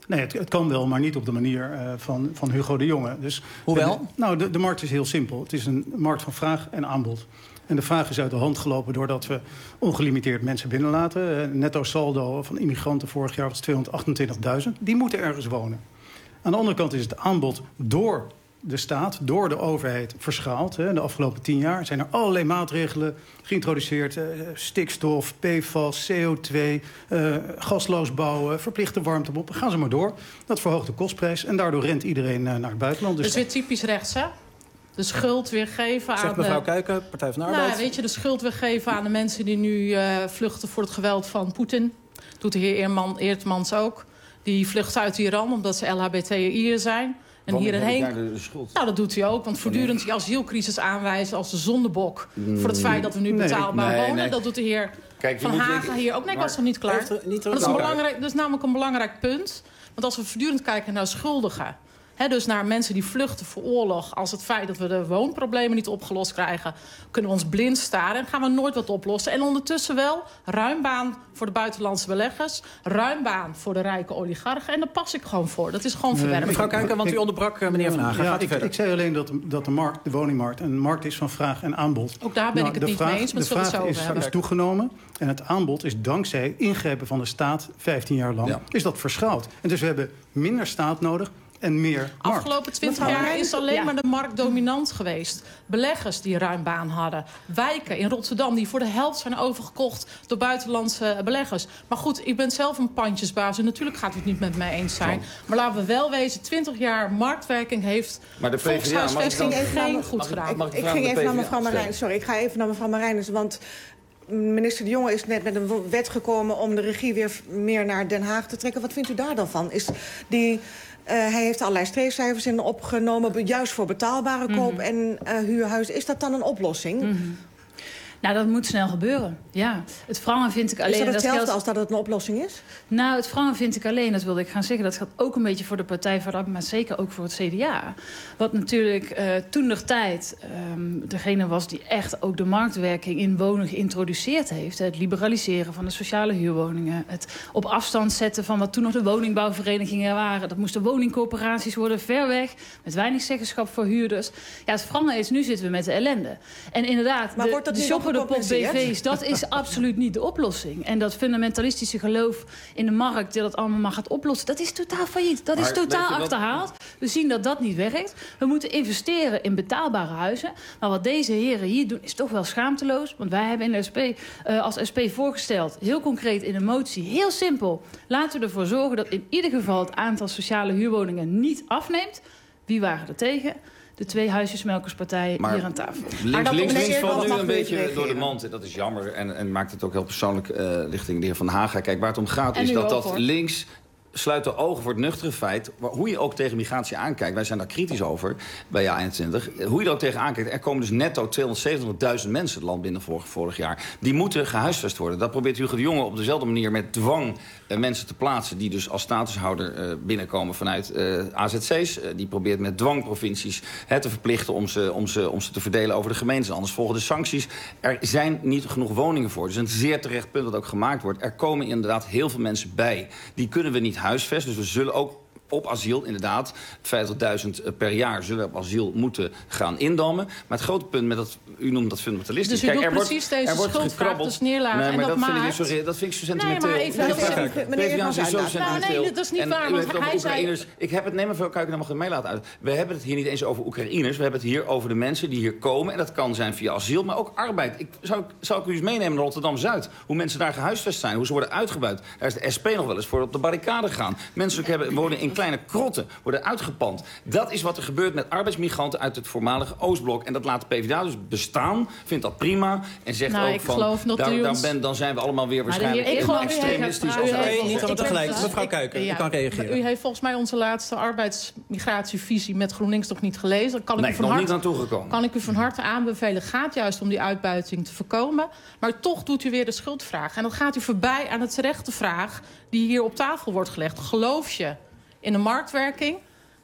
Nee, het, het kan wel, maar niet op de manier uh, van, van Hugo de Jonge. Dus, Hoewel? De, nou, de, de markt is heel simpel. Het is een markt van vraag en aanbod. En de vraag is uit de hand gelopen doordat we ongelimiteerd mensen binnenlaten. Uh, netto saldo van immigranten vorig jaar was tweehonderdachtentwintigduizend. Die moeten ergens wonen. Aan de andere kant is het aanbod door de staat, door de overheid verschaald. Hè. De afgelopen tien jaar zijn er allerlei maatregelen geïntroduceerd. Uh, stikstof, P F A S, C O twee, uh, gasloos bouwen, verplichte warmtepompen. Gaan ze maar door. Dat verhoogt de kostprijs en daardoor rent iedereen uh, naar het buitenland. Dus, dus weer typisch rechts, hè? De schuld weer geven aan... Zegt mevrouw Kuiken, Partij van de Arbeid. Nou, weet je, de schuld weer geven aan de mensen die nu uh, vluchten voor het geweld van Poetin. Doet de heer Eerman, Eertmans ook. Die vlucht uit Iran omdat ze L H B T I er zijn. En hierheen. De, de schuld? Nou, dat doet hij ook. Want voortdurend die asielcrisis aanwijzen als de zondebok Mm. voor het feit dat we nu betaalbaar nee, nee, wonen. nee. Dat doet de heer Kijk, Van Hagen hier ook. Nee, ik was nog niet klaar. Heeft er niet dat, is een belangrijk, dat is namelijk een belangrijk punt. Want als we voortdurend kijken naar schuldigen, He, dus naar mensen die vluchten voor oorlog, als het feit dat we de woonproblemen niet opgelost krijgen, kunnen we ons blind staren en gaan we nooit wat oplossen. En ondertussen wel ruim baan voor de buitenlandse beleggers, ruim baan voor de rijke oligarchen. En daar pas ik gewoon voor. Dat is gewoon Nee, verwerping. Mevrouw Kuiken, want u onderbrak meneer Van Hagen. Ja, Gaat u ik, verder? ik zei alleen dat, dat de markt, de woningmarkt, een markt is van vraag en aanbod. Ook daar ben Nou, ik het de niet vraag, mee eens, maar de dat zullen we vraag het is, zo over hebben. is toegenomen en het aanbod is dankzij ingrepen van de staat vijftien jaar lang, Ja. is dat verschaald. En dus we hebben minder staat nodig en meer markt. Afgelopen twintig Mevrouw jaar Rijn- is alleen Ja. maar de markt dominant geweest. Beleggers die ruim baan hadden. Wijken in Rotterdam die voor de helft zijn overgekocht door buitenlandse beleggers. Maar goed, ik ben zelf een pandjesbaas en natuurlijk gaat u het niet met mij eens zijn. Maar laten we wel wezen, twintig jaar marktwerking heeft Maar de P v d A, mag ik volkshuisvesting dan- geen goed gedaan. mag ik Ik vragen ging aan de even naar P v D A mevrouw Marijnissen. Sorry, ik ga even naar mevrouw Marijnissen. Want minister De Jonge is net met een wet gekomen om de regie weer meer naar Den Haag te trekken. Wat vindt u daar dan van? Is die, uh, hij heeft allerlei streefcijfers in opgenomen, juist voor betaalbare koop Mhm. en uh, huurhuizen. Is dat dan een oplossing? Mm-hmm. Nou, dat moet snel gebeuren. Ja. Het wrangen vind ik alleen... Is dat hetzelfde geldt... als dat het een oplossing is? Nou, het wrangen vind ik alleen, dat wilde ik gaan zeggen. Dat geldt ook een beetje voor de Partij van de Arbeid, maar zeker ook voor het C D A. Wat natuurlijk uh, toentertijd um, degene was die echt ook de marktwerking in wonen geïntroduceerd heeft. Het liberaliseren van de sociale huurwoningen. Het op afstand zetten van wat toen nog de woningbouwverenigingen waren. Dat moesten woningcorporaties worden, ver weg, met weinig zeggenschap voor huurders. Ja, het wrangen is, nu zitten we met de ellende. En inderdaad, Maar de, wordt dat de niet shopper de pop B gecompenseerd? V's, dat is absoluut niet de oplossing. En dat fundamentalistische geloof in de markt die dat allemaal maar gaat oplossen, dat is totaal failliet. Dat is Maar totaal weet je wat- achterhaald. We zien dat dat niet werkt. We moeten investeren in betaalbare huizen. Maar wat deze heren hier doen is toch wel schaamteloos. Want wij hebben in de S P, uh, als S P voorgesteld, heel concreet in een motie, heel simpel. Laten we ervoor zorgen dat in ieder geval het aantal sociale huurwoningen niet afneemt. Wie waren er tegen? De twee huisjesmelkerspartijen Maar hier aan tafel. Links, links, links valt nu mag een u beetje even door de reageren. mand. Dat is jammer en, en maakt het ook heel persoonlijk uh, richting de heer Van Haga. Kijk, waar het om gaat En is u dat ook, dat hoor. links sluit de ogen voor het nuchtere feit, waar- hoe je ook tegen migratie aankijkt. Wij zijn daar kritisch over bij Ja eenentwintig. Hoe je er ook tegen aankijkt. Er komen dus netto tweehonderdzeventigduizend mensen het land binnen vorig, vorig jaar. Die moeten gehuisvest worden. Dat probeert Hugo de Jonge op dezelfde manier met dwang uh, mensen te plaatsen die dus als statushouder uh, binnenkomen vanuit uh, A Z C's. Uh, die probeert met dwang provincies hè, te verplichten om ze, om, ze, om ze te verdelen over de gemeentes. Anders volgen de sancties. Er zijn niet genoeg woningen voor. Dus een zeer terecht punt dat ook gemaakt wordt. Er komen inderdaad heel veel mensen bij. Die kunnen we niet huisvesten. Dus we zullen ook op asiel, inderdaad, vijftigduizend per jaar zullen we op asiel moeten gaan indammen. Maar het grote punt met dat, u noemt dat fundamentalistisch. Dus u Kijk, doet er precies wordt, deze er wordt schuldvraag gekrabbeld. dus neerlaten Nee, en maar dat dat, vind ik, maakt- sorry, dat vind ik zo Nee, sentimenteel. maar even heel Mevrouw simpel. Kuiken, Meneer P v D A is Evans zo uitlaten. Nou, nee, sentimenteel. dat is niet En waar, u want heeft het over hij zei- Oekraïners. Ik heb het, neem mevrouw Kuiken, dan mag u meelaten uit. We hebben het hier niet eens over Oekraïners. We hebben het hier over de mensen die hier komen. En dat kan zijn via asiel, maar ook arbeid. Ik, zou, zou ik u eens meenemen naar Rotterdam-Zuid? Hoe mensen daar gehuisvest zijn, hoe ze worden uitgebuit. Daar is de S P nog wel eens voor op de barricade gegaan. Mensen hebben, wonen in kleine krotten, worden uitgepand. Dat is wat er gebeurt met arbeidsmigranten uit het voormalige Oostblok. En dat laat de P v d A dus bestaan, vindt dat prima. En zegt Nou, ook ik van, geloof dat daar, u daar ons- ben, dan zijn we allemaal weer Maar de waarschijnlijk heer- ik even geloof- u heeft- extremistisch. u als heeft- wij- Nee, niet allemaal Ik ben- tegelijk. Mevrouw Kuiken, Ja, u kan reageren. U heeft volgens mij onze laatste arbeidsmigratievisie met GroenLinks nog niet gelezen. Dan kan ik Nee, u van nog harte, niet aan toegekomen. Kan ik u van harte aanbevelen. Gaat juist om die uitbuiting te voorkomen. Maar toch doet u weer de schuldvraag. En dan gaat u voorbij aan de terechte vraag die hier op tafel wordt gelegd. Geloof je in de marktwerking?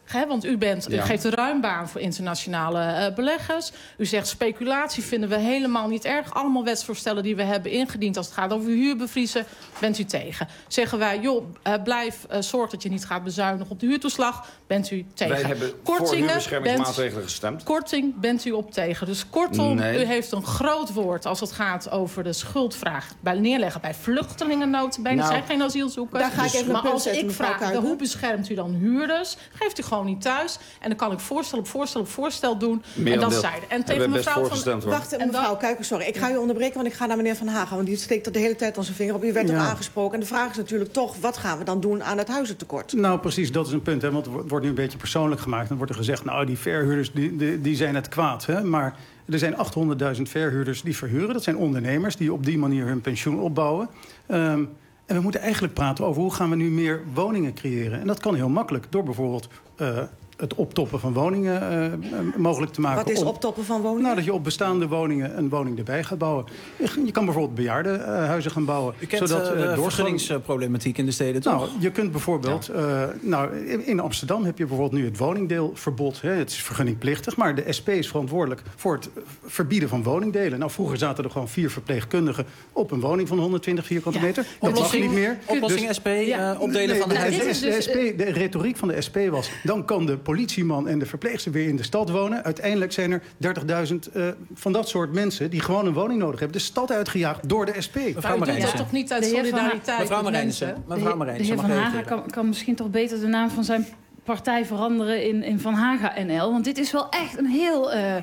He, want u, bent, u Ja. geeft een ruim baan voor internationale uh, beleggers. U zegt speculatie vinden we helemaal niet erg. Allemaal wetsvoorstellen die we hebben ingediend als het gaat over huurbevriezen, bent u tegen. Zeggen wij, joh, uh, blijf, uh, zorg dat je niet gaat bezuinigen op de huurtoeslag, bent u tegen. Wij hebben Kortingen, voor huurbeschermingsmaatregelen bent, gestemd. Korting bent u op tegen. Dus kortom, Nee. u heeft een groot woord als het gaat over de schuldvraag bij neerleggen bij vluchtelingen notabene. Nou, zijn geen asielzoekers. daar ga ik even een maar punt als zetten, ik mevrouw vraag, Kuiper. hoe beschermt u dan huurders? Geeft u gewoon niet thuis. En dan kan ik voorstel op voorstel op voorstel doen. Meer en dat deel. zijde. En Hebben tegen we best mevrouw voorgestemd, van... hoor. Wacht, mevrouw Kuiper, sorry. Ik ga u onderbreken, want ik ga naar meneer Van Hagen. Want die steekt er de hele tijd al zijn vinger op. U werd Ja. ook aangesproken. En de vraag is natuurlijk toch, wat gaan we dan doen aan het huizentekort? Nou, precies, dat is een punt. Hè, want het wordt nu een beetje persoonlijk gemaakt. Dan wordt er gezegd, nou, die verhuurders die, die, die zijn het kwaad. Hè? Maar er zijn achthonderdduizend verhuurders die verhuren. Dat zijn ondernemers die op die manier hun pensioen opbouwen. Um, en we moeten eigenlijk praten over hoe gaan we nu meer woningen creëren. En dat kan heel makkelijk door bijvoorbeeld Uh, het optoppen van woningen uh, mogelijk te maken. Wat is om, optoppen van woningen? Nou, dat je op bestaande woningen een woning erbij gaat bouwen. Je kan bijvoorbeeld bejaardenhuizen gaan bouwen. U kent zodat, uh, de uh, vergunningsproblematiek in de steden, toch? Nou, je kunt bijvoorbeeld... Ja. Uh, nou, in Amsterdam heb je bijvoorbeeld nu het woningdeelverbod. Hè. Het is vergunningplichtig, maar de S P is verantwoordelijk voor het verbieden van woningdelen. Nou, vroeger zaten er gewoon vier verpleegkundigen op een woning van honderdtwintig vierkante ja. meter. Dat mag niet meer. Oplossing dus, S P, uh, opdelen nee, van de de, huizen. de, Dus, de, S P, de retoriek van de S P was, dan kan de politieman en de verpleegster weer in de stad wonen. Uiteindelijk zijn er dertigduizend uh, van dat soort mensen die gewoon een woning nodig hebben, de stad uitgejaagd door de S P. Mevrouw Marijnissen. Dat toch niet uit de solidariteit Mevrouw Marijnissen. Mevrouw Marijnissen. De heer Van Haga kan, kan misschien toch beter de naam van zijn partij veranderen in, in Van Haga N L. Want dit is wel echt een heel uh, uh,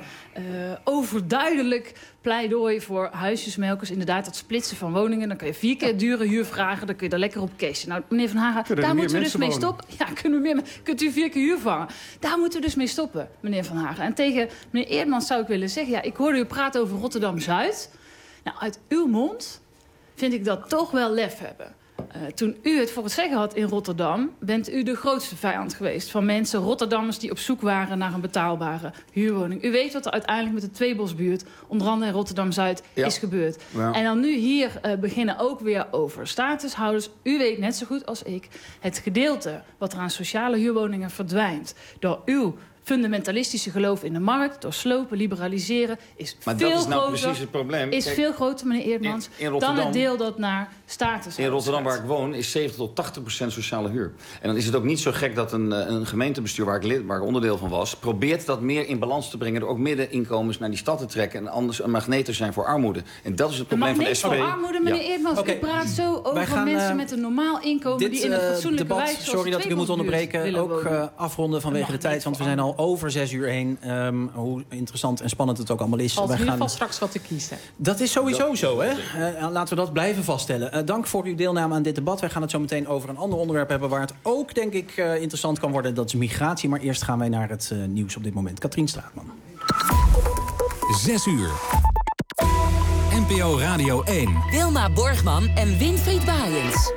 overduidelijk pleidooi voor huisjesmelkers. Inderdaad, dat splitsen van woningen. Dan kun je vier keer dure huur vragen. Dan kun je daar lekker op cashen. Nou, meneer Van Haga, kunnen daar moeten we dus mee wonen? stoppen. Ja, kunnen we meer, kunt u vier keer huur vangen. Daar moeten we dus mee stoppen, meneer Van Haga. En tegen meneer Eerdmans zou ik willen zeggen, ja, ik hoorde u praten over Rotterdam-Zuid. Nou, uit uw mond vind ik dat toch wel lef hebben. Uh, toen u het voor het zeggen had in Rotterdam, bent u de grootste vijand geweest van mensen, Rotterdammers, die op zoek waren naar een betaalbare huurwoning. U weet wat er uiteindelijk met de Tweebosbuurt, onder andere in Rotterdam-Zuid, ja. is gebeurd. Ja. En dan nu hier uh, beginnen ook weer over statushouders. U weet net zo goed als ik, het gedeelte wat er aan sociale huurwoningen verdwijnt door uw fundamentalistische geloof in de markt, door slopen, liberaliseren, is maar veel dat is nou groter, precies het probleem. Is Kijk, veel groter, meneer Eerdmans, in, in dan het deel dat naar status In Rotterdam, waar ik woon, is zeventig tot tachtig procent sociale huur. En dan is het ook niet zo gek dat een, een gemeentebestuur, waar ik, lid, waar ik onderdeel van was, probeert dat meer in balans te brengen door ook middeninkomens naar die stad te trekken en anders een magneet te zijn voor armoede. En dat is het probleem van de S P. Voor armoede, meneer ja. Eerdmans, okay. u praat zo over gaan, mensen uh, met een normaal inkomen dit, die in een fatsoenlijke debat, wijze, sorry dat ik u moet onderbreken, ook uh, afronden vanwege de tijd, want we zijn al over zes uur heen. Um, hoe interessant en spannend het ook allemaal is. Als in ieder geval gaan... straks wat te kiezen. Dat is sowieso dat... zo, hè? Uh, laten we dat blijven vaststellen. Uh, dank voor uw deelname aan dit debat. Wij gaan het zo meteen over een ander onderwerp hebben waar het ook, denk ik, uh, interessant kan worden. Dat is migratie. Maar eerst gaan wij naar het uh, nieuws op dit moment. Katrien Straatman. Zes uur. N P O Radio één. Wilma Borgman en Winfried Baaiens.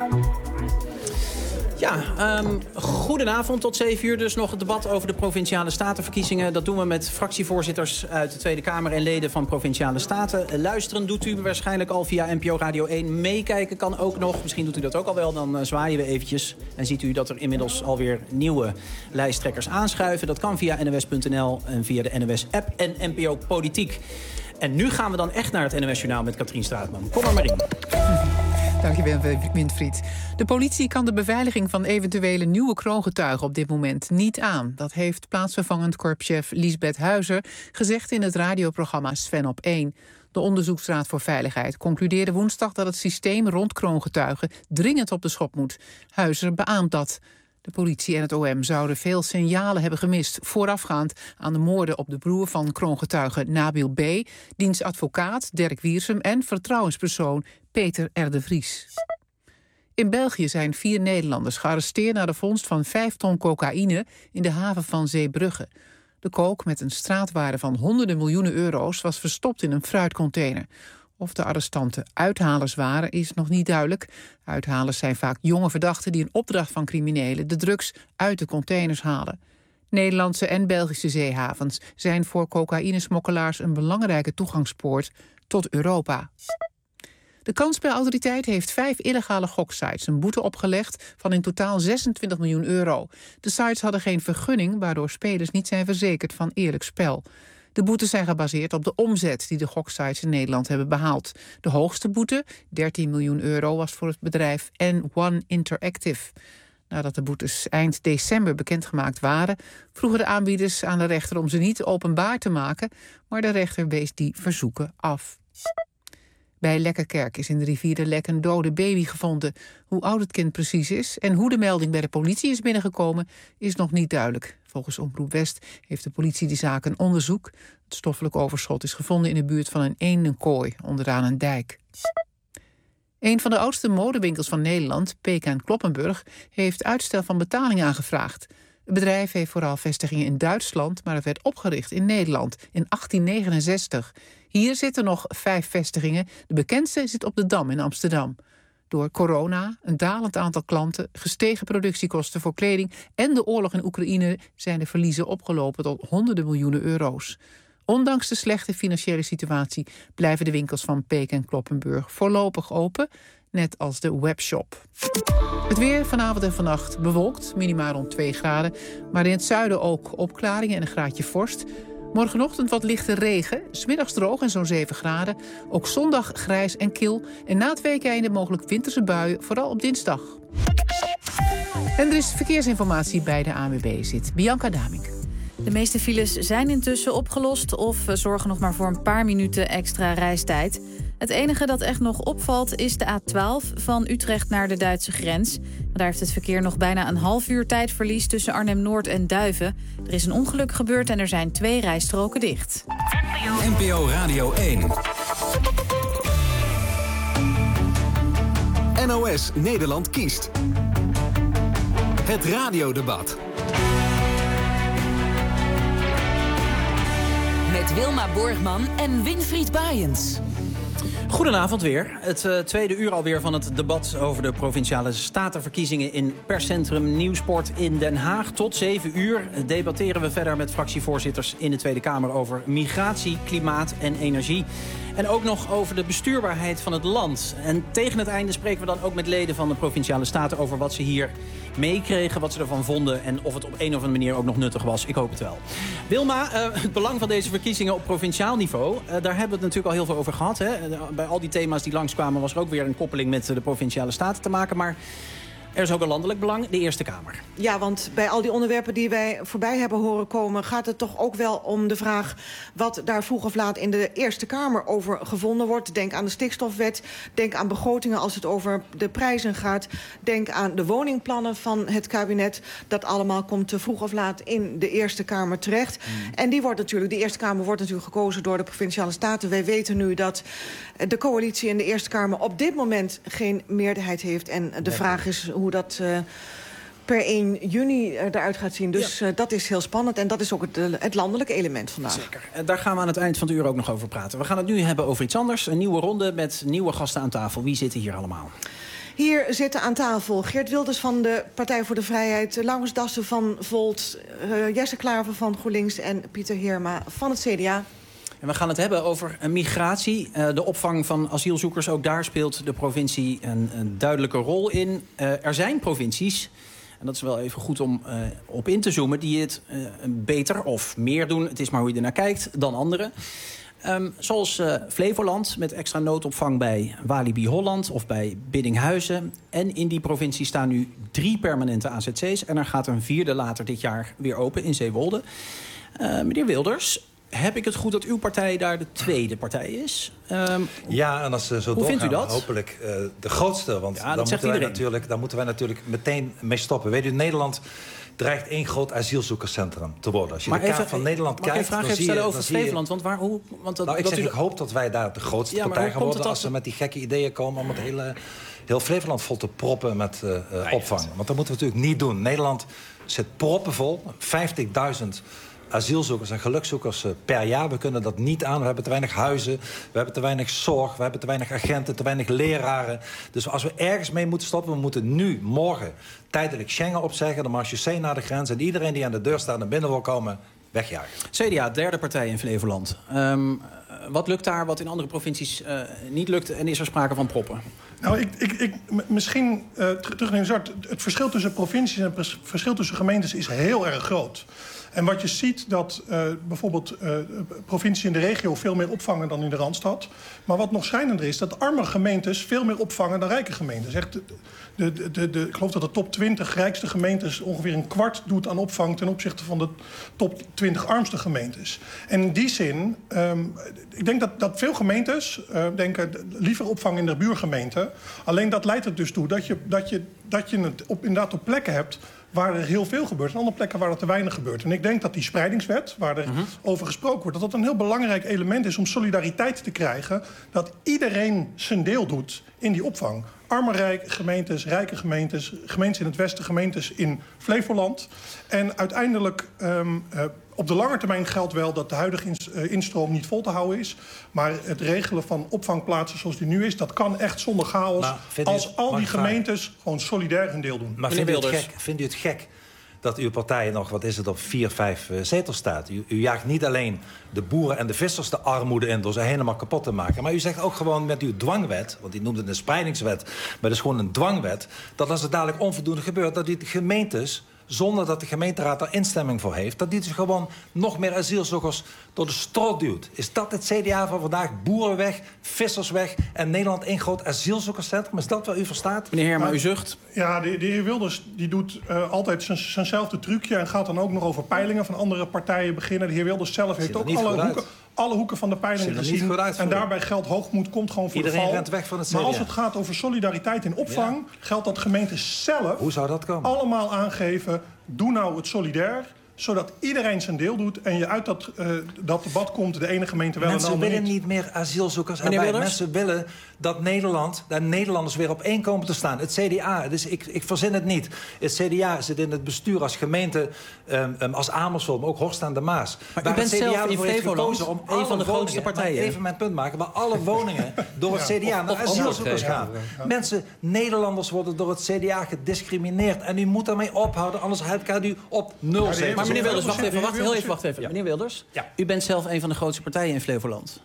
Ja, um, goedenavond. Tot zeven uur dus nog het debat over de Provinciale Statenverkiezingen. Dat doen we met fractievoorzitters uit de Tweede Kamer en leden van Provinciale Staten. Luisteren doet u waarschijnlijk al via N P O Radio één. Meekijken kan ook nog. Misschien doet u dat ook al wel. Dan uh, zwaaien we eventjes. En ziet u dat er inmiddels alweer nieuwe lijsttrekkers aanschuiven. Dat kan via N O S punt N L en via de N O S-app en N P O Politiek. En nu gaan we dan echt naar het N O S-journaal met Katrien Straatman. Kom maar maar in. Dankjewel, Winfried. De politie kan de beveiliging van eventuele nieuwe kroongetuigen op dit moment niet aan. Dat heeft plaatsvervangend korpschef Liesbeth Huizer gezegd in het radioprogramma Sven op één. De Onderzoeksraad voor Veiligheid concludeerde woensdag dat het systeem rond kroongetuigen dringend op de schop moet. Huizer beaamt dat. De politie en het O M zouden veel signalen hebben gemist voorafgaand aan de moorden op de broer van kroongetuige Nabil B., diens advocaat Dirk Wiersum en vertrouwenspersoon Peter R. de Vries. In België zijn vier Nederlanders gearresteerd na de vondst van vijf ton cocaïne in de haven van Zeebrugge. De coke met een straatwaarde van honderden miljoenen euro's was verstopt in een fruitcontainer. Of de arrestanten uithalers waren, is nog niet duidelijk. Uithalers zijn vaak jonge verdachten die in opdracht van criminelen de drugs uit de containers halen. Nederlandse en Belgische zeehavens zijn voor cocaïnesmokkelaars een belangrijke toegangspoort tot Europa. De kansspelautoriteit heeft vijf illegale goksites een boete opgelegd van in totaal zesentwintig miljoen euro. De sites hadden geen vergunning, waardoor spelers niet zijn verzekerd van eerlijk spel. De boetes zijn gebaseerd op de omzet die de goksites in Nederland hebben behaald. De hoogste boete, dertien miljoen euro, was voor het bedrijf N one Interactive. Nadat de boetes eind december bekendgemaakt waren, vroegen de aanbieders aan de rechter om ze niet openbaar te maken, maar de rechter wees die verzoeken af. Bij Lekkerkerk is in de rivier de Lek een dode baby gevonden. Hoe oud het kind precies is en hoe de melding bij de politie is binnengekomen, is nog niet duidelijk. Volgens Omroep West heeft de politie die zaak een onderzoek. Het stoffelijk overschot is gevonden in de buurt van een eendenkooi onderaan een dijk. Een van de oudste modewinkels van Nederland, Peek en Kloppenburg, heeft uitstel van betaling aangevraagd. Het bedrijf heeft vooral vestigingen in Duitsland, maar het werd opgericht in Nederland in achttien negenenzestig. Hier zitten nog vijf vestigingen. De bekendste zit op de Dam in Amsterdam. Door corona, een dalend aantal klanten, gestegen productiekosten voor kleding en de oorlog in Oekraïne zijn de verliezen opgelopen tot honderden miljoenen euro's. Ondanks de slechte financiële situatie blijven de winkels van Peek en Kloppenburg voorlopig open, net als de webshop. Het weer vanavond en vannacht bewolkt, minimaal rond twee graden, maar in het zuiden ook opklaringen en een graadje vorst. Morgenochtend wat lichte regen, 's middags droog en zo'n zeven graden. Ook zondag grijs en kil. En na het weekeinde mogelijk winterse buien, vooral op dinsdag. En er is verkeersinformatie bij de A N W B, zit Bianca Damink. De meeste files zijn intussen opgelost of zorgen nog maar voor een paar minuten extra reistijd. Het enige dat echt nog opvalt is de A twaalf van Utrecht naar de Duitse grens. Daar heeft het verkeer nog bijna een half uur tijdverlies tussen Arnhem-Noord en Duiven. Er is een ongeluk gebeurd en er zijn twee rijstroken dicht. N P O Radio één. N O S Nederland kiest. Het radiodebat. Met Wilma Borgman en Winfried Baaiens. Goedenavond weer. Het uh, tweede uur alweer van het debat over de Provinciale Statenverkiezingen in perscentrum Nieuwsport in Den Haag. Tot zeven uur debatteren we verder met fractievoorzitters in de Tweede Kamer over migratie, klimaat en energie. En ook nog over de bestuurbaarheid van het land. En tegen het einde spreken we dan ook met leden van de Provinciale Staten over wat ze hier meekregen, wat ze ervan vonden en of het op een of andere manier ook nog nuttig was. Ik hoop het wel. Wilma, uh, het belang van deze verkiezingen op provinciaal niveau, uh, daar hebben we het natuurlijk al heel veel over gehad. Hè? Bij al die thema's die langskwamen was er ook weer een koppeling met de Provinciale Staten te maken. Maar er is ook een landelijk belang, de Eerste Kamer. Ja, want bij al die onderwerpen die wij voorbij hebben horen komen, gaat het toch ook wel om de vraag wat daar vroeg of laat in de Eerste Kamer over gevonden wordt. Denk aan de stikstofwet, denk aan begrotingen als het over de prijzen gaat. Denk aan de woningplannen van het kabinet. Dat allemaal komt vroeg of laat in de Eerste Kamer terecht. Mm. En die wordt natuurlijk, de Eerste Kamer wordt natuurlijk gekozen door de Provinciale Staten. Wij weten nu dat de coalitie in de Eerste Kamer op dit moment geen meerderheid heeft. En de nee. vraag is hoe dat uh, per één juni uh, eruit gaat zien. Dus ja. uh, dat is heel spannend. En dat is ook het, uh, het landelijke element vandaag. Zeker. En daar gaan we aan het eind van het uur ook nog over praten. We gaan het nu hebben over iets anders. Een nieuwe ronde met nieuwe gasten aan tafel. Wie zitten hier allemaal? Hier zitten aan tafel Geert Wilders van de Partij voor de Vrijheid, Laurens Dassen van Volt, uh, Jesse Klaver van GroenLinks en Pieter Heerma van het C D A. En we gaan het hebben over migratie, de opvang van asielzoekers. Ook daar speelt de provincie een, een duidelijke rol in. Uh, er zijn provincies, en dat is wel even goed om uh, op in te zoomen, die het uh, beter of meer doen, het is maar hoe je ernaar kijkt, dan anderen. Um, zoals uh, Flevoland met extra noodopvang bij Walibi Holland of bij Biddinghuizen. En in die provincie staan nu drie permanente A Z C's. En er gaat een vierde later dit jaar weer open in Zeewolde. Uh, meneer Wilders, heb ik het goed dat uw partij daar de tweede partij is? Um, ja, en als ze zo hoe doorgaan, vindt u dat? hopelijk uh, de grootste. Want ja, dan, moeten wij natuurlijk, dan moeten wij natuurlijk meteen mee stoppen. Weet u, Nederland dreigt één groot asielzoekerscentrum te worden. Als je maar de kaart even, van Nederland kijkt, ik vraag dan even zie je... over Flevoland, want waar, hoe... Want dat, nou, ik dat zeg, u... ik hoop dat wij daar de grootste ja, partij gaan worden dat... als ze met die gekke ideeën komen om het hele, heel Flevoland vol te proppen met uh, uh, opvang. Want dat moeten we natuurlijk niet doen. Nederland zit proppenvol, vijftigduizend asielzoekers en gelukzoekers per jaar. We kunnen dat niet aan. We hebben te weinig huizen. We hebben te weinig zorg. We hebben te weinig agenten. Te weinig leraren. Dus als we ergens mee moeten stoppen, we moeten nu, morgen, tijdelijk Schengen opzeggen. De marechaussee naar de grens. En iedereen die aan de deur staat en binnen wil komen, wegjagen. C D A, derde partij in Flevoland. Um, wat lukt daar wat in andere provincies uh, niet lukt? En is er sprake van proppen? Nou, ik, ik, ik, misschien uh, terug naar het, het verschil tussen provincies en het verschil tussen gemeentes is heel erg groot. En wat je ziet dat uh, bijvoorbeeld uh, provincies in de regio veel meer opvangen dan in de Randstad. Maar wat nog schrijnender is, dat arme gemeentes veel meer opvangen dan rijke gemeentes. Echt, de, de, de, de, ik geloof dat de top twintig rijkste gemeentes ongeveer een kwart doet aan opvang ten opzichte van de top twintig armste gemeentes. En in die zin, um, ik denk dat, dat veel gemeentes uh, denken liever opvang in de buurgemeente. Alleen dat leidt er dus toe dat je, dat je, dat je het op, inderdaad op plekken hebt waar er heel veel gebeurt en andere plekken waar er te weinig gebeurt. En ik denk dat die spreidingswet, waar er mm-hmm. over gesproken wordt, dat dat een heel belangrijk element is om solidariteit te krijgen. Dat iedereen zijn deel doet in die opvang. Arme rijk, gemeentes, rijke gemeentes, gemeentes in het westen, gemeentes in Flevoland. En uiteindelijk, um, uh, op de lange termijn geldt wel dat de huidige ins- uh, instroom niet vol te houden is. Maar het regelen van opvangplaatsen zoals die nu is, dat kan echt zonder chaos. Als u, al die gemeentes vragen. gewoon solidair hun deel doen. Maar vindt u, het gek, vindt u het gek dat uw partij nog, wat is het, op vier, vijf uh, zetels staat? U, u jaagt niet alleen de boeren en de vissers de armoede in door ze helemaal kapot te maken. Maar u zegt ook gewoon met uw dwangwet, want die noemde het een spreidingswet, maar het is gewoon een dwangwet, dat als het dadelijk onvoldoende gebeurt, dat die gemeentes, zonder dat de gemeenteraad er instemming voor heeft, dat die dus gewoon nog meer asielzoekers door de strot duwt. Is dat het C D A van vandaag? Boeren weg, vissers weg en Nederland één groot asielzoekerscentrum? Is dat wat u verstaat? Meneer Heerma, u zucht. Ja, de, de heer Wilders die doet uh, altijd zijn, zijnzelfde trucje en gaat dan ook nog over peilingen van andere partijen beginnen. De heer Wilders zelf heeft ook alle hoeken, alle hoeken van de peilingen gezien. En daarbij geldt hoogmoed komt gewoon voor Iedereen de val. rent weg van het C D A. Maar als het gaat over solidariteit in opvang, ja. geldt dat gemeenten zelf Hoe zou dat komen? allemaal aangeven, doe nou het solidair, zodat iedereen zijn deel doet en je uit dat, uh, dat debat komt, de ene gemeente wel Mensen en de andere willen niet. niet meer asielzoekers Meneer erbij. Wilders? Mensen willen dat Nederland, dat Nederlanders weer op één komen te staan. Het C D A, dus ik, ik verzin het niet. Het C D A zit in het bestuur als gemeente, um, um, als Amersfoort, maar ook Horst aan de Maas. Maar waar u bent het C D A zelf in Flevoland om een van de grootste woningen, partijen. Even mijn punt maken, waar alle woningen door het Ja, C D A of, naar of asielzoekers of gaan. Ja. Mensen, Nederlanders worden door het C D A gediscrimineerd. En u moet daarmee ophouden, anders gaat u op nul Ja, zetels. Maar meneer Wilders, wacht even, wacht, heel Wilders- even, wacht even. Ja. Meneer Wilders, Ja. u bent zelf een van de grootste partijen in Flevoland.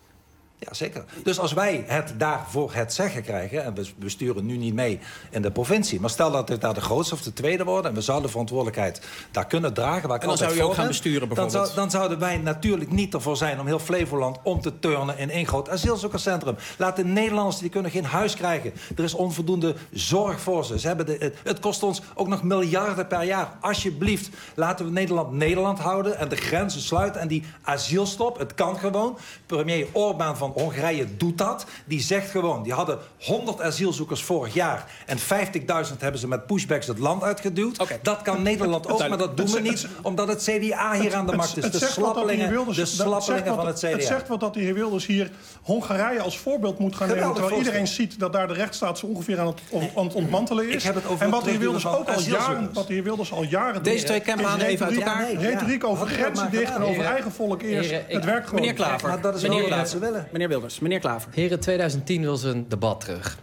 Ja, zeker. Dus als wij het daarvoor het zeggen krijgen, en we besturen nu niet mee in de provincie, maar stel dat we daar de grootste of de tweede worden en we zouden de verantwoordelijkheid daar kunnen dragen, waar ik En dan altijd zou u ook voor gaan ben, besturen dan, bijvoorbeeld. zou, dan zouden wij natuurlijk niet ervoor zijn om heel Flevoland om te turnen in één groot asielzoekerscentrum. Laat de Nederlanders, die kunnen geen huis krijgen. Er is onvoldoende zorg voor ze. ze hebben de, het, het kost ons ook nog miljarden per jaar. Alsjeblieft, laten we Nederland Nederland houden en de grenzen sluiten en die asielstop. Het kan gewoon. Premier Orbán van Hongarije doet dat. Die zegt gewoon, die hadden honderd asielzoekers vorig jaar en vijftigduizend hebben ze met pushbacks het land uitgeduwd. Okay. Dat kan Nederland ook, maar dat doen we niet omdat het C D A hier aan de macht is. De slappelingen, de slappelingen van het C D A. Het zegt wat dat de heer Wilders hier Hongarije als voorbeeld moet gaan nemen, terwijl iedereen ziet dat daar de rechtsstaat zo ongeveer aan het, aan het ontmantelen is. Ik heb het over en wat de heer Wilders ook al asielzoekers. jaren, wat de heer Wilders al jaren Deze twee campanen even uit elkaar. Retoriek, retoriek over grenzen dicht en over eigen volk eerst. Het werkt gewoon. Meneer Klaver, Maar dat is meneer, wel wat ze willen. Meneer Wilders, meneer Klaver. Heren, twintig tien wil ze een debat terug.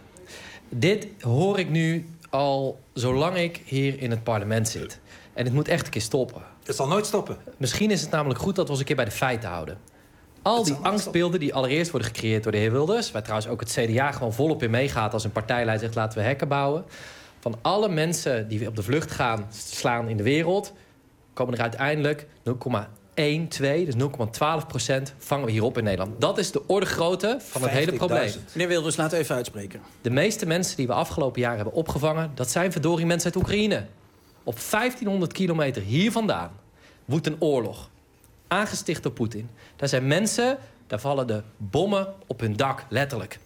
Dit hoor ik nu al zolang ik hier in het parlement zit. En het moet echt een keer stoppen. Het zal nooit stoppen. Misschien is het namelijk goed dat we ons een keer bij de feiten houden. Al die angstbeelden die allereerst worden gecreëerd door de heer Wilders, waar trouwens ook het C D A gewoon volop in meegaat als een partijleider zegt laten we hekken bouwen. Van alle mensen die op de vlucht gaan slaan in de wereld, komen er uiteindelijk nul komma één, twee, dus nul komma twaalf procent vangen we hierop in Nederland. Dat is de orde grootte van het hele probleem. Meneer Wilders, laat even uitspreken. De meeste mensen die we afgelopen jaar hebben opgevangen, dat zijn verdorie mensen uit Oekraïne. Op vijftienhonderd kilometer hier vandaan woedt een oorlog. Aangesticht door Poetin. Daar zijn mensen, daar vallen de bommen op hun dak, letterlijk.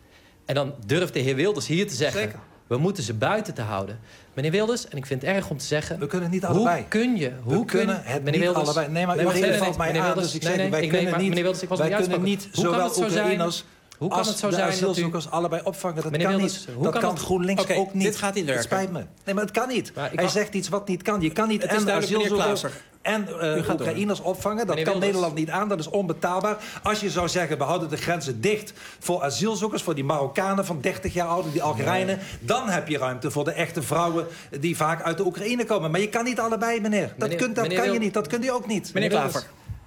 En dan durft de heer Wilders hier te zeggen, zeker, we moeten ze buiten te houden. Meneer Wilders, en ik vind het erg om te zeggen, we kunnen niet allebei. Hoe kun je? Hoe we kunnen het meneer niet Wilders, allebei. Nee, maar nee, u nee, valt mij aan, dus ik zeg, nee, wij ik kunnen nee, niet, meneer Wilders, ik was wij kunnen uitspraken. niet Hoe kan zowel het zo Oekraïners zijn? Hoe kan als het zo de zijn asielzoekers dat u... allebei opvangen. Dat meneer kan Wilders, niet. hoe Dat kan kan het... GroenLinks okay, ook niet. Dit gaat niet werken. Het spijt me. Nee, maar het kan niet. Hij kan... zegt iets wat niet kan. Je kan niet het en asielzoekers en uh, Oekraïners opvangen. Dat kan Nederland niet aan. Dat is onbetaalbaar. Als je zou zeggen, we houden de grenzen dicht voor asielzoekers, voor die Marokkanen van dertig jaar oud, die Algerijnen, nee, dan heb je ruimte voor de echte vrouwen die vaak uit de Oekraïne komen. Maar je kan niet allebei, meneer. Dat, meneer, kunt, dat meneer kan Wil... je niet. Dat kunt u ook niet. Meneer Klaver.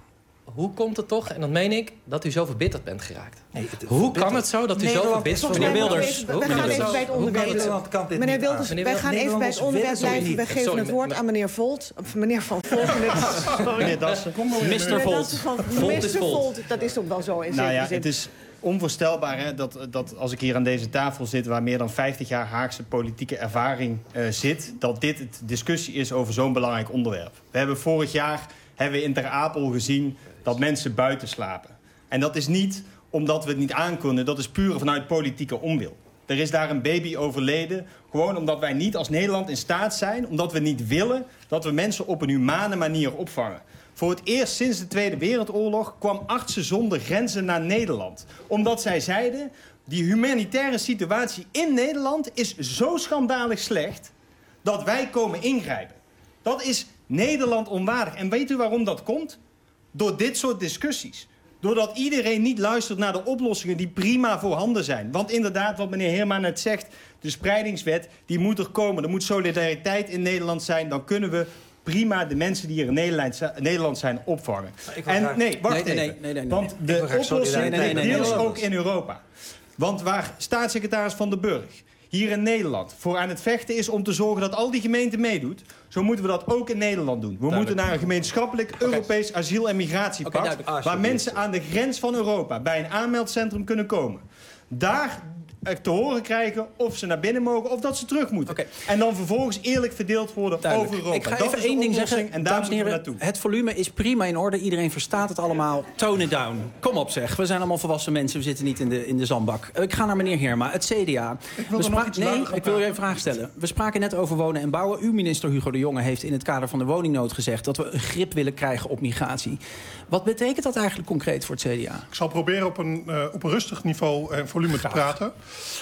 hoe komt het toch, en dat meen ik, dat u zo verbitterd bent geraakt? Nee, het, hoe verbitterd. kan het zo dat u Nederland, zo verbitterd bent? Meneer Wilders, we gaan even bij het onderwerp. Meneer Wilders, wij gaan even bij het onderwerp blijven. Wij geven het woord aan meneer Volt. Of meneer Van Volt. Meneer Dassen. mister Volt. mister Volt, dat is toch wel zo in nou ja, zin. Het is onvoorstelbaar hè, dat, dat als ik hier aan deze tafel zit, waar meer dan vijftig jaar Haagse politieke ervaring uh, zit, dat dit het discussie is over zo'n belangrijk onderwerp. We hebben vorig jaar hebben we in Ter Apel gezien dat mensen buiten slapen. En dat is niet omdat we het niet aankunnen, dat is puur vanuit politieke onwil. Er is daar een baby overleden, gewoon omdat wij niet als Nederland in staat zijn, omdat we niet willen dat we mensen op een humane manier opvangen. Voor het eerst sinds de Tweede Wereldoorlog kwam Artsen zonder Grenzen naar Nederland. Omdat zij zeiden, die humanitaire situatie in Nederland is zo schandalig slecht dat wij komen ingrijpen. Dat is Nederland onwaardig. En weet u waarom dat komt? Door dit soort discussies. Doordat iedereen niet luistert naar de oplossingen die prima voorhanden zijn. Want inderdaad, wat meneer Heerma net zegt, de spreidingswet, die moet er komen. Er moet solidariteit in Nederland zijn. Dan kunnen we prima de mensen die hier in Nederland zijn opvangen. En graag... nee, wacht nee, nee, even. Nee, nee, nee, Want de oplossing nee, nee, nee, deels nee, nee, ook in Europa. Want waar staatssecretaris Van den Burg hier in Nederland voor aan het vechten is om te zorgen dat al die gemeenten meedoet, zo moeten we dat ook in Nederland doen. We duidelijk. moeten naar een gemeenschappelijk okay. Europees asiel- en migratiepact, okay, waar mensen aan de grens van Europa bij een aanmeldcentrum kunnen komen. Daar te horen krijgen of ze naar binnen mogen of dat ze terug moeten. Okay. En dan vervolgens eerlijk verdeeld worden duidelijk. over Europa. Ik ga dat even één ding zeggen, en daar moeten we naartoe. Het volume is prima in orde, iedereen verstaat het allemaal. Tone it down. Kom op zeg, we zijn allemaal volwassen mensen, we zitten niet in de, in de zandbak. Ik ga naar meneer Heerma, het C D A. Ik wil, we spra- nee, ik wil je een vraag stellen. We spraken net over wonen en bouwen. Uw minister Hugo de Jonge heeft in het kader van de woningnood gezegd dat we een grip willen krijgen op migratie. Wat betekent dat eigenlijk concreet voor het C D A? Ik zal proberen op een, uh, op een rustig niveau en volume Graag. te praten.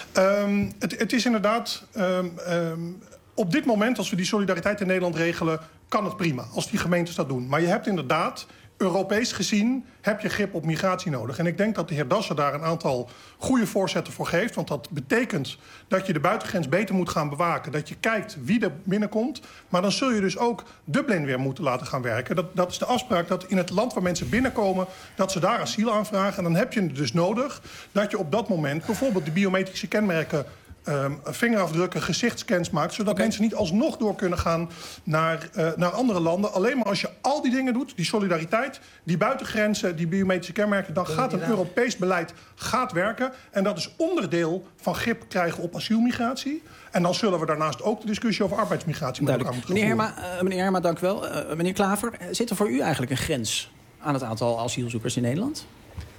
Um, het, het is inderdaad, um, um, op dit moment, als we die solidariteit in Nederland regelen, kan het prima, als die gemeentes dat doen. Maar je hebt inderdaad, Europees gezien, heb je grip op migratie nodig. En ik denk dat de heer Dassen daar een aantal goede voorzetten voor geeft. Want dat betekent dat je de buitengrens beter moet gaan bewaken. Dat je kijkt wie er binnenkomt. Maar dan zul je dus ook Dublin weer moeten laten gaan werken. Dat, dat is de afspraak dat in het land waar mensen binnenkomen, dat ze daar asiel aanvragen. En dan heb je het dus nodig dat je op dat moment bijvoorbeeld de biometrische kenmerken, Um, vingerafdrukken, gezichtscans maakt, zodat okay. mensen niet alsnog door kunnen gaan naar, uh, naar andere landen. Alleen maar als je al die dingen doet, die solidariteit, die buitengrenzen, die biometrische kenmerken, dan gaat een Europees beleid gaat werken. En dat is onderdeel van grip krijgen op asielmigratie. En dan zullen we daarnaast ook de discussie over arbeidsmigratie met elkaar moeten meneer Heerma, uh, meneer Heerma, dank u wel. Uh, meneer Klaver, zit er voor u eigenlijk een grens aan het aantal asielzoekers in Nederland?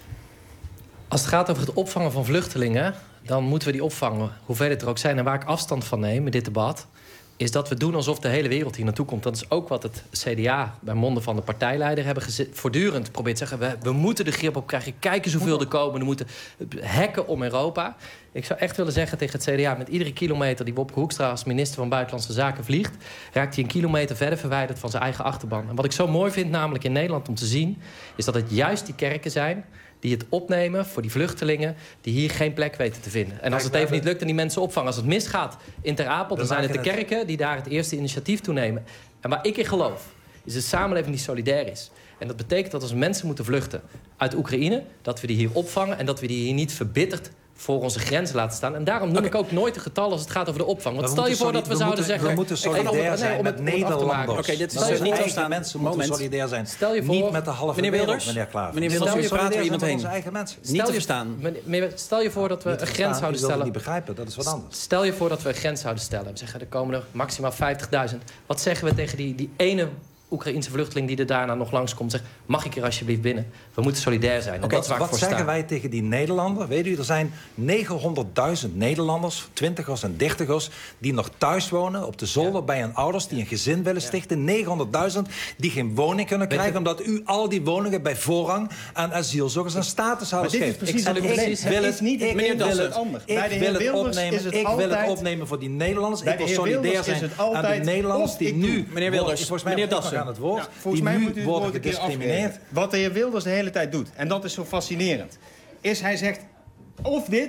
Als het gaat over het opvangen van vluchtelingen, dan moeten we die opvangen, hoeveel het er ook zijn. En waar ik afstand van neem in dit debat, is dat we doen alsof de hele wereld hier naartoe komt. Dat is ook wat het C D A bij monden van de partijleider hebben gezet, voortdurend probeert te zeggen. We, we moeten de grip op krijgen. Kijk eens hoeveel er komen. We moeten hekken om Europa. Ik zou echt willen zeggen tegen het C D A, met iedere kilometer die Wopke Hoekstra als minister van Buitenlandse Zaken vliegt, raakt hij een kilometer verder verwijderd van zijn eigen achterban. En wat ik zo mooi vind namelijk in Nederland om te zien, is dat het juist die kerken zijn die het opnemen voor die vluchtelingen die hier geen plek weten te vinden. En als het even niet lukt en die mensen opvangen, als het misgaat in Ter Apel, dan zijn het de kerken die daar het eerste initiatief toe nemen. En waar ik in geloof, is een samenleving die solidair is. En dat betekent dat als mensen moeten vluchten uit Oekraïne, dat we die hier opvangen en dat we die hier niet verbitterd voor onze grenzen laten staan. En daarom noem okay. ik ook nooit de getallen als het gaat over de opvang. Want we stel je voor dat we, we zouden moeten, zeggen, we moeten solidair zijn nee, met Nederlanders. Oké, okay, dit is dus niet eigen mensen moeten moment. solidair zijn. Stel je voor, niet met de halve meneer Wilders, wereld, meneer Klaver. Meneer Wilders, u praat er iemand heen. Eigen mensen. Niet te verstaan. Meneer, stel je voor dat we niet een grens verstaan, zouden stellen. Niet begrijpen, dat is wat anders. Stel je voor dat we een grens zouden stellen. We zeggen, er komen er maximaal vijftigduizend. Wat zeggen we tegen die, die ene Oekraïense vluchteling die er daarna nog langskomt, zegt, mag ik er alsjeblieft binnen? We moeten solidair zijn. Okay, dat wat zeggen wij tegen die Nederlander? Weet u, er zijn negenhonderdduizend Nederlanders, twintigers en dertigers, die nog thuis wonen op de zolder ja. bij hun ouders, die een gezin willen stichten. Ja. negenhonderdduizend die geen woning kunnen krijgen, omdat u al die woningen bij voorrang aan asielzoekers een statushouders geeft. Ik zal u precies wil het niet. Ik wil het anders. Ik wil het opnemen. Ik wil het opnemen voor die Nederlanders. Ik wil solidair zijn aan de Nederlanders die nu, meneer Wilders, meneer Dassen, aan het woord, ja, volgens die mij nu moet u het worden woord een keer gediscrimineerd. Wat de heer Wilders de hele tijd doet, en dat is zo fascinerend, is hij zegt of dit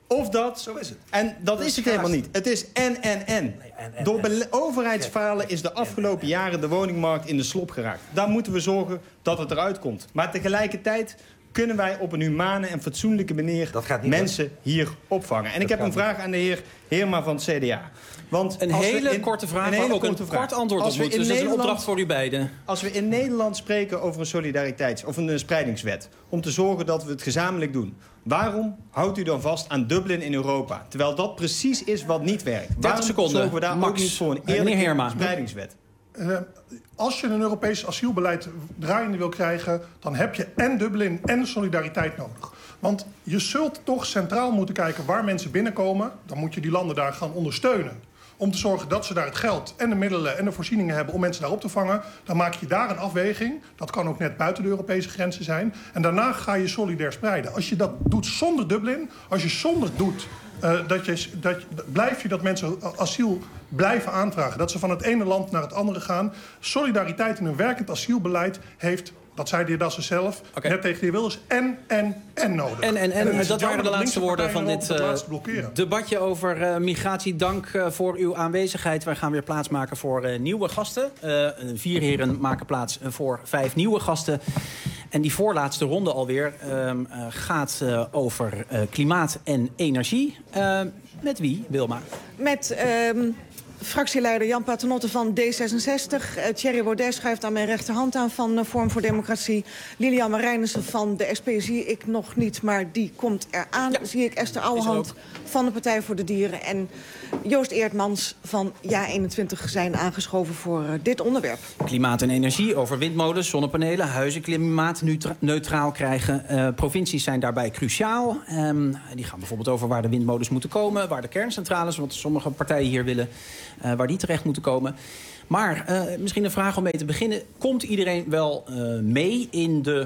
Of dat. Zo is het. En dat, dat is het helemaal niet. Het is en, en, en. Door overheidsfalen is de afgelopen jaren de woningmarkt in de slop geraakt. Daar moeten we zorgen dat het eruit komt. Maar tegelijkertijd kunnen wij op een humane en fatsoenlijke manier mensen doen. hier opvangen. En dat ik heb een vraag aan de heer Heerma van het C D A. Want een hele in, korte vraag, een hele maar ook korte een vraag. kort antwoord op moet. Dus dat is een opdracht voor u beiden. Als we in Nederland spreken over een solidariteits- of een spreidingswet, om te zorgen dat we het gezamenlijk doen, waarom houdt u dan vast aan Dublin in Europa? Terwijl dat precies is wat niet werkt. Waarom seconden. zorgen we daar Max. ook niet voor een eerlijke spreidingswet? Uh, als je een Europees asielbeleid draaiende wil krijgen, dan heb je en Dublin en solidariteit nodig. Want je zult toch centraal moeten kijken waar mensen binnenkomen. Dan moet je die landen daar gaan ondersteunen. Om te zorgen dat ze daar het geld en de middelen en de voorzieningen hebben om mensen daar op te vangen. Dan maak je daar een afweging. Dat kan ook net buiten de Europese grenzen zijn. En daarna ga je solidair spreiden. Als je dat doet zonder Dublin, als je zonder doet, uh, dat je, dat, blijf je dat mensen asiel blijven aanvragen. Dat ze van het ene land naar het andere gaan. Solidariteit in een werkend asielbeleid heeft, dat zei de heer Dassen zelf, okay. net tegen de heer Wilders, en, en, en nodig. En, en, en, en dat waren de laatste woorden van dit uh, debatje over uh, migratie. Dank uh, voor uw aanwezigheid. Wij gaan weer plaatsmaken voor uh, nieuwe gasten. Uh, vier heren maken plaats voor vijf nieuwe gasten. En die voorlaatste ronde alweer uh, uh, gaat uh, over uh, klimaat en energie. Uh, met wie, Wilma? Met Uh... fractieleider Jan Paternotte van D zesenzestig. Uh, Thierry Baudet schuift aan mijn rechterhand aan van uh, Vorm voor Democratie. Lilian Marijnissen van de S P zie ik nog niet, maar die komt eraan. Ja. Zie ik Esther Ouwehand van de Partij voor de Dieren. En Joost Eertmans van Ja eenentwintig zijn aangeschoven voor uh, dit onderwerp. Klimaat en energie, over windmolens, zonnepanelen, huizen klimaatneutraal krijgen. Uh, provincies zijn daarbij cruciaal. Um, die gaan bijvoorbeeld over waar de windmolens moeten komen, waar de kerncentrales, wat sommige partijen hier willen, Uh, waar die terecht moeten komen. Maar uh, misschien een vraag om mee te beginnen. Komt iedereen wel uh, mee in de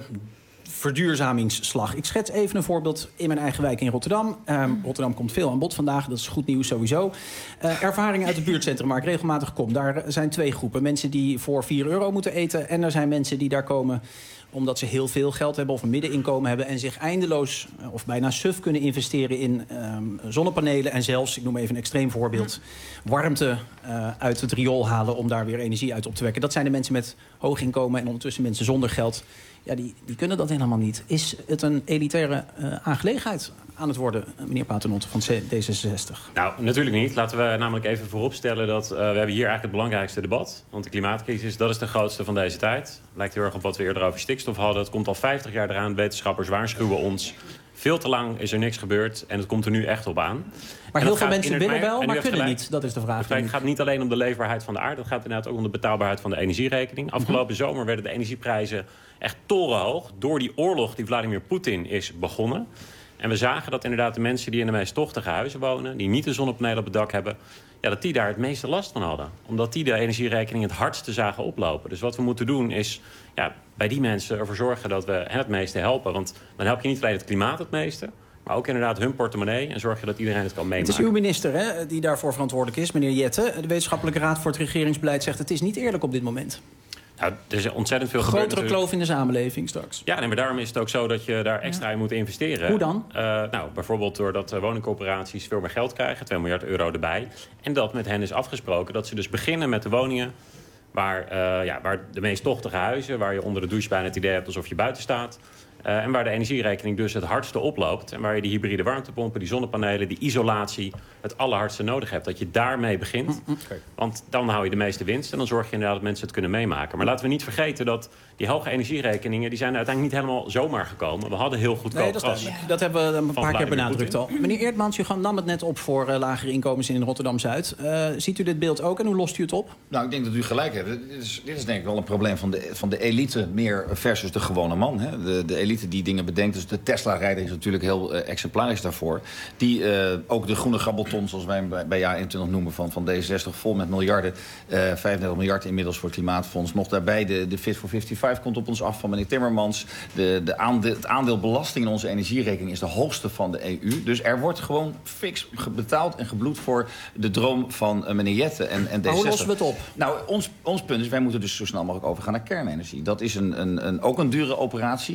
verduurzamingsslag? Ik schets even een voorbeeld in mijn eigen wijk in Rotterdam. Uh, Rotterdam komt veel aan bod vandaag, dat is goed nieuws sowieso. Uh, ervaringen uit het buurtcentrum waar ik regelmatig kom. Daar zijn twee groepen. Mensen die voor vier euro moeten eten. En er zijn mensen die daar komen omdat ze heel veel geld hebben of een middeninkomen hebben en zich eindeloos of bijna suf kunnen investeren in um, zonnepanelen en zelfs, ik noem even een extreem voorbeeld, warmte uh, uit het riool halen om daar weer energie uit op te wekken. Dat zijn de mensen met hoog inkomen en ondertussen mensen zonder geld. Ja, die, die kunnen dat helemaal niet. Is het een elitaire uh, aangelegenheid aan het worden, meneer Paternotte van D zesenzestig? Nou, natuurlijk niet. Laten we namelijk even vooropstellen dat uh, we hebben hier eigenlijk het belangrijkste debat. Want de klimaatcrisis, dat is de grootste van deze tijd. Lijkt heel erg op wat we eerder over stikstof hadden. Het komt al vijftig jaar eraan. Wetenschappers waarschuwen ons. Veel te lang is er niks gebeurd en het komt er nu echt op aan. Maar heel veel mensen willen wel, maar kunnen gelijk, niet. Dat is de vraag. Het gaat niet alleen om de leefbaarheid van de aarde. Het gaat inderdaad ook om de betaalbaarheid van de energierekening. Afgelopen mm-hmm. zomer werden de energieprijzen echt torenhoog door die oorlog die Vladimir Poetin is begonnen. En we zagen dat inderdaad de mensen die in de meest tochtige huizen wonen, die niet de zonnepanelen op het dak hebben, ja, dat die daar het meeste last van hadden. Omdat die de energierekening het hardste zagen oplopen. Dus wat we moeten doen is ja, bij die mensen ervoor zorgen dat we hen het meeste helpen. Want dan help je niet alleen het klimaat het meeste, maar ook inderdaad hun portemonnee en zorg je dat iedereen het kan meemaken. Het is uw minister hè, die daarvoor verantwoordelijk is, meneer Jette. De Wetenschappelijke Raad voor het Regeringsbeleid zegt het is niet eerlijk op dit moment. Nou, er is ontzettend veel gebeurd. Grotere kloof in de samenleving straks. Ja, nee, maar daarom is het ook zo dat je daar extra ja. in moet investeren. Hoe dan? Uh, nou, bijvoorbeeld doordat uh, woningcorporaties veel meer geld krijgen, twee miljard euro erbij. En dat met hen is afgesproken dat ze dus beginnen met de woningen waar, uh, ja, waar de meest tochtige huizen, waar je onder de douche bijna het idee hebt alsof je buiten staat. Uh, en waar de energierekening dus het hardste oploopt. En waar je die hybride warmtepompen, die zonnepanelen, die isolatie het allerhardste nodig hebt. Dat je daarmee begint. Okay. Want dan hou je de meeste winst. En dan zorg je inderdaad dat mensen het kunnen meemaken. Maar laten we niet vergeten dat die hoge energierekeningen, die zijn uiteindelijk niet helemaal zomaar gekomen. We hadden heel goedkoop nee, dat gas. Ja. Dat hebben we een paar keer benadrukt al. Meneer Eertmans, u nam het net op voor uh, lagere inkomens in Rotterdam-Zuid. Uh, ziet u dit beeld ook en hoe lost u het op? Nou, ik denk dat u gelijk hebt. Dit is, dit is denk ik wel een probleem van de, van de elite meer versus de gewone man. Hè? De, de elite die dingen bedenkt. Dus de Tesla-rijder is natuurlijk heel uh, exemplarisch daarvoor. Die uh, ook de groene grabbelton, zoals wij bij, bij Ja eenentwintig noemen, van, van D zesenzestig, vol met miljarden. Uh, vijfendertig miljard inmiddels voor het Klimaatfonds. Nog daarbij de, de Fit for vijfenvijftig komt op ons af van meneer Timmermans. De, de aandeel, het aandeel belasting in onze energierekening is de hoogste van de E U. Dus er wordt gewoon fix betaald en gebloed voor de droom van uh, meneer Jette en, en D zesenzestig. Maar hoe lossen we het op? Nou, ons, ons punt is, wij moeten dus zo snel mogelijk overgaan naar kernenergie. Dat is een, een, een, ook een dure operatie. Maar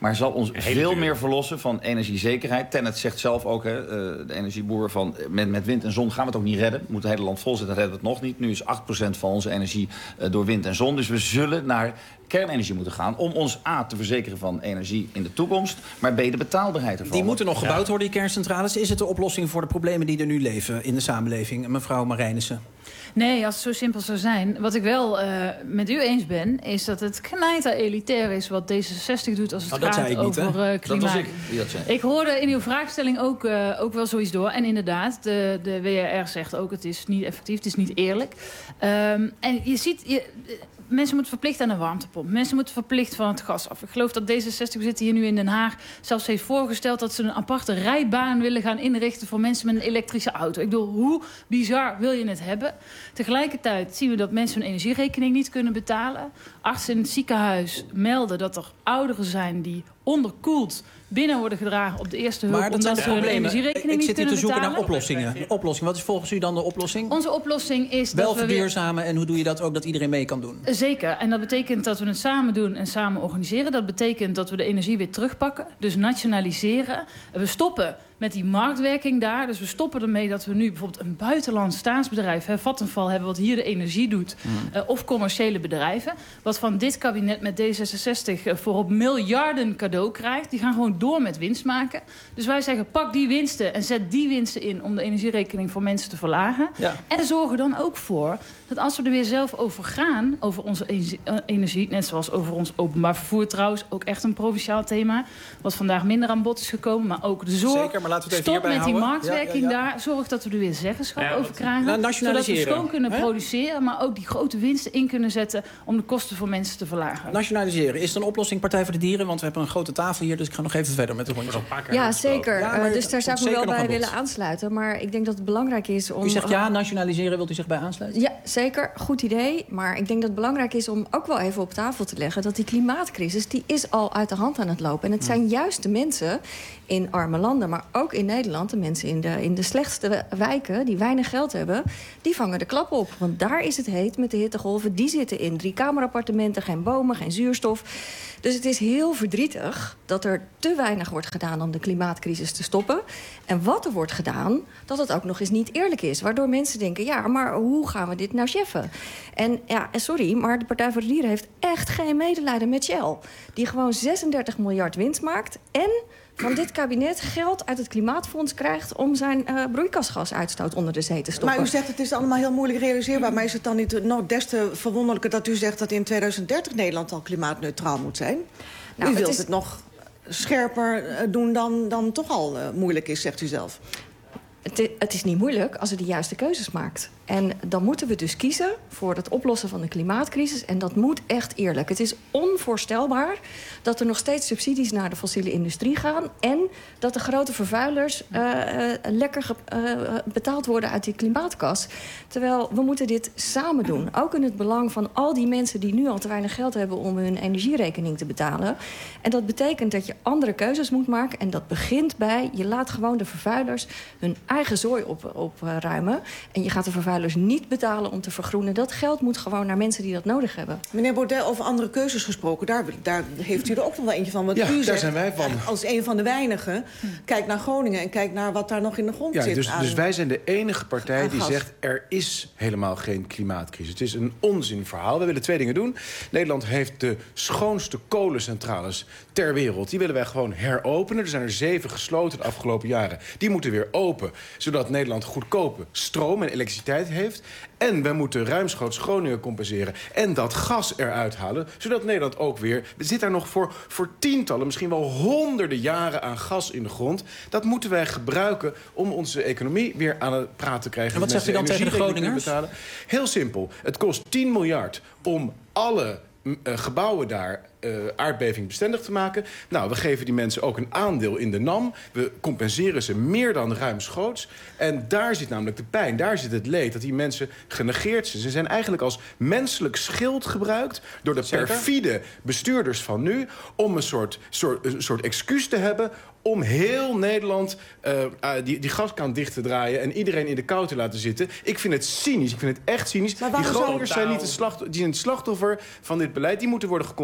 maar zal ons veel meer verlossen van energiezekerheid. Tennet zegt zelf ook, hè, de energieboer, van met, met wind en zon gaan we het ook niet redden. We moeten het hele land vol zetten, redden we het nog niet. Nu is acht procent van onze energie uh, door wind en zon. Dus we zullen naar kernenergie moeten gaan om ons A te verzekeren van energie in de toekomst, maar B de betaalbaarheid ervan. Die moeten nog gebouwd worden, die kerncentrales. Is het de oplossing voor de problemen die er nu leven in de samenleving, mevrouw Marijnissen? Nee, als het zo simpel zou zijn. Wat ik wel uh, met u eens ben, is dat het knijter elitair is wat D zesenzestig doet als het oh, dat gaat zei ik niet, over uh, klimaat. Dat was ik die dat zei. Ik hoorde in uw vraagstelling ook, uh, ook wel zoiets door. En inderdaad, de, de W R R zegt ook, het is niet effectief, het is niet eerlijk. Um, en je ziet... Je, mensen moeten verplicht aan een warmtepomp. Mensen moeten verplicht van het gas af. Ik geloof dat D zesenzestig, we zitten hier nu in Den Haag, zelfs heeft voorgesteld dat ze een aparte rijbaan willen gaan inrichten voor mensen met een elektrische auto. Ik bedoel, hoe bizar wil je het hebben? Tegelijkertijd zien we dat mensen hun energierekening niet kunnen betalen. Artsen in het ziekenhuis melden dat er ouderen zijn die onderkoeld binnen worden gedragen op de eerste hulp, maar dat omdat ze hun energierekening niet kunnen betalen. Ik zit hier te zoeken naar oplossingen. oplossing. Wat is volgens u dan de oplossing? Onze oplossing is wel dat we verduurzamen weer... en hoe doe je dat ook dat iedereen mee kan doen? Zeker. En dat betekent dat we het samen doen en samen organiseren. Dat betekent dat we de energie weer terugpakken. Dus nationaliseren. We stoppen met die marktwerking daar. Dus we stoppen ermee dat we nu bijvoorbeeld een buitenlands staatsbedrijf, hè, Vattenfall hebben, wat hier de energie doet. Mm. Uh, of commerciële bedrijven. Wat van dit kabinet met D zesenzestig uh, voor op miljarden cadeau krijgt. Die gaan gewoon door met winst maken. Dus wij zeggen, pak die winsten en zet die winsten in om de energierekening voor mensen te verlagen. Ja. En zorgen dan ook voor dat als we er weer zelf over gaan, over onze energie, net zoals over ons openbaar vervoer trouwens, ook echt een provinciaal thema, wat vandaag minder aan bod is gekomen, maar ook de zorg. Zeker, maar laten we het even Stop met hierbij die houden. marktwerking ja, ja, ja. daar. Zorg dat we er weer zeggenschap ja, over krijgen. Nou, nationaliseren. Zodat we schoon kunnen He? produceren, maar ook die grote winsten in kunnen zetten om de kosten voor mensen te verlagen. Nationaliseren. Is het een oplossing, Partij voor de Dieren? Want we hebben een grote tafel hier, dus ik ga nog even verder met de rondjes. Ja, zeker. Ja, uh, dus daar zou ik me wel bij willen bod. aansluiten. Maar ik denk dat het belangrijk is om... U zegt ja, nationaliseren, wilt u zich bij aansluiten? Ja, zeker. Goed idee. Maar ik denk dat het belangrijk is om ook wel even op tafel te leggen dat die klimaatcrisis, die is al uit de hand aan het lopen. En het zijn juist de mensen in arme landen, maar ook in Nederland, de mensen in de, in de slechtste wijken die weinig geld hebben, die vangen de klap op. Want daar is het heet met de hittegolven. Die zitten in driekamerappartementen, geen bomen, geen zuurstof. Dus het is heel verdrietig dat er te weinig wordt gedaan om de klimaatcrisis te stoppen. En wat er wordt gedaan, dat het ook nog eens niet eerlijk is. Waardoor mensen denken, ja, maar hoe gaan we dit nou cheffen? En ja, sorry, maar de Partij voor de Dieren heeft echt geen medelijden met Shell. Die gewoon zesendertig miljard winst maakt en van dit kabinet geld uit het Klimaatfonds krijgt om zijn uh, broeikasgasuitstoot onder de zee te stoppen. Maar u zegt het is allemaal heel moeilijk realiseerbaar. Maar is het dan niet nog des te verwonderlijker dat u zegt dat in tweeduizend dertig Nederland al klimaatneutraal moet zijn? Nou, u wilt het, is... het nog scherper doen dan, dan toch al uh, moeilijk is, zegt u zelf. Het, het is niet moeilijk als u de juiste keuzes maakt. En dan moeten we dus kiezen voor het oplossen van de klimaatcrisis. En dat moet echt eerlijk. Het is onvoorstelbaar dat er nog steeds subsidies naar de fossiele industrie gaan. En dat de grote vervuilers uh, uh, lekker ge, uh, betaald worden uit die klimaatkas. Terwijl we moeten dit samen doen. Ook in het belang van al die mensen die nu al te weinig geld hebben om hun energierekening te betalen. En dat betekent dat je andere keuzes moet maken. En dat begint bij, je laat gewoon de vervuilers hun eigen zooi opruimen. Op, uh, en je gaat de vervuilers niet betalen om te vergroenen. Dat geld moet gewoon naar mensen die dat nodig hebben. Meneer Baudet, over andere keuzes gesproken, daar, daar heeft u er ook nog wel eentje van. Want ja, u daar zegt, zijn wij van. Als een van de weinigen, kijk naar Groningen en kijk naar wat daar nog in de grond ja, zit. Dus, aan, dus wij zijn de enige partij die gas. zegt, er is helemaal geen klimaatcrisis. Het is een onzinverhaal. We willen twee dingen doen. Nederland heeft de schoonste kolencentrales ter wereld. Die willen wij gewoon heropenen. Er zijn er zeven gesloten de afgelopen jaren. Die moeten weer open, zodat Nederland goedkope stroom en elektriciteit heeft. En we moeten ruimschoots Groningen compenseren. En dat gas eruit halen, zodat Nederland ook weer... We zitten daar nog voor, voor tientallen, misschien wel honderden jaren aan gas in de grond. Dat moeten wij gebruiken om onze economie weer aan het praten te krijgen. En wat zegt u dan tegen de Groningers? Betalen. Heel simpel. Het kost tien miljard om alle uh, gebouwen daar Uh, aardbevingbestendig te maken. Nou, we geven die mensen ook een aandeel in de N A M. We compenseren ze meer dan ruimschoots. En daar zit namelijk de pijn, daar zit het leed. Dat die mensen genegeerd zijn. Ze zijn eigenlijk als menselijk schild gebruikt door de Zeker? perfide bestuurders van nu om een soort, soort, een soort excuus te hebben om heel Nederland uh, uh, die, die gaskraan dicht te draaien en iedereen in de kou te laten zitten. Ik vind het cynisch. Ik vind het echt cynisch. Die Groningers zijn niet het slachtoffer, die zijn het slachtoffer van dit beleid. Die moeten worden gecompenseerd.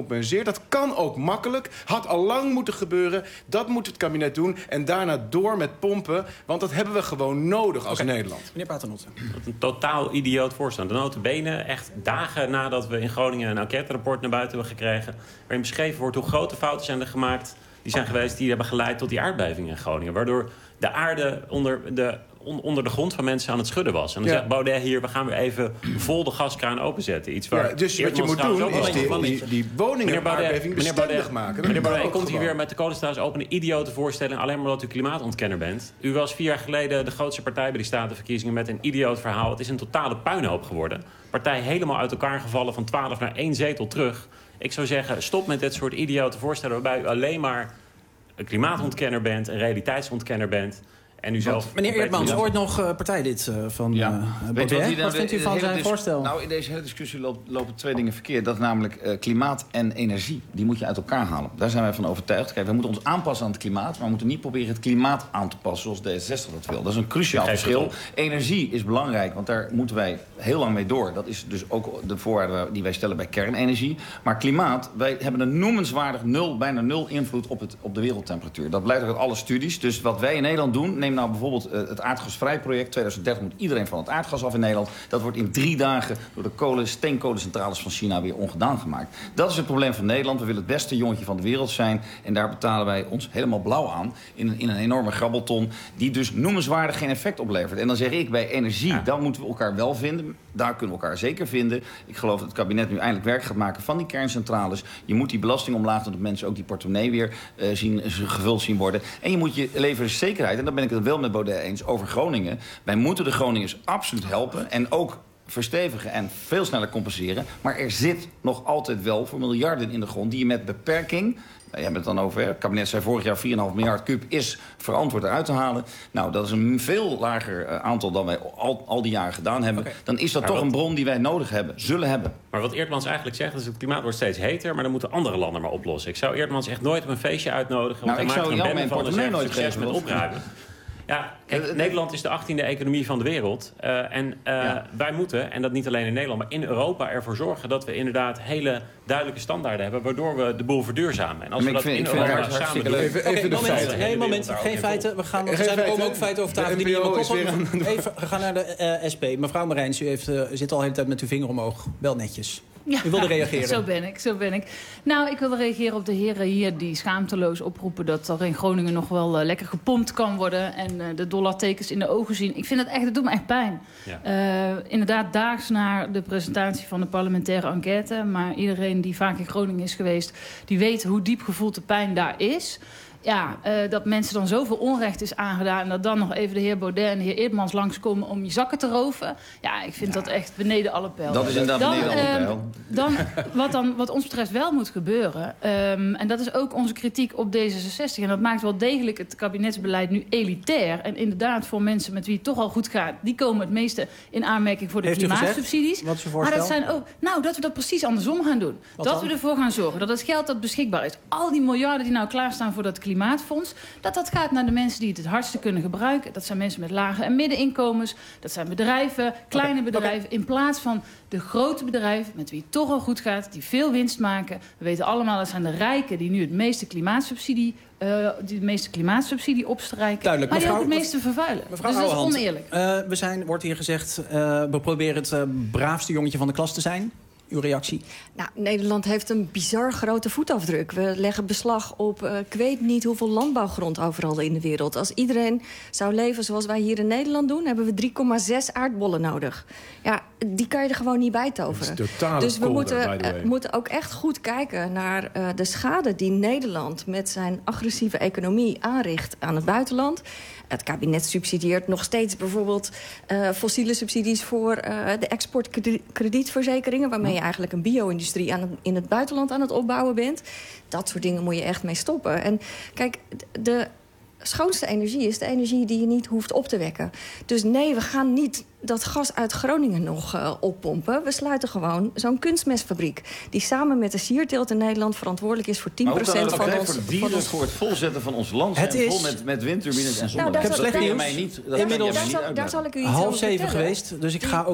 Dat kan ook makkelijk. Had al lang moeten gebeuren. Dat moet het kabinet doen. En daarna door met pompen. Want dat hebben we gewoon nodig als okay. Nederland. Meneer Paternotte. Een totaal idioot voorstel. De nota bene, echt dagen nadat we in Groningen een enquêterapport naar buiten hebben gekregen, waarin beschreven wordt hoe grote fouten zijn er gemaakt, die zijn geweest, die hebben geleid tot die aardbeving in Groningen. Waardoor de aarde onder de, on, onder de grond van mensen aan het schudden was. En dan ja. zegt Baudet hier, we gaan weer even vol de gaskraan openzetten. Iets waar ja, dus wat je moet doen is die, die, die woningen aardbeving bestendig maken. Meneer Baudet, komt hier weer met de kolencentrales openen idiote voorstellen, alleen maar omdat u klimaatontkenner bent. U was vier jaar geleden de grootste partij bij die statenverkiezingen met een idioot verhaal. Het is een totale puinhoop geworden. Partij helemaal uit elkaar gevallen, van twaalf naar één zetel terug. Ik zou zeggen, stop met dit soort idiote voorstellen waarbij u alleen maar een klimaatontkenner bent, een realiteitsontkenner bent. En u zelf... Meneer Eerdmans, ooit nog uh, partijlid uh, van uh, ja. Baudet. Wat vindt u van zijn voorstel? Nou, in deze hele discussie lopen, lopen twee dingen verkeerd. Dat is namelijk uh, klimaat en energie. Die moet je uit elkaar halen. Daar zijn wij van overtuigd. Kijk, we moeten ons aanpassen aan het klimaat, maar we moeten niet proberen het klimaat aan te passen zoals D zesenzestig dat wil. Dat is een cruciaal verschil. Energie is belangrijk, want daar moeten wij heel lang mee door. Dat is dus ook de voorwaarde die wij stellen bij kernenergie. Maar klimaat, wij hebben een noemenswaardig nul, bijna nul invloed op, het, op de wereldtemperatuur. Dat blijkt ook uit alle studies. Dus wat wij in Nederland doen, neem nou bijvoorbeeld uh, het aardgasvrij project. tweeduizend dertig moet iedereen van het aardgas af in Nederland. Dat wordt in drie dagen door de kolen, steenkolencentrales van China weer ongedaan gemaakt. Dat is het probleem van Nederland. We willen het beste jongetje van de wereld zijn. En daar betalen wij ons helemaal blauw aan. In een, in een enorme grabbelton. Die dus noemenswaardig geen effect oplevert. En dan zeg ik bij energie, ja. dan moeten we elkaar wel vinden. Daar kunnen we elkaar zeker vinden. Ik geloof dat het kabinet nu eindelijk werk gaat maken van die kerncentrales. Je moet die belasting omlaag doen, dat mensen ook die portemonnee weer uh, zien, gevuld zien worden. En je moet je levenszekerheid, en daar ben ik het wel met Baudet eens, over Groningen. Wij moeten de Groningers absoluut helpen. En ook verstevigen en veel sneller compenseren. Maar er zit nog altijd wel voor miljarden in de grond die je met beperking... Je hebt het dan over, hè? Het kabinet zei vorig jaar vier komma vijf miljard kuub is verantwoord eruit te halen. Nou, dat is een veel lager uh, aantal dan wij al, al die jaren gedaan hebben. Okay. Dan is dat maar toch wat... een bron die wij nodig hebben, zullen hebben. Maar wat Eerdmans eigenlijk zegt, is het klimaat wordt steeds heter, maar dan moeten andere landen maar oplossen. Ik zou Eerdmans echt nooit op een feestje uitnodigen, want nou, hij maakt er een bende van en zegt nooit succes met opruimen. Ja, kijk, uh, Nederland is de achttiende economie van de wereld. Uh, en uh, ja. wij moeten, en dat niet alleen in Nederland, maar in Europa ervoor zorgen dat we inderdaad hele duidelijke standaarden hebben, waardoor we de boel verduurzamen. En als maar we dat vind, in Europa samen doen... Even, even de feiten. Nee, moment, geen feiten. We gaan, er zijn komen ook feiten over tafel die niet koppelen. Even, we gaan naar de uh, S P. Mevrouw Marijns, u heeft, uh, zit al de hele tijd met uw vinger omhoog. Wel netjes. Ja, u wilde reageren. Zo ben ik, zo ben ik. Nou, ik wilde reageren op de heren hier die schaamteloos oproepen dat er in Groningen nog wel uh, lekker gepompt kan worden en uh, de dollartekens in de ogen zien. Ik vind het echt, het doet me echt pijn. Ja. Uh, inderdaad, daags na de presentatie van de parlementaire enquête, maar iedereen die vaak in Groningen is geweest, die weet hoe diep gevoeld de pijn daar is. Ja, uh, dat mensen dan zoveel onrecht is aangedaan en dat dan nog even de heer Baudet en de heer Eerdmans langskomen om je zakken te roven. Ja, ik vind ja. dat echt beneden alle pijl. Dat is inderdaad dan, beneden alle pijl. Uh, dan, wat, dan, wat ons betreft wel moet gebeuren, um, en dat is ook onze kritiek op D zesenzestig. En dat maakt wel degelijk het kabinetsbeleid nu elitair. En inderdaad voor mensen met wie het toch al goed gaat, die komen het meeste in aanmerking voor de Heeft klimaatsubsidies. Wat is uw voorstel? Maar dat zijn ook, nou, dat we dat precies andersom gaan doen. Wat dat dan? We ervoor gaan zorgen dat het geld dat beschikbaar is, al die miljarden die nou klaarstaan voor dat klimaat, Klimaatfonds, dat dat gaat naar de mensen die het het hardste kunnen gebruiken. Dat zijn mensen met lage en middeninkomens. Dat zijn bedrijven, kleine okay. bedrijven. Okay. In plaats van de grote bedrijven met wie het toch al goed gaat, die veel winst maken. We weten allemaal, dat zijn de rijken die nu het meeste klimaatsubsidie, uh, die de meeste klimaatsubsidie opstrijken. Duidelijk, maar die mevrouw, ook het meeste vervuilen. Mevrouw dus dat is Ouwehand, oneerlijk. Uh, we zijn, wordt hier gezegd, uh, we proberen het uh, braafste jongetje van de klas te zijn. Uw reactie? Nou, Nederland heeft een bizar grote voetafdruk. We leggen beslag op, uh, ik weet niet hoeveel landbouwgrond overal in de wereld. Als iedereen zou leven zoals wij hier in Nederland doen, hebben we drie komma zes aardbollen nodig. Ja, die kan je er gewoon niet bij toveren. Dus we moeten, uh, moeten ook echt goed kijken naar uh, de schade die Nederland met zijn agressieve economie aanricht aan het buitenland. Het kabinet subsidieert nog steeds bijvoorbeeld uh, fossiele subsidies voor uh, de exportkredietverzekeringen, waarmee je eigenlijk een bio-industrie aan het, in het buitenland aan het opbouwen bent. Dat soort dingen moet je echt mee stoppen. En kijk, de schoonste energie is de energie die je niet hoeft op te wekken. Dus nee, we gaan niet dat gas uit Groningen nog uh, oppompen. We sluiten gewoon zo'n kunstmestfabriek die samen met de sierteelt in Nederland verantwoordelijk is voor tien procent van ons... voor de dieren, van ons... voor het volzetten van ons land het is... vol met, met windturbines en zonnepanelen. Nou, ik heb slecht nieuws. Mij niet, dat Inmiddels daar, zal, daar zal ik u iets half over zeven vertellen. geweest, dus ik ga ook dit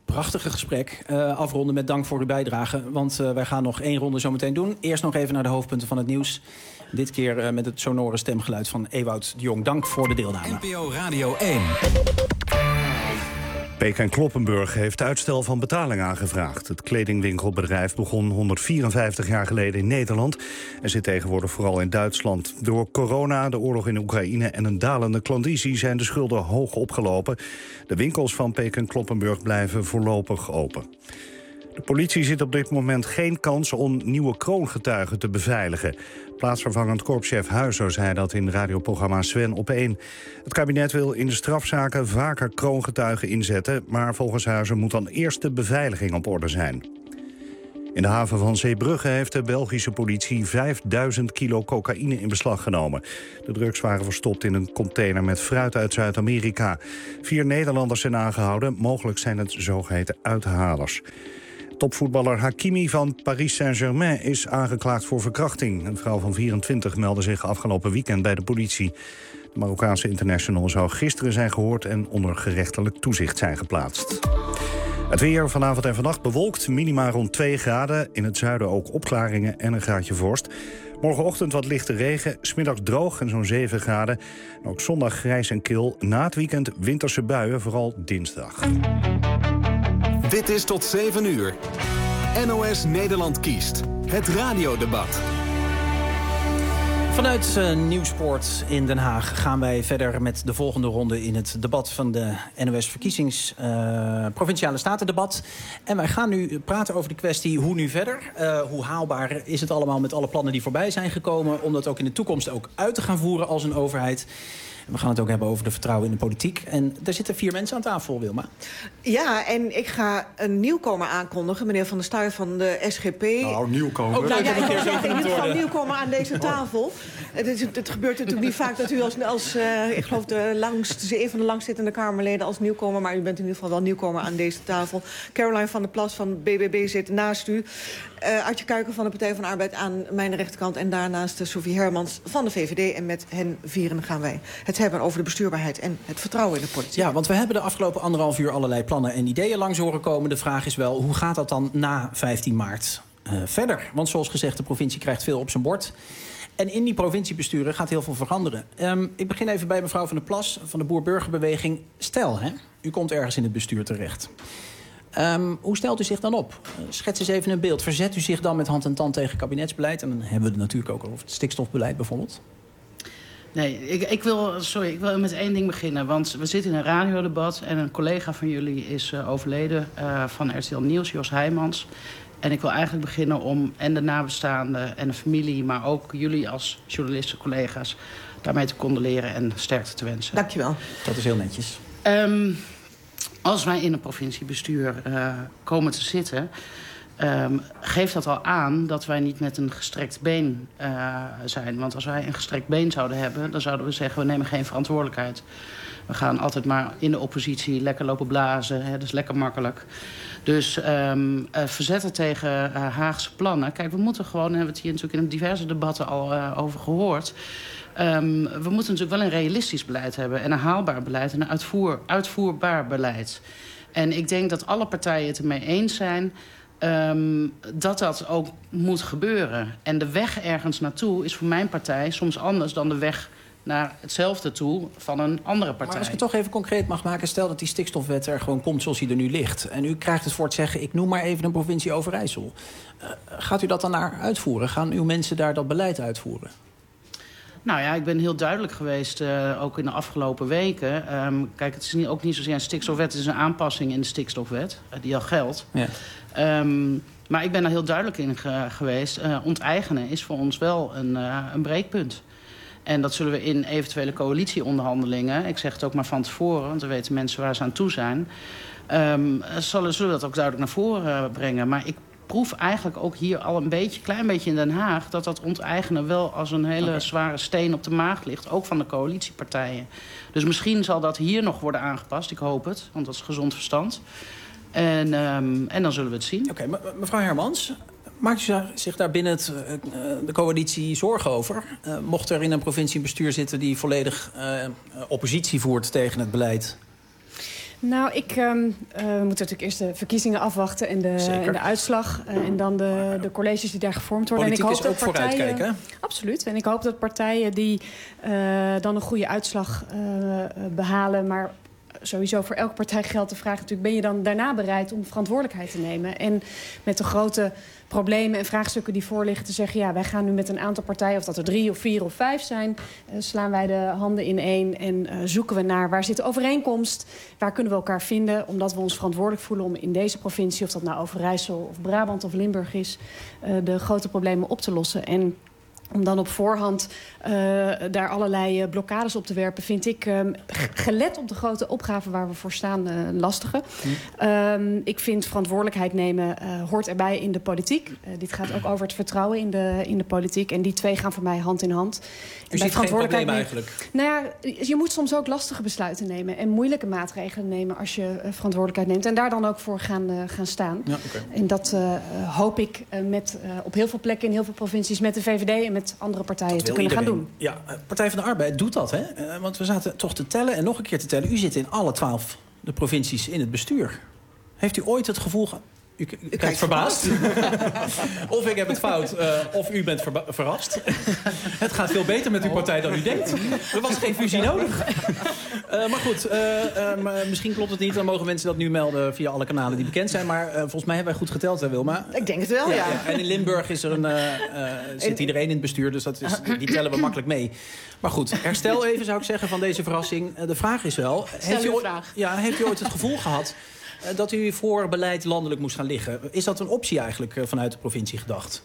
Prachtige gesprek. Uh, afronden met dank voor uw bijdrage. Want uh, wij gaan nog één ronde zo meteen doen. Eerst nog even naar de hoofdpunten van het nieuws. Dit keer uh, met het sonore stemgeluid van Ewout de Jong. Dank voor de deelname. N P O Radio één. Beek en Kloppenburg heeft uitstel van betaling aangevraagd. Het kledingwinkelbedrijf begon honderdvierenvijftig jaar geleden in Nederland en zit tegenwoordig vooral in Duitsland. Door corona, de oorlog in Oekraïne en een dalende klandizie zijn de schulden hoog opgelopen. De winkels van Beek en Kloppenburg blijven voorlopig open. De politie ziet op dit moment geen kans om nieuwe kroongetuigen te beveiligen. Plaatsvervangend korpschef Huizer zei dat in radioprogramma Sven op één. Het kabinet wil in de strafzaken vaker kroongetuigen inzetten, maar volgens Huizer moet dan eerst de beveiliging op orde zijn. In de haven van Zeebrugge heeft de Belgische politie vijfduizend kilo cocaïne in beslag genomen. De drugs waren verstopt in een container met fruit uit Zuid-Amerika. Vier Nederlanders zijn aangehouden, mogelijk zijn het zogeheten uithalers. Topvoetballer Hakimi van Paris Saint-Germain is aangeklaagd voor verkrachting. Een vrouw van vierentwintig meldde zich afgelopen weekend bij de politie. De Marokkaanse international zou gisteren zijn gehoord en onder gerechtelijk toezicht zijn geplaatst. Het weer vanavond en vannacht bewolkt, minima rond twee graden. In het zuiden ook opklaringen en een graadje vorst. Morgenochtend wat lichte regen, 's middags droog en zo'n zeven graden. En ook zondag grijs en kil. Na het weekend winterse buien, vooral dinsdag. Dit is tot zeven uur. N O S Nederland kiest. Het radiodebat. Vanuit uh, Nieuwspoort in Den Haag gaan wij verder met de volgende ronde in het debat van de N O S-verkiezings uh, Provinciale Statendebat. En wij gaan nu praten over de kwestie hoe nu verder. Uh, hoe haalbaar is het allemaal met alle plannen die voorbij zijn gekomen, om dat ook in de toekomst ook uit te gaan voeren als een overheid. We gaan het ook hebben over de vertrouwen in de politiek. En daar zitten vier mensen aan tafel, Wilma. Ja, en ik ga een nieuwkomer aankondigen. Meneer Van der Staaij van de S G P. Nou, nieuwkomer. Ook nou, ja, ik zeg in ieder geval nieuwkomer aan deze tafel. Het, is, het gebeurt natuurlijk niet vaak dat u als, als uh, ik geloof, de langst, een van de langstzittende Kamerleden als nieuwkomer, maar u bent in ieder geval wel nieuwkomer aan deze tafel. Caroline van der Plas van B B B zit naast u. Uh, Artje Kuiken van de Partij van de Arbeid aan mijn rechterkant. En daarnaast uh, Sophie Hermans van de V V D. En met hen vieren gaan wij het hebben over de bestuurbaarheid en het vertrouwen in de politiek. Ja, want we hebben de afgelopen anderhalf uur allerlei plannen en ideeën langs horen komen. De vraag is wel, hoe gaat dat dan na vijftien maart uh, verder? Want zoals gezegd, de provincie krijgt veel op zijn bord. En in die provinciebesturen gaat heel veel veranderen. Um, ik begin even bij mevrouw Van der Plas van de Boer-Burgerbeweging. Stel, hè, u komt ergens in het bestuur terecht. Um, hoe stelt u zich dan op? Uh, schets eens even een beeld. Verzet u zich dan met hand en tand tegen kabinetsbeleid? En dan hebben we het natuurlijk ook over het stikstofbeleid bijvoorbeeld. Nee, ik, ik, wil, sorry, ik wil met één ding beginnen. Want we zitten in een radiodebat en een collega van jullie is uh, overleden uh, van R T L Nieuws, Jos Heijmans. En ik wil eigenlijk beginnen om en de nabestaanden en de familie, maar ook jullie als journalisten, collega's, daarmee te condoleren en sterkte te wensen. Dankjewel. Dat is heel netjes. Um, als wij in een provinciebestuur uh, komen te zitten, Um, geeft dat al aan dat wij niet met een gestrekt been uh, zijn. Want als wij een gestrekt been zouden hebben, dan zouden we zeggen, we nemen geen verantwoordelijkheid. We gaan altijd maar in de oppositie lekker lopen blazen. Hè, dat is lekker makkelijk. Dus um, uh, verzetten tegen uh, Haagse plannen. Kijk, we moeten gewoon, hebben we het hier natuurlijk in diverse debatten al uh, over gehoord. Um, we moeten natuurlijk wel een realistisch beleid hebben. En een haalbaar beleid en een uitvoer, uitvoerbaar beleid. En ik denk dat alle partijen het ermee eens zijn Um, dat dat ook moet gebeuren. En de weg ergens naartoe is voor mijn partij soms anders dan de weg naar hetzelfde toe van een andere partij. Maar als ik het toch even concreet mag maken, stel dat die stikstofwet er gewoon komt zoals hij er nu ligt. En u krijgt het voor het zeggen, ik noem maar even een provincie Overijssel. Uh, gaat u dat dan naar uitvoeren? Gaan uw mensen daar dat beleid uitvoeren? Nou ja, ik ben heel duidelijk geweest, uh, ook in de afgelopen weken. Um, kijk, het is niet, ook niet zozeer een stikstofwet, het is een aanpassing in de stikstofwet, uh, die al geldt. Ja. Um, maar ik ben daar heel duidelijk in ge geweest. Uh, onteigenen is voor ons wel een, uh, een breekpunt. En dat zullen we in eventuele coalitieonderhandelingen, ik zeg het ook maar van tevoren, want dan weten mensen waar ze aan toe zijn, um, zullen, zullen we dat ook duidelijk naar voren brengen. Maar ik proef eigenlijk ook hier al een beetje, klein beetje in Den Haag, dat dat onteigenen wel als een hele okay. zware steen op de maag ligt. Ook van de coalitiepartijen. Dus misschien zal dat hier nog worden aangepast. Ik hoop het, want dat is gezond verstand. En, um, en dan zullen we het zien. Oké, okay, mevrouw Hermans, maakt u zich daar binnen het, uh, de coalitie zorgen over? Uh, mocht er in een provincie een bestuur zitten die volledig uh, oppositie voert tegen het beleid? Nou, ik um, uh, we moeten natuurlijk eerst de verkiezingen afwachten en de, en de uitslag. Uh, en dan de, de colleges die daar gevormd worden. Politiek en ik hoop is ook dat partijen, vooruitkijken, hè? Absoluut. En ik hoop dat partijen die uh, dan een goede uitslag uh, behalen. Maar sowieso voor elke partij geldt de vraag natuurlijk, ben je dan daarna bereid om verantwoordelijkheid te nemen? En met de grote problemen en vraagstukken die voorliggen te zeggen, ja, wij gaan nu met een aantal partijen, of dat er drie of vier of vijf zijn, uh, slaan wij de handen in één en uh, zoeken we naar waar zit de overeenkomst, waar kunnen we elkaar vinden, omdat we ons verantwoordelijk voelen om in deze provincie, of dat nou Overijssel of Brabant of Limburg is, uh, de grote problemen op te lossen. En om dan op voorhand uh, daar allerlei uh, blokkades op te werpen, vind ik, um, gelet op de grote opgave waar we voor staan, uh, een lastige. Hm. Um, ik vind verantwoordelijkheid nemen uh, hoort erbij in de politiek. Uh, dit gaat ook over het vertrouwen in de, in de politiek. En die twee gaan voor mij hand in hand. U ziet geen probleem eigenlijk? Nou ja, je moet soms ook lastige besluiten nemen en moeilijke maatregelen nemen als je uh, verantwoordelijkheid neemt. En daar dan ook voor gaan, uh, gaan staan. Ja, okay. En dat uh, hoop ik uh, met, uh, op heel veel plekken in heel veel provincies met de V V D en met andere partijen te kunnen iedereen gaan doen. Ja, Partij van de Arbeid doet dat, hè? Uh, want we zaten toch te tellen en nog een keer te tellen. U zit in alle twaalf de provincies in het bestuur. Heeft u ooit het gevoel gehad? U, u, u kijkt verbaasd. Of ik heb het fout, uh, of u bent verba- verrast. Het gaat veel beter met uw partij dan u denkt. Er was geen fusie nodig. Uh, maar goed, uh, uh, misschien klopt het niet. Dan mogen mensen dat nu melden via alle kanalen die bekend zijn. Maar uh, volgens mij hebben wij goed geteld, hè, Wilma? Ik denk het wel, ja. ja. ja. En in Limburg is er een, uh, uh, zit iedereen in het bestuur. Dus dat is, die tellen we makkelijk mee. Maar goed, herstel even, zou ik zeggen, van deze verrassing. Uh, de vraag is wel... Heeft u, ooit, ja, heeft u ooit het gevoel gehad dat u voor beleid landelijk moest gaan liggen? Is dat een optie eigenlijk vanuit de provincie gedacht?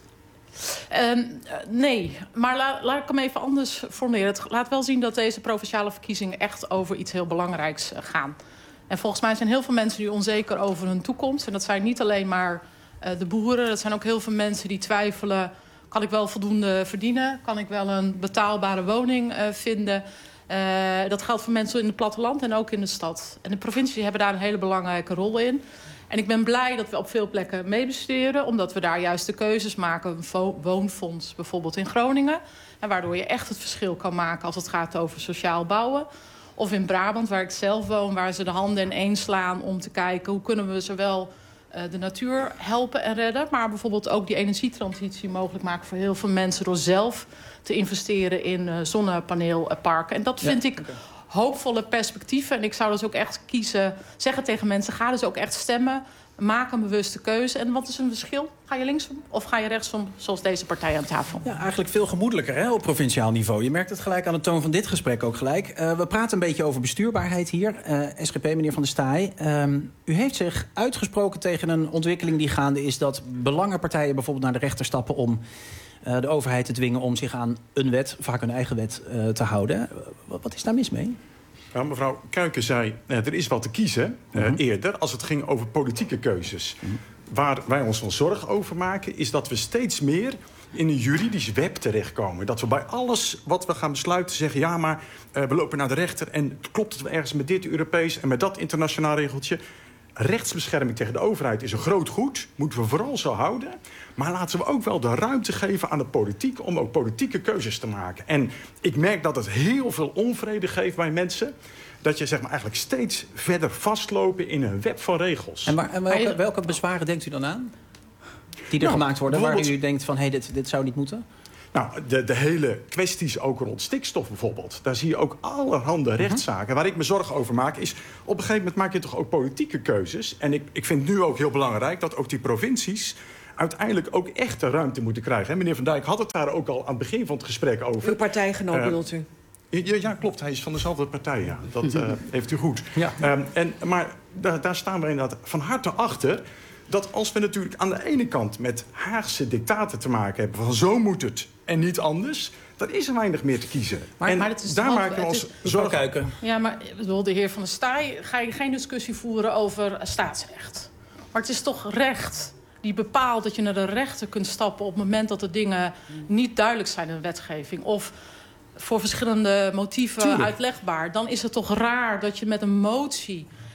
Uh, nee, maar la, laat ik hem even anders formuleren. Het laat wel zien dat deze provinciale verkiezingen echt over iets heel belangrijks uh, gaan. En volgens mij zijn heel veel mensen nu onzeker over hun toekomst. En dat zijn niet alleen maar uh, de boeren. Dat zijn ook heel veel mensen die twijfelen, kan ik wel voldoende verdienen? Kan ik wel een betaalbare woning uh, vinden? Uh, dat geldt voor mensen in het platteland en ook in de stad. En de provincies hebben daar een hele belangrijke rol in. En ik ben blij dat we op veel plekken meebesturen, omdat we daar juist de keuzes maken. Een woonfonds bijvoorbeeld in Groningen. En waardoor je echt het verschil kan maken als het gaat over sociaal bouwen. Of in Brabant, waar ik zelf woon, waar ze de handen in één slaan om te kijken hoe kunnen we zowel uh, de natuur helpen en redden, maar bijvoorbeeld ook die energietransitie mogelijk maken voor heel veel mensen door zelf te investeren in uh, zonnepaneelparken. En dat vind ja, ik okay. hoopvolle perspectieven. En ik zou dus ook echt kiezen, zeggen tegen mensen, ga dus ook echt stemmen. Maak een bewuste keuze. En wat is een verschil? Ga je linksom of ga je rechtsom, zoals deze partij aan tafel? Ja, eigenlijk veel gemoedelijker, hè, op provinciaal niveau. Je merkt het gelijk aan de toon van dit gesprek ook gelijk. Uh, we praten een beetje over bestuurbaarheid hier. Uh, S G P, meneer Van der Staaij. Um, u heeft zich uitgesproken tegen een ontwikkeling die gaande is, dat belangenpartijen bijvoorbeeld naar de rechter stappen om uh, de overheid te dwingen om zich aan een wet, vaak hun eigen wet, uh, te houden. Uh, wat is daar mis mee? Nou, mevrouw Kuiken zei, uh, er is wat te kiezen uh, mm-hmm. eerder, als het ging over politieke keuzes. Mm-hmm. Waar wij ons van zorg over maken, is dat we steeds meer in een juridisch web terechtkomen. Dat we bij alles wat we gaan besluiten zeggen, ja, maar uh, we lopen naar de rechter en klopt het ergens met dit Europees en met dat internationaal regeltje. Rechtsbescherming tegen de overheid is een groot goed. Moeten we vooral zo houden. Maar laten we ook wel de ruimte geven aan de politiek om ook politieke keuzes te maken. En ik merk dat het heel veel onvrede geeft bij mensen. Dat je zeg maar eigenlijk steeds verder vastlopen in een web van regels. En, maar, en welke, welke bezwaren denkt u dan aan? Die er nou, gemaakt worden, waar u denkt van, hé, hey, dit, dit zou niet moeten? Nou, de, de hele kwesties ook rond stikstof bijvoorbeeld. Daar zie je ook allerhande rechtszaken. Uh-huh. Waar ik me zorgen over maak is, op een gegeven moment maak je toch ook politieke keuzes. En ik, ik vind het nu ook heel belangrijk dat ook die provincies uiteindelijk ook echt de ruimte moeten krijgen. Meneer Van Dijk had het daar ook al aan het begin van het gesprek over. Uw partijgenoot uh, bedoelt u? Ja, ja, klopt. Hij is van dezelfde partij, ja. Dat uh, heeft u goed. Ja. Um, en, maar daar, daar staan we inderdaad van harte achter, dat als we natuurlijk aan de ene kant met Haagse dictaten te maken hebben, van zo moet het en niet anders, dan is er weinig meer te kiezen. Maar, en maar het is daar maken we ons zorgen over. Ja, maar bedoel, de heer Van der Staaij, ga je geen discussie voeren over staatsrecht. Maar het is toch recht die bepaalt dat je naar de rechter kunt stappen op het moment dat de dingen niet duidelijk zijn in de wetgeving, of voor verschillende motieven Tuurlijk. uitlegbaar. Dan is het toch raar dat je met een motie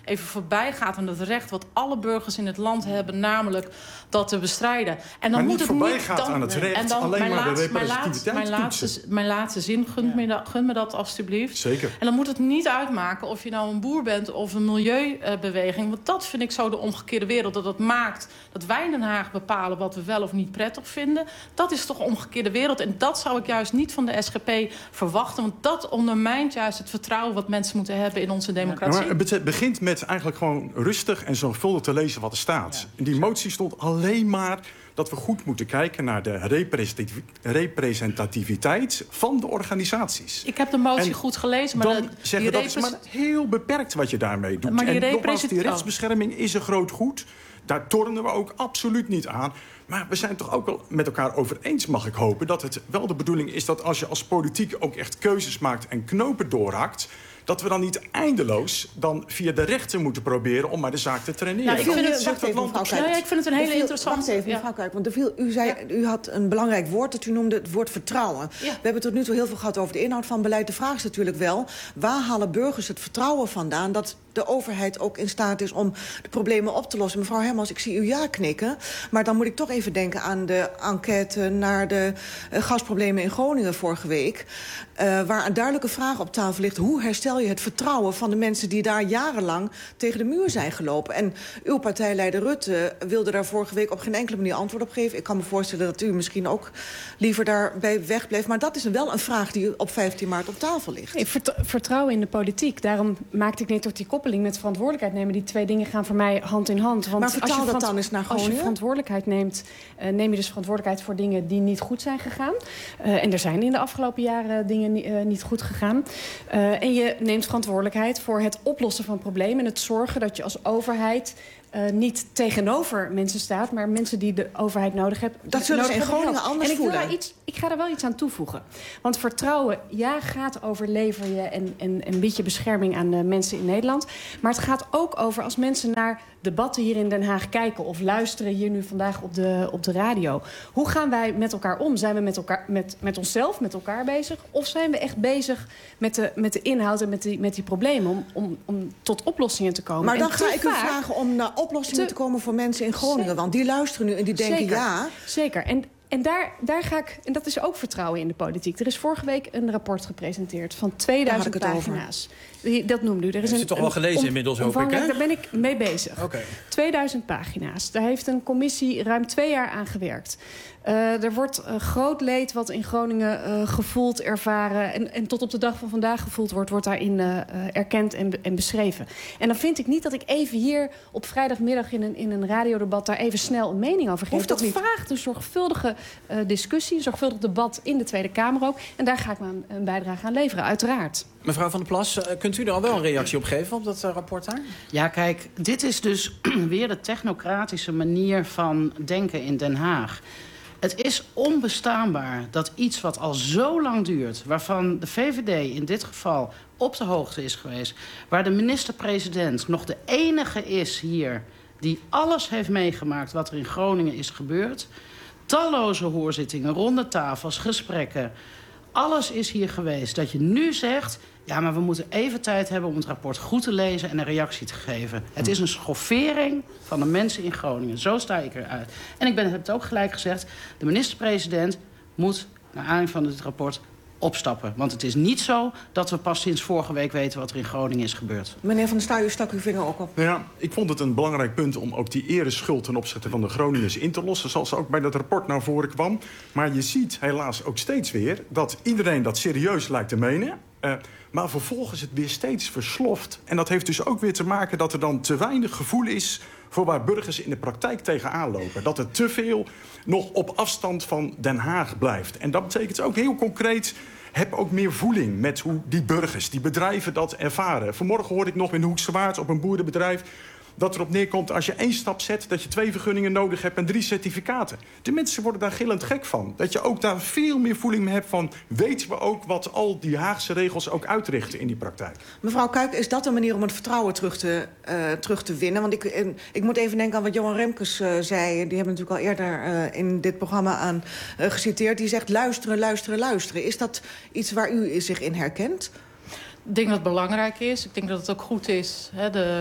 even voorbij gaat aan het recht wat alle burgers in het land hebben, namelijk dat te bestrijden. En dan maar moet niet het voorbij niet gaat dan, aan het recht, en dan, alleen mijn maar laatste, de mijn laatste, mijn laatste, mijn laatste zin, gun, ja. me dat, gun me dat alstublieft. Zeker. En dan moet het niet uitmaken of je nou een boer bent of een milieubeweging. Want dat vind ik zo de omgekeerde wereld. Dat het maakt dat wij in Den Haag bepalen wat we wel of niet prettig vinden. Dat is toch een omgekeerde wereld. En dat zou ik juist niet van de S G P verwachten. Want dat ondermijnt juist het vertrouwen wat mensen moeten hebben in onze democratie. Ja, maar het begint met eigenlijk gewoon rustig en zorgvuldig te lezen wat er staat. Ja. In die motie stond alleen maar dat we goed moeten kijken naar de representativ- representativiteit van de organisaties. Ik heb de motie en goed gelezen, maar dan de, zeggen dat is maar heel beperkt wat je daarmee doet. Maar die en nogmaals, die represent- rechtsbescherming is een groot goed. Daar tornen we ook absoluut niet aan. Maar we zijn toch ook wel met elkaar over eens, mag ik hopen, dat het wel de bedoeling is dat als je als politiek ook echt keuzes maakt en knopen doorhakt, dat we dan niet eindeloos dan via de rechter moeten proberen om maar de zaak te traineren. Nou, ik vind het, wacht even, mevrouw Kuijper. Ja, ik vind het een hele viel, interessante... Wacht even, mevrouw Kuijper, want er viel, u, zei, ja. u had een belangrijk woord dat u noemde het woord vertrouwen. Ja. We hebben tot nu toe heel veel gehad over de inhoud van beleid. De vraag is natuurlijk wel, waar halen burgers het vertrouwen vandaan dat de overheid ook in staat is om de problemen op te lossen? Mevrouw Hermans, ik zie u ja knikken, maar dan moet ik toch even denken aan de enquête naar de uh, gasproblemen in Groningen vorige week, uh, waar een duidelijke vraag op tafel ligt: hoe herstel je het vertrouwen van de mensen die daar jarenlang tegen de muur zijn gelopen? En uw partijleider Rutte wilde daar vorige week op geen enkele manier antwoord op geven. Ik kan me voorstellen dat u misschien ook liever daarbij wegbleeft. Maar dat is wel een vraag die op vijftien maart op tafel ligt. Ik vert- vertrouwen in de politiek. Daarom maakte ik net ook die koppeling met verantwoordelijkheid nemen. Die twee dingen gaan voor mij hand in hand. Want maar vertaal als je dat dan eens naar Groningen. Als je verantwoordelijkheid neemt, uh, neem je dus verantwoordelijkheid voor dingen die niet goed zijn gegaan. Uh, en er zijn in de afgelopen jaren dingen uh, niet goed gegaan. Uh, en je neemt verantwoordelijkheid voor het oplossen van problemen en het zorgen dat je als overheid Uh, niet tegenover mensen staat, maar mensen die de overheid nodig hebben. Dat zullen ze in Groningen anders en ik voelen. Wil iets, ik ga er wel iets aan toevoegen. Want vertrouwen, ja, gaat over lever je en, en, en bied je bescherming aan de mensen in Nederland. Maar het gaat ook over als mensen naar debatten hier in Den Haag kijken of luisteren hier nu vandaag op de, op de radio. Hoe gaan wij met elkaar om? Zijn we met, elkaar, met, met onszelf, met elkaar bezig? Of zijn we echt bezig met de, met de inhoud en met die, met die problemen om, om, om tot oplossingen te komen? Maar dan en ga ik u vaak, vragen om naar oplossingen te, te komen voor mensen in Groningen. Zeker. Want die luisteren nu en die denken Zeker. ja. Zeker. En En daar, daar ga ik, en dat is ook vertrouwen in de politiek. Er is vorige week een rapport gepresenteerd van tweeduizend pagina's. Die, dat noemde u. Er is Heeft u een, toch wel gelezen om, inmiddels, hoop ik, hè? Daar ben ik mee bezig. Okay. tweeduizend pagina's. Daar heeft een commissie ruim twee jaar aan gewerkt. Uh, er wordt uh, groot leed wat in Groningen uh, gevoeld, ervaren en, en tot op de dag van vandaag gevoeld wordt, wordt daarin uh, erkend en, en beschreven. En dan vind ik niet dat ik even hier op vrijdagmiddag in een, in een radiodebat daar even snel een mening over geef. Dat vraagt een zorgvuldige uh, discussie, een zorgvuldig debat in de Tweede Kamer ook. En daar ga ik mijn een bijdrage aan leveren, uiteraard. Mevrouw Van der Plas, uh, kunt u er al wel een reactie op geven op dat uh, rapport daar? Ja, kijk, dit is dus weer de technocratische manier van denken in Den Haag. Het is onbestaanbaar dat iets wat al zo lang duurt, waarvan de V V D in dit geval op de hoogte is geweest, waar de minister-president nog de enige is hier die alles heeft meegemaakt wat er in Groningen is gebeurd, talloze hoorzittingen, ronde tafels, gesprekken, alles is hier geweest. Dat je nu zegt, ja, maar we moeten even tijd hebben om het rapport goed te lezen en een reactie te geven. Het is een schoffering van de mensen in Groningen. Zo sta ik eruit. En ik ben, heb het ook gelijk gezegd, de minister-president moet, naar aanleiding van dit rapport, opstappen. Want het is niet zo dat we pas sinds vorige week weten wat er in Groningen is gebeurd. Meneer Van der Staaij, u stak uw vinger ook op. Ja, ik vond het een belangrijk punt om ook die ereschuld ten opzichte van de Groningers in te lossen, zoals ook bij dat rapport naar voren kwam. Maar je ziet helaas ook steeds weer dat iedereen dat serieus lijkt te menen. Uh, maar vervolgens het weer steeds versloft. En dat heeft dus ook weer te maken dat er dan te weinig gevoel is voor waar burgers in de praktijk tegenaan lopen. Dat er te veel nog op afstand van Den Haag blijft. En dat betekent ook heel concreet, heb ook meer voeling met hoe die burgers, die bedrijven dat ervaren. Vanmorgen hoorde ik nog in Hoekse Waard op een boerenbedrijf dat erop neerkomt, als je één stap zet, dat je twee vergunningen nodig hebt en drie certificaten. De mensen worden daar gillend gek van. Dat je ook daar veel meer voeling mee hebt van, weten we ook wat al die Haagse regels ook uitrichten in die praktijk. Mevrouw Kuik, is dat een manier om het vertrouwen terug te, uh, terug te winnen? Want ik, uh, ik moet even denken aan wat Johan Remkes uh, zei. Die hebben natuurlijk al eerder uh, in dit programma aan uh, geciteerd. Die zegt luisteren, luisteren, luisteren. Is dat iets waar u zich in herkent? Ik denk dat het belangrijk is. Ik denk dat het ook goed is. Hè, de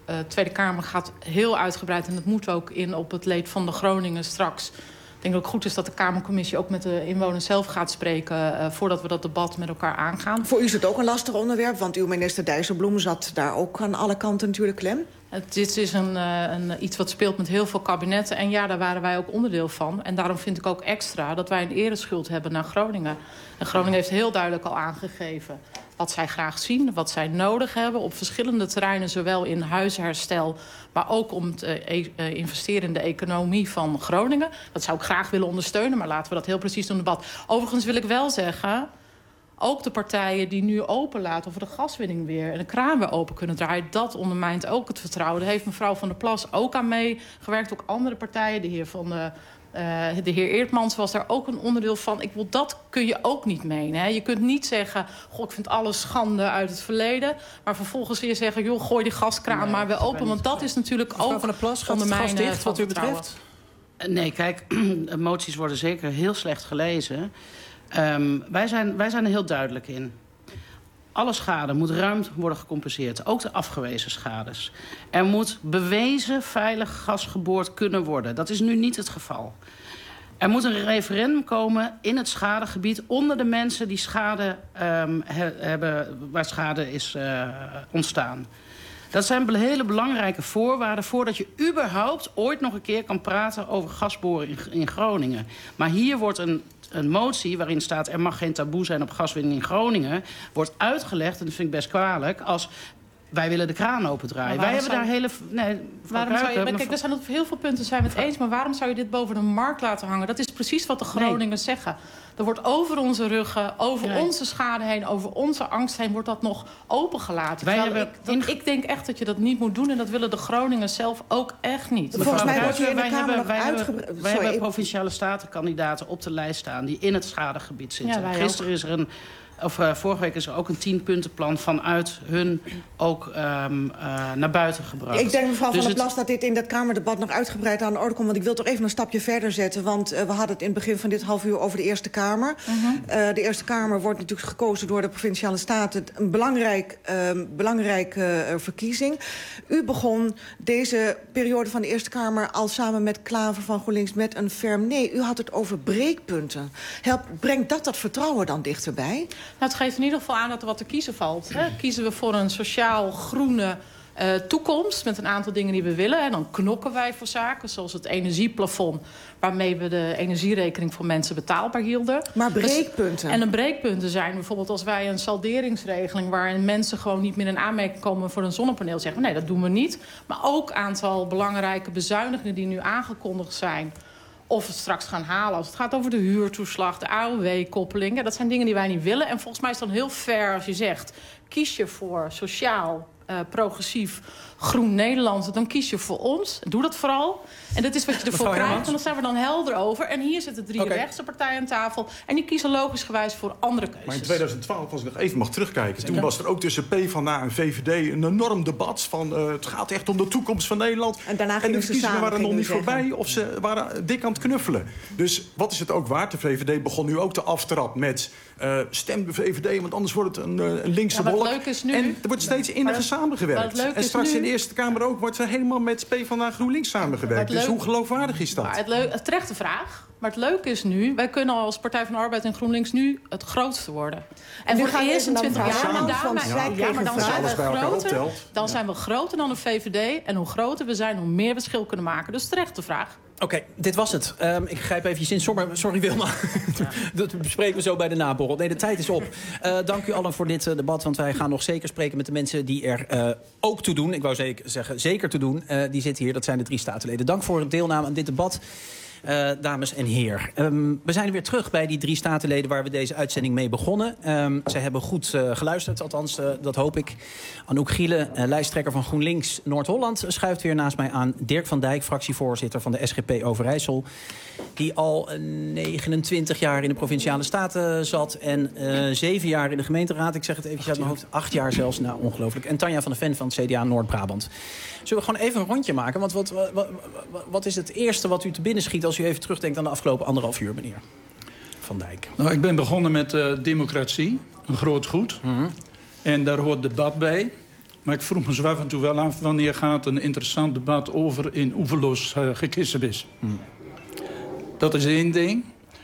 uh, Tweede Kamer gaat heel uitgebreid... en dat moet ook in op het leed van de Groningen straks. Ik denk dat het goed is dat de Kamercommissie ook met de inwoners zelf gaat spreken... Uh, voordat we dat debat met elkaar aangaan. Voor u is het ook een lastig onderwerp, want uw minister Dijsselbloem zat daar ook aan alle kanten natuurlijk klem. Het, dit is een, uh, een, iets wat speelt met heel veel kabinetten. En ja, daar waren wij ook onderdeel van. En daarom vind ik ook extra dat wij een ereschuld hebben naar Groningen. En Groningen heeft heel duidelijk al aangegeven wat zij graag zien, wat zij nodig hebben op verschillende terreinen, zowel in huisherstel, maar ook om te uh, investeren in de economie van Groningen. Dat zou ik graag willen ondersteunen, maar laten we dat heel precies doen in het debat. Overigens wil ik wel zeggen, ook de partijen die nu openlaten of de gaswinning weer en de kraan weer open kunnen draaien, dat ondermijnt ook het vertrouwen. Daar heeft mevrouw Van der Plas ook aan meegewerkt, ook andere partijen, de heer van de Uh, de heer Eertmans was daar ook een onderdeel van. Ik wil, dat kun je ook niet menen. Hè. Je kunt niet zeggen, goh, ik vind alles schande uit het verleden, maar vervolgens weer zeggen, joh, gooi die gaskraan nee, maar weer open. Want dat is natuurlijk mevrouw ook van der Plas, gaat het gas dicht wat u betreft? Nee, kijk, moties worden zeker heel slecht gelezen. Um, wij, zijn, wij zijn er heel duidelijk in. Alle schade moet ruim worden gecompenseerd. Ook de afgewezen schades. Er moet bewezen veilig gas geboord kunnen worden. Dat is nu niet het geval. Er moet een referendum komen in het schadegebied onder de mensen die schade um, he, hebben, waar schade is uh, ontstaan. Dat zijn hele belangrijke voorwaarden voordat je überhaupt ooit nog een keer kan praten over gasboren in, in Groningen. Maar hier wordt een Een motie waarin staat, er mag geen taboe zijn op gaswinning in Groningen, wordt uitgelegd, en dat vind ik best kwalijk, als wij willen de kraan opendraaien. Wij hebben daar hele... Nee, waarom zou je, kijk, er zijn op heel veel punten zijn we het eens, maar waarom zou je dit boven de markt laten hangen? Dat is precies wat de Groningers nee. zeggen. Er wordt over onze ruggen, over nee. onze schade heen, over onze angst heen, wordt dat nog opengelaten. Wij hebben ik, dat, in... ik denk echt dat je dat niet moet doen en dat willen de Groningers zelf ook echt niet. Volgens mij wordt hier in de wij Kamer hebben, nog wij uitgebreid... Hebben, wij hebben provinciale statenkandidaten op de lijst staan die in het schadegebied zitten. Ja, Gisteren ook. is er een... Of uh, vorige week is er ook een tienpuntenplan vanuit hun ook um, uh, naar buiten gebracht. Ik denk, mevrouw dus Van der Plas, dat dit in dat Kamerdebat nog uitgebreid aan de orde komt. Want ik wil toch even een stapje verder zetten. Want uh, we hadden het in het begin van dit half uur over de Eerste Kamer. Uh-huh. Uh, de Eerste Kamer wordt natuurlijk gekozen door de Provinciale Staten. Een belangrijk, uh, belangrijke uh, verkiezing. U begon deze periode van de Eerste Kamer al samen met Klaver van GroenLinks met een ferm nee. U had het over breekpunten. Help, brengt dat dat vertrouwen dan dichterbij? Nou, het geeft in ieder geval aan dat er wat te kiezen valt. Hè. Kiezen we voor een sociaal-groene uh, toekomst met een aantal dingen die we willen. En dan knokken wij voor zaken, zoals het energieplafond, waarmee we de energierekening voor mensen betaalbaar hielden. Maar breekpunten? Dus, en een breekpunten zijn bijvoorbeeld als wij een salderingsregeling waarin mensen gewoon niet meer in aanmerking komen voor een zonnepaneel, zeggen we nee, dat doen we niet. Maar ook een aantal belangrijke bezuinigingen die nu aangekondigd zijn, of we het straks gaan halen als het gaat over de huurtoeslag, de A O W-koppeling. Ja, dat zijn dingen die wij niet willen. En volgens mij is het dan heel fair als je zegt, kies je voor sociaal, uh, progressief, groen Nederland, dan kies je voor ons. Doe dat vooral. En dat is wat je ervoor Mevrouw krijgt. En dan zijn we dan helder over. En hier zitten drie okay. rechtse partijen aan tafel. En die kiezen logischgewijs voor andere keuzes. Maar in tweeduizend twaalf, als ik nog even mag terugkijken, toen was er ook tussen PvdA en V V D een enorm debat van uh, het gaat echt om de toekomst van Nederland. En daarna en de verkiezingen waren nog niet zeggen. voorbij of ze waren dik aan het knuffelen. Dus wat is het ook waard? De V V D begon nu ook de aftrap met uh, stem de V V D, want anders wordt het een, uh, een linkse ja, wolk. Leuk is nu, en er wordt steeds inniger samengewerkt. En straks nu, in de Eerste Kamer ook wordt er helemaal met PvdA GroenLinks samengewerkt. Dus hoe geloofwaardig is dat? Maar het, leuk, het terechte vraag. Maar het leuke is nu, wij kunnen als Partij van de Arbeid en GroenLinks nu het grootste worden. En, en voor het eerst in twintig jaar, maar, daarmee, ja, ja, maar dan zijn we groter. Dan zijn we groter dan de V V D. En hoe groter we zijn, hoe meer we verschil kunnen maken. Dus terechte vraag. Oké, okay, dit was het. Um, ik grijp eventjes in. Sorry, sorry Wilma. Ja. Dat bespreken we zo bij de naborrel. Nee, de tijd is op. Uh, dank u allen voor dit uh, debat. Want wij gaan nog zeker spreken met de mensen die er uh, ook toe doen. Ik wou zeker zeggen, zeker toe doen. Uh, die zitten hier, dat zijn de drie statenleden. Dank voor het deelname aan dit debat. Uh, dames en heren. Um, we zijn weer terug bij die drie statenleden waar we deze uitzending mee begonnen. Um, zij hebben goed uh, geluisterd, althans, uh, dat hoop ik. Anouk Gielen, uh, lijsttrekker van GroenLinks Noord-Holland, schuift weer naast mij aan. Dirk van Dijk, fractievoorzitter van de S G P Overijssel, die al uh, negenentwintig jaar in de Provinciale Staten zat en uh, zeven jaar in de gemeenteraad. Ik zeg het eventjes uit mijn hoofd. Acht jaar zelfs, nou ongelooflijk. En Tanja van der Ven van het C D A Noord-Brabant. Zullen we gewoon even een rondje maken? Want wat, wat, wat, wat is het eerste wat u te binnen schiet als u even terugdenkt aan de afgelopen anderhalf uur, meneer Van Dijk? Nou, ik ben begonnen met uh, democratie, een groot goed. Mm-hmm. En daar hoort debat bij. Maar ik vroeg me zo af en toe wel af... wanneer gaat een interessant debat over in oeverloos uh, gekissebis. Hmm. Dat is één ding.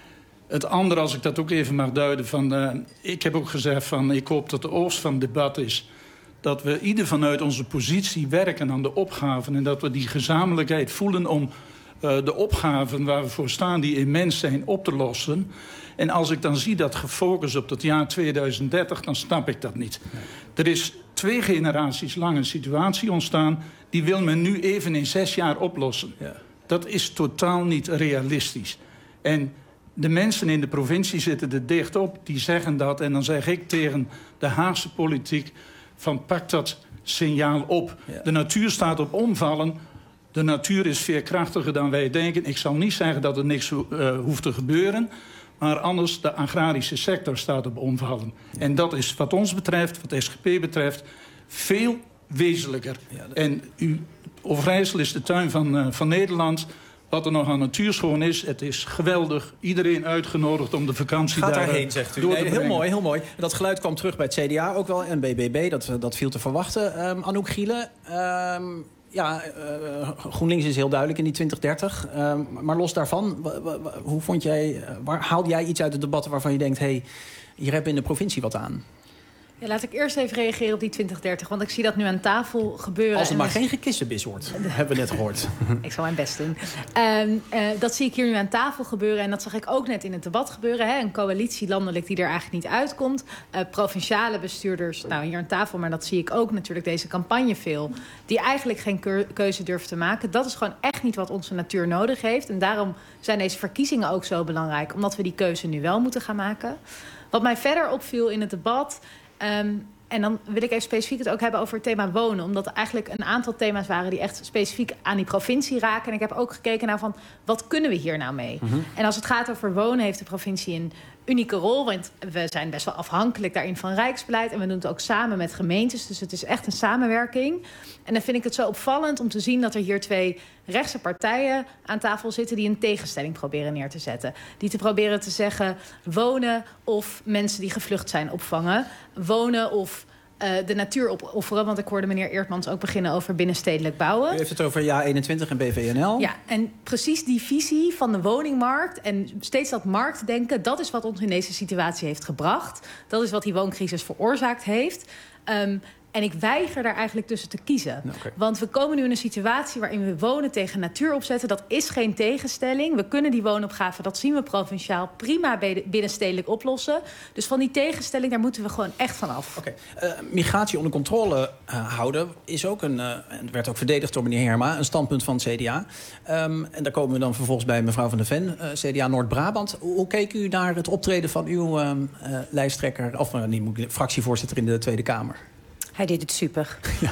Het andere, als ik dat ook even mag duiden... Van, uh, ik heb ook gezegd van ik hoop dat de oogst van het debat is... dat we ieder vanuit onze positie werken aan de opgaven... en dat we die gezamenlijkheid voelen om uh, de opgaven waar we voor staan... die immens zijn, op te lossen. En als ik dan zie dat gefocust op het jaar tweeduizend dertig... dan snap ik dat niet. Nee. Er is twee generaties lang een situatie ontstaan... die wil men nu even in zes jaar oplossen. Ja. Dat is totaal niet realistisch. En de mensen in de provincie zitten er dicht op, die zeggen dat. En dan zeg ik tegen de Haagse politiek... van pak dat signaal op. Ja. De natuur staat op omvallen. De natuur is veerkrachtiger dan wij denken. Ik zal niet zeggen dat er niks uh, hoeft te gebeuren... maar anders, de agrarische sector staat op omvallen. Ja. En dat is wat ons betreft, wat S G P betreft... veel wezenlijker. Ja, dat... En u, Overijssel is de tuin van, uh, van Nederland... Wat er nog aan natuurschoon is, het is geweldig. Iedereen uitgenodigd om de vakantie Gaat daar daarheen, zegt u. door te nee, heel mooi, heel mooi. Dat geluid kwam terug bij het C D A ook wel en B B B. Dat, dat viel te verwachten. Um, Anouk Gielen, um, ja, uh, GroenLinks is heel duidelijk in die twintig dertig. Um, maar los daarvan, w- w- w- hoe vond jij, waar haalde jij iets uit het debat waarvan je denkt... hé, hey, hier hebben we in de provincie wat aan? Ja, laat ik eerst even reageren op die twintig dertig. Want ik zie dat nu aan tafel gebeuren. Als het maar dus... geen gekissenbis wordt, hebben we net gehoord. Ik zal mijn best doen. Um, uh, dat zie ik hier nu aan tafel gebeuren. En dat zag ik ook net in het debat gebeuren. Hè? Een coalitie landelijk die er eigenlijk niet uitkomt. Uh, provinciale bestuurders, nou hier aan tafel... maar dat zie ik ook natuurlijk deze campagne veel... die eigenlijk geen keur- keuze durven te maken. Dat is gewoon echt niet wat onze natuur nodig heeft. En daarom zijn deze verkiezingen ook zo belangrijk. Omdat we die keuze nu wel moeten gaan maken. Wat mij verder opviel in het debat... Um, en dan wil ik even specifiek het ook hebben over het thema wonen. Omdat er eigenlijk een aantal thema's waren die echt specifiek aan die provincie raken. En ik heb ook gekeken naar van, wat kunnen we hier nou mee? Mm-hmm. En als het gaat over wonen heeft de provincie een unieke rol. Want we zijn best wel afhankelijk daarin van rijksbeleid. En we doen het ook samen met gemeentes. Dus het is echt een samenwerking. En dan vind ik het zo opvallend om te zien dat er hier twee rechtse partijen aan tafel zitten... die een tegenstelling proberen neer te zetten. Die te proberen te zeggen wonen of mensen die gevlucht zijn opvangen. Wonen of uh, de natuur opofferen. Want ik hoorde meneer Eertmans ook beginnen over binnenstedelijk bouwen. U heeft het over Ja eenentwintig en B V N L. Ja, en precies die visie van de woningmarkt... en steeds dat marktdenken, dat is wat ons in deze situatie heeft gebracht. Dat is wat die wooncrisis veroorzaakt heeft... Um, En ik weiger daar eigenlijk tussen te kiezen. Okay. Want we komen nu in een situatie waarin we wonen tegen natuur opzetten. Dat is geen tegenstelling. We kunnen die woonopgave, dat zien we provinciaal, prima binnenstedelijk oplossen. Dus van die tegenstelling, daar moeten we gewoon echt van af. Okay. Uh, migratie onder controle uh, houden is ook een, uh, en werd ook verdedigd door meneer Herma, een standpunt van het C D A. Um, en daar komen we dan vervolgens bij mevrouw Van der Ven, uh, C D A Noord-Brabant. Hoe, hoe keek u naar het optreden van uw uh, uh, lijsttrekker, of uh, niet, fractievoorzitter in de Tweede Kamer? Hij deed het super. Ja.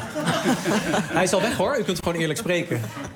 Hij is al weg, hoor. U kunt gewoon eerlijk spreken.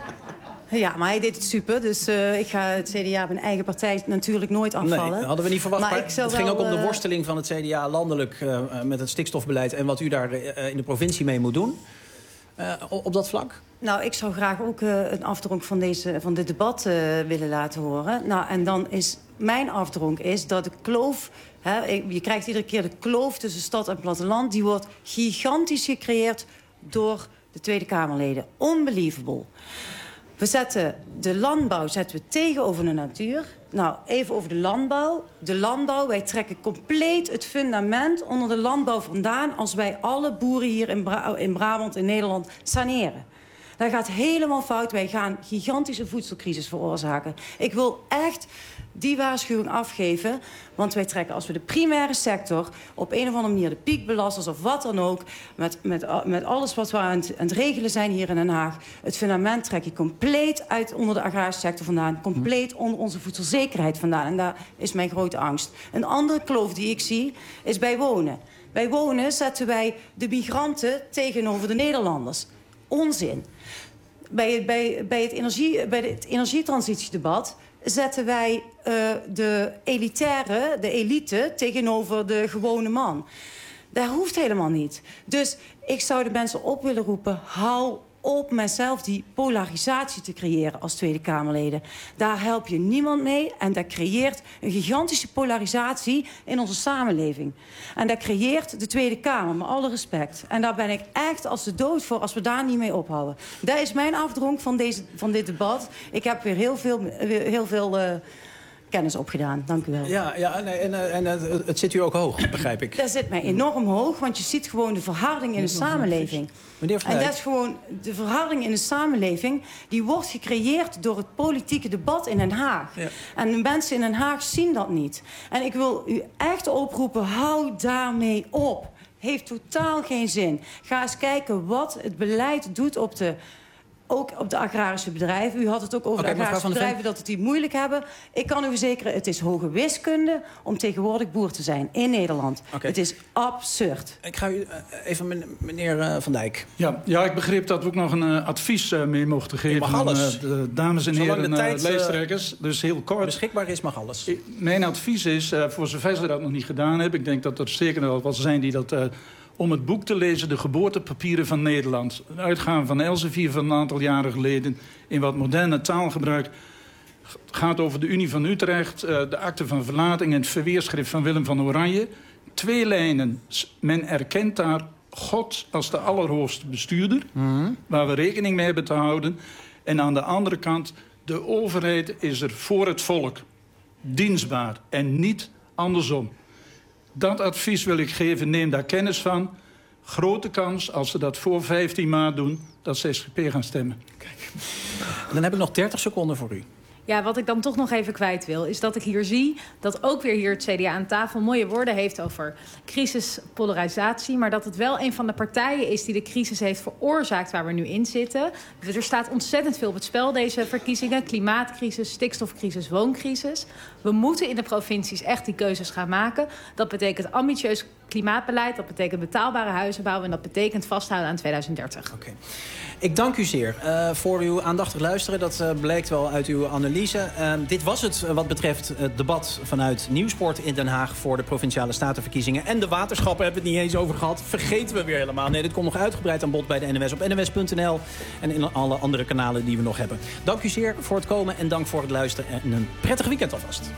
Ja, maar hij deed het super. Dus uh, ik ga het C D A, mijn eigen partij, natuurlijk nooit afvallen. Nee, hadden we niet verwacht. Maar maar het ging ook om de uh... worsteling van het C D A landelijk... Uh, met het stikstofbeleid en wat u daar uh, in de provincie mee moet doen. Uh, op dat vlak? Nou, ik zou graag ook uh, een afdronk van, deze, van dit debat uh, willen laten horen. Nou, en dan is mijn afdronk is dat de kloof... He, je krijgt iedere keer de kloof tussen stad en platteland. Die wordt gigantisch gecreëerd door de Tweede Kamerleden. Unbelievable. We zetten de landbouw zetten we tegenover de natuur. Nou, even over de landbouw. De landbouw, wij trekken compleet het fundament onder de landbouw vandaan... als wij alle boeren hier in, Bra- in Brabant, in Nederland, saneren. Dat gaat helemaal fout. Wij gaan gigantische voedselcrisis veroorzaken. Ik wil echt die waarschuwing afgeven. Want wij trekken, als we de primaire sector op een of andere manier de piekbelasters of wat dan ook... met, met, met alles wat we aan het, aan het regelen zijn hier in Den Haag... het fundament trek je compleet uit onder de agrarische sector vandaan. Compleet onder onze voedselzekerheid vandaan. En daar is mijn grote angst. Een andere kloof die ik zie is bij wonen. Bij wonen zetten wij de migranten tegenover de Nederlanders. Onzin. Bij, bij, bij, het, energie, bij het energietransitiedebat zetten wij uh, de elitaire, de elite, tegenover de gewone man. Dat hoeft helemaal niet. Dus ik zou de mensen op willen roepen, hou op met zelf die polarisatie te creëren als Tweede Kamerleden. Daar help je niemand mee en dat creëert een gigantische polarisatie in onze samenleving. En dat creëert de Tweede Kamer, met alle respect. En daar ben ik echt als de dood voor als we daar niet mee ophouden. Dat is mijn afdronk van, deze, van dit debat. Ik heb weer heel veel, heel veel uh, kennis opgedaan. Dank u wel. Ja, ja en, en, en het, het zit u ook hoog, begrijp ik. Dat zit mij enorm hoog, want je ziet gewoon de verharding in de samenleving. Meneer Van En Dijk. dat is gewoon de verharding in de samenleving, die wordt gecreëerd door het politieke debat in Den Haag. Ja. En de mensen in Den Haag zien dat niet. En ik wil u echt oproepen, hou daarmee op. Heeft totaal geen zin. Ga eens kijken wat het beleid doet op de... Ook op de agrarische bedrijven. U had het ook over Okay, de agrarische bedrijven dat het die moeilijk hebben. Ik kan u verzekeren, het is hoge wiskunde om tegenwoordig boer te zijn in Nederland. Okay. Het is absurd. Ik ga u uh, even, meneer uh, Van Dijk. Ja, ja, ik begreep dat we ook nog een uh, advies uh, mee mochten geven. mag alles. Aan, uh, de dames en Zolang heren de tijd, uh, lijsttrekkers. Dus heel kort. Beschikbaar is, mag alles. Mijn advies is, uh, voor zover ze dat nog niet gedaan hebben... ik denk dat er zeker wel wat zijn die dat... Uh, om het boek te lezen, De geboortepapieren van Nederland. Een uitgave van Elsevier van een aantal jaren geleden... in wat moderne taalgebruik. Het gaat over de Unie van Utrecht... de akte van verlating en het verweerschrift van Willem van Oranje. Twee lijnen. Men erkent daar God als de allerhoogste bestuurder... Mm-hmm. waar we rekening mee hebben te houden. En aan de andere kant, de overheid is er voor het volk. Dienstbaar en niet andersom. Dat advies wil ik geven, neem daar kennis van. Grote kans, als ze dat voor vijftien maart doen... dat ze S G P gaan stemmen. Kijk. Dan heb ik nog dertig seconden voor u. Ja, wat ik dan toch nog even kwijt wil... is dat ik hier zie dat ook weer hier het C D A aan tafel... mooie woorden heeft over crisis, polarisatie... maar dat het wel een van de partijen is die de crisis heeft veroorzaakt... waar we nu in zitten. Er staat ontzettend veel op het spel, deze verkiezingen. Klimaatcrisis, stikstofcrisis, wooncrisis. We moeten in de provincies echt die keuzes gaan maken. Dat betekent ambitieus klimaatbeleid, dat betekent betaalbare huizen bouwen... en dat betekent vasthouden aan tweeduizend dertig. Okay. Ik dank u zeer uh, voor uw aandachtig luisteren. Dat uh, blijkt wel uit uw analyse. Uh, dit was het uh, wat betreft het debat vanuit Nieuwsport in Den Haag... voor de Provinciale Statenverkiezingen. En de waterschappen hebben we het niet eens over gehad. Vergeten we weer helemaal. Nee, dit komt nog uitgebreid aan bod bij de N O S op N O S punt N L... en in alle andere kanalen die we nog hebben. Dank u zeer voor het komen en dank voor het luisteren. En een prettig weekend alvast.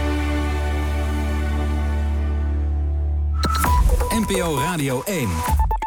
N P O Radio één.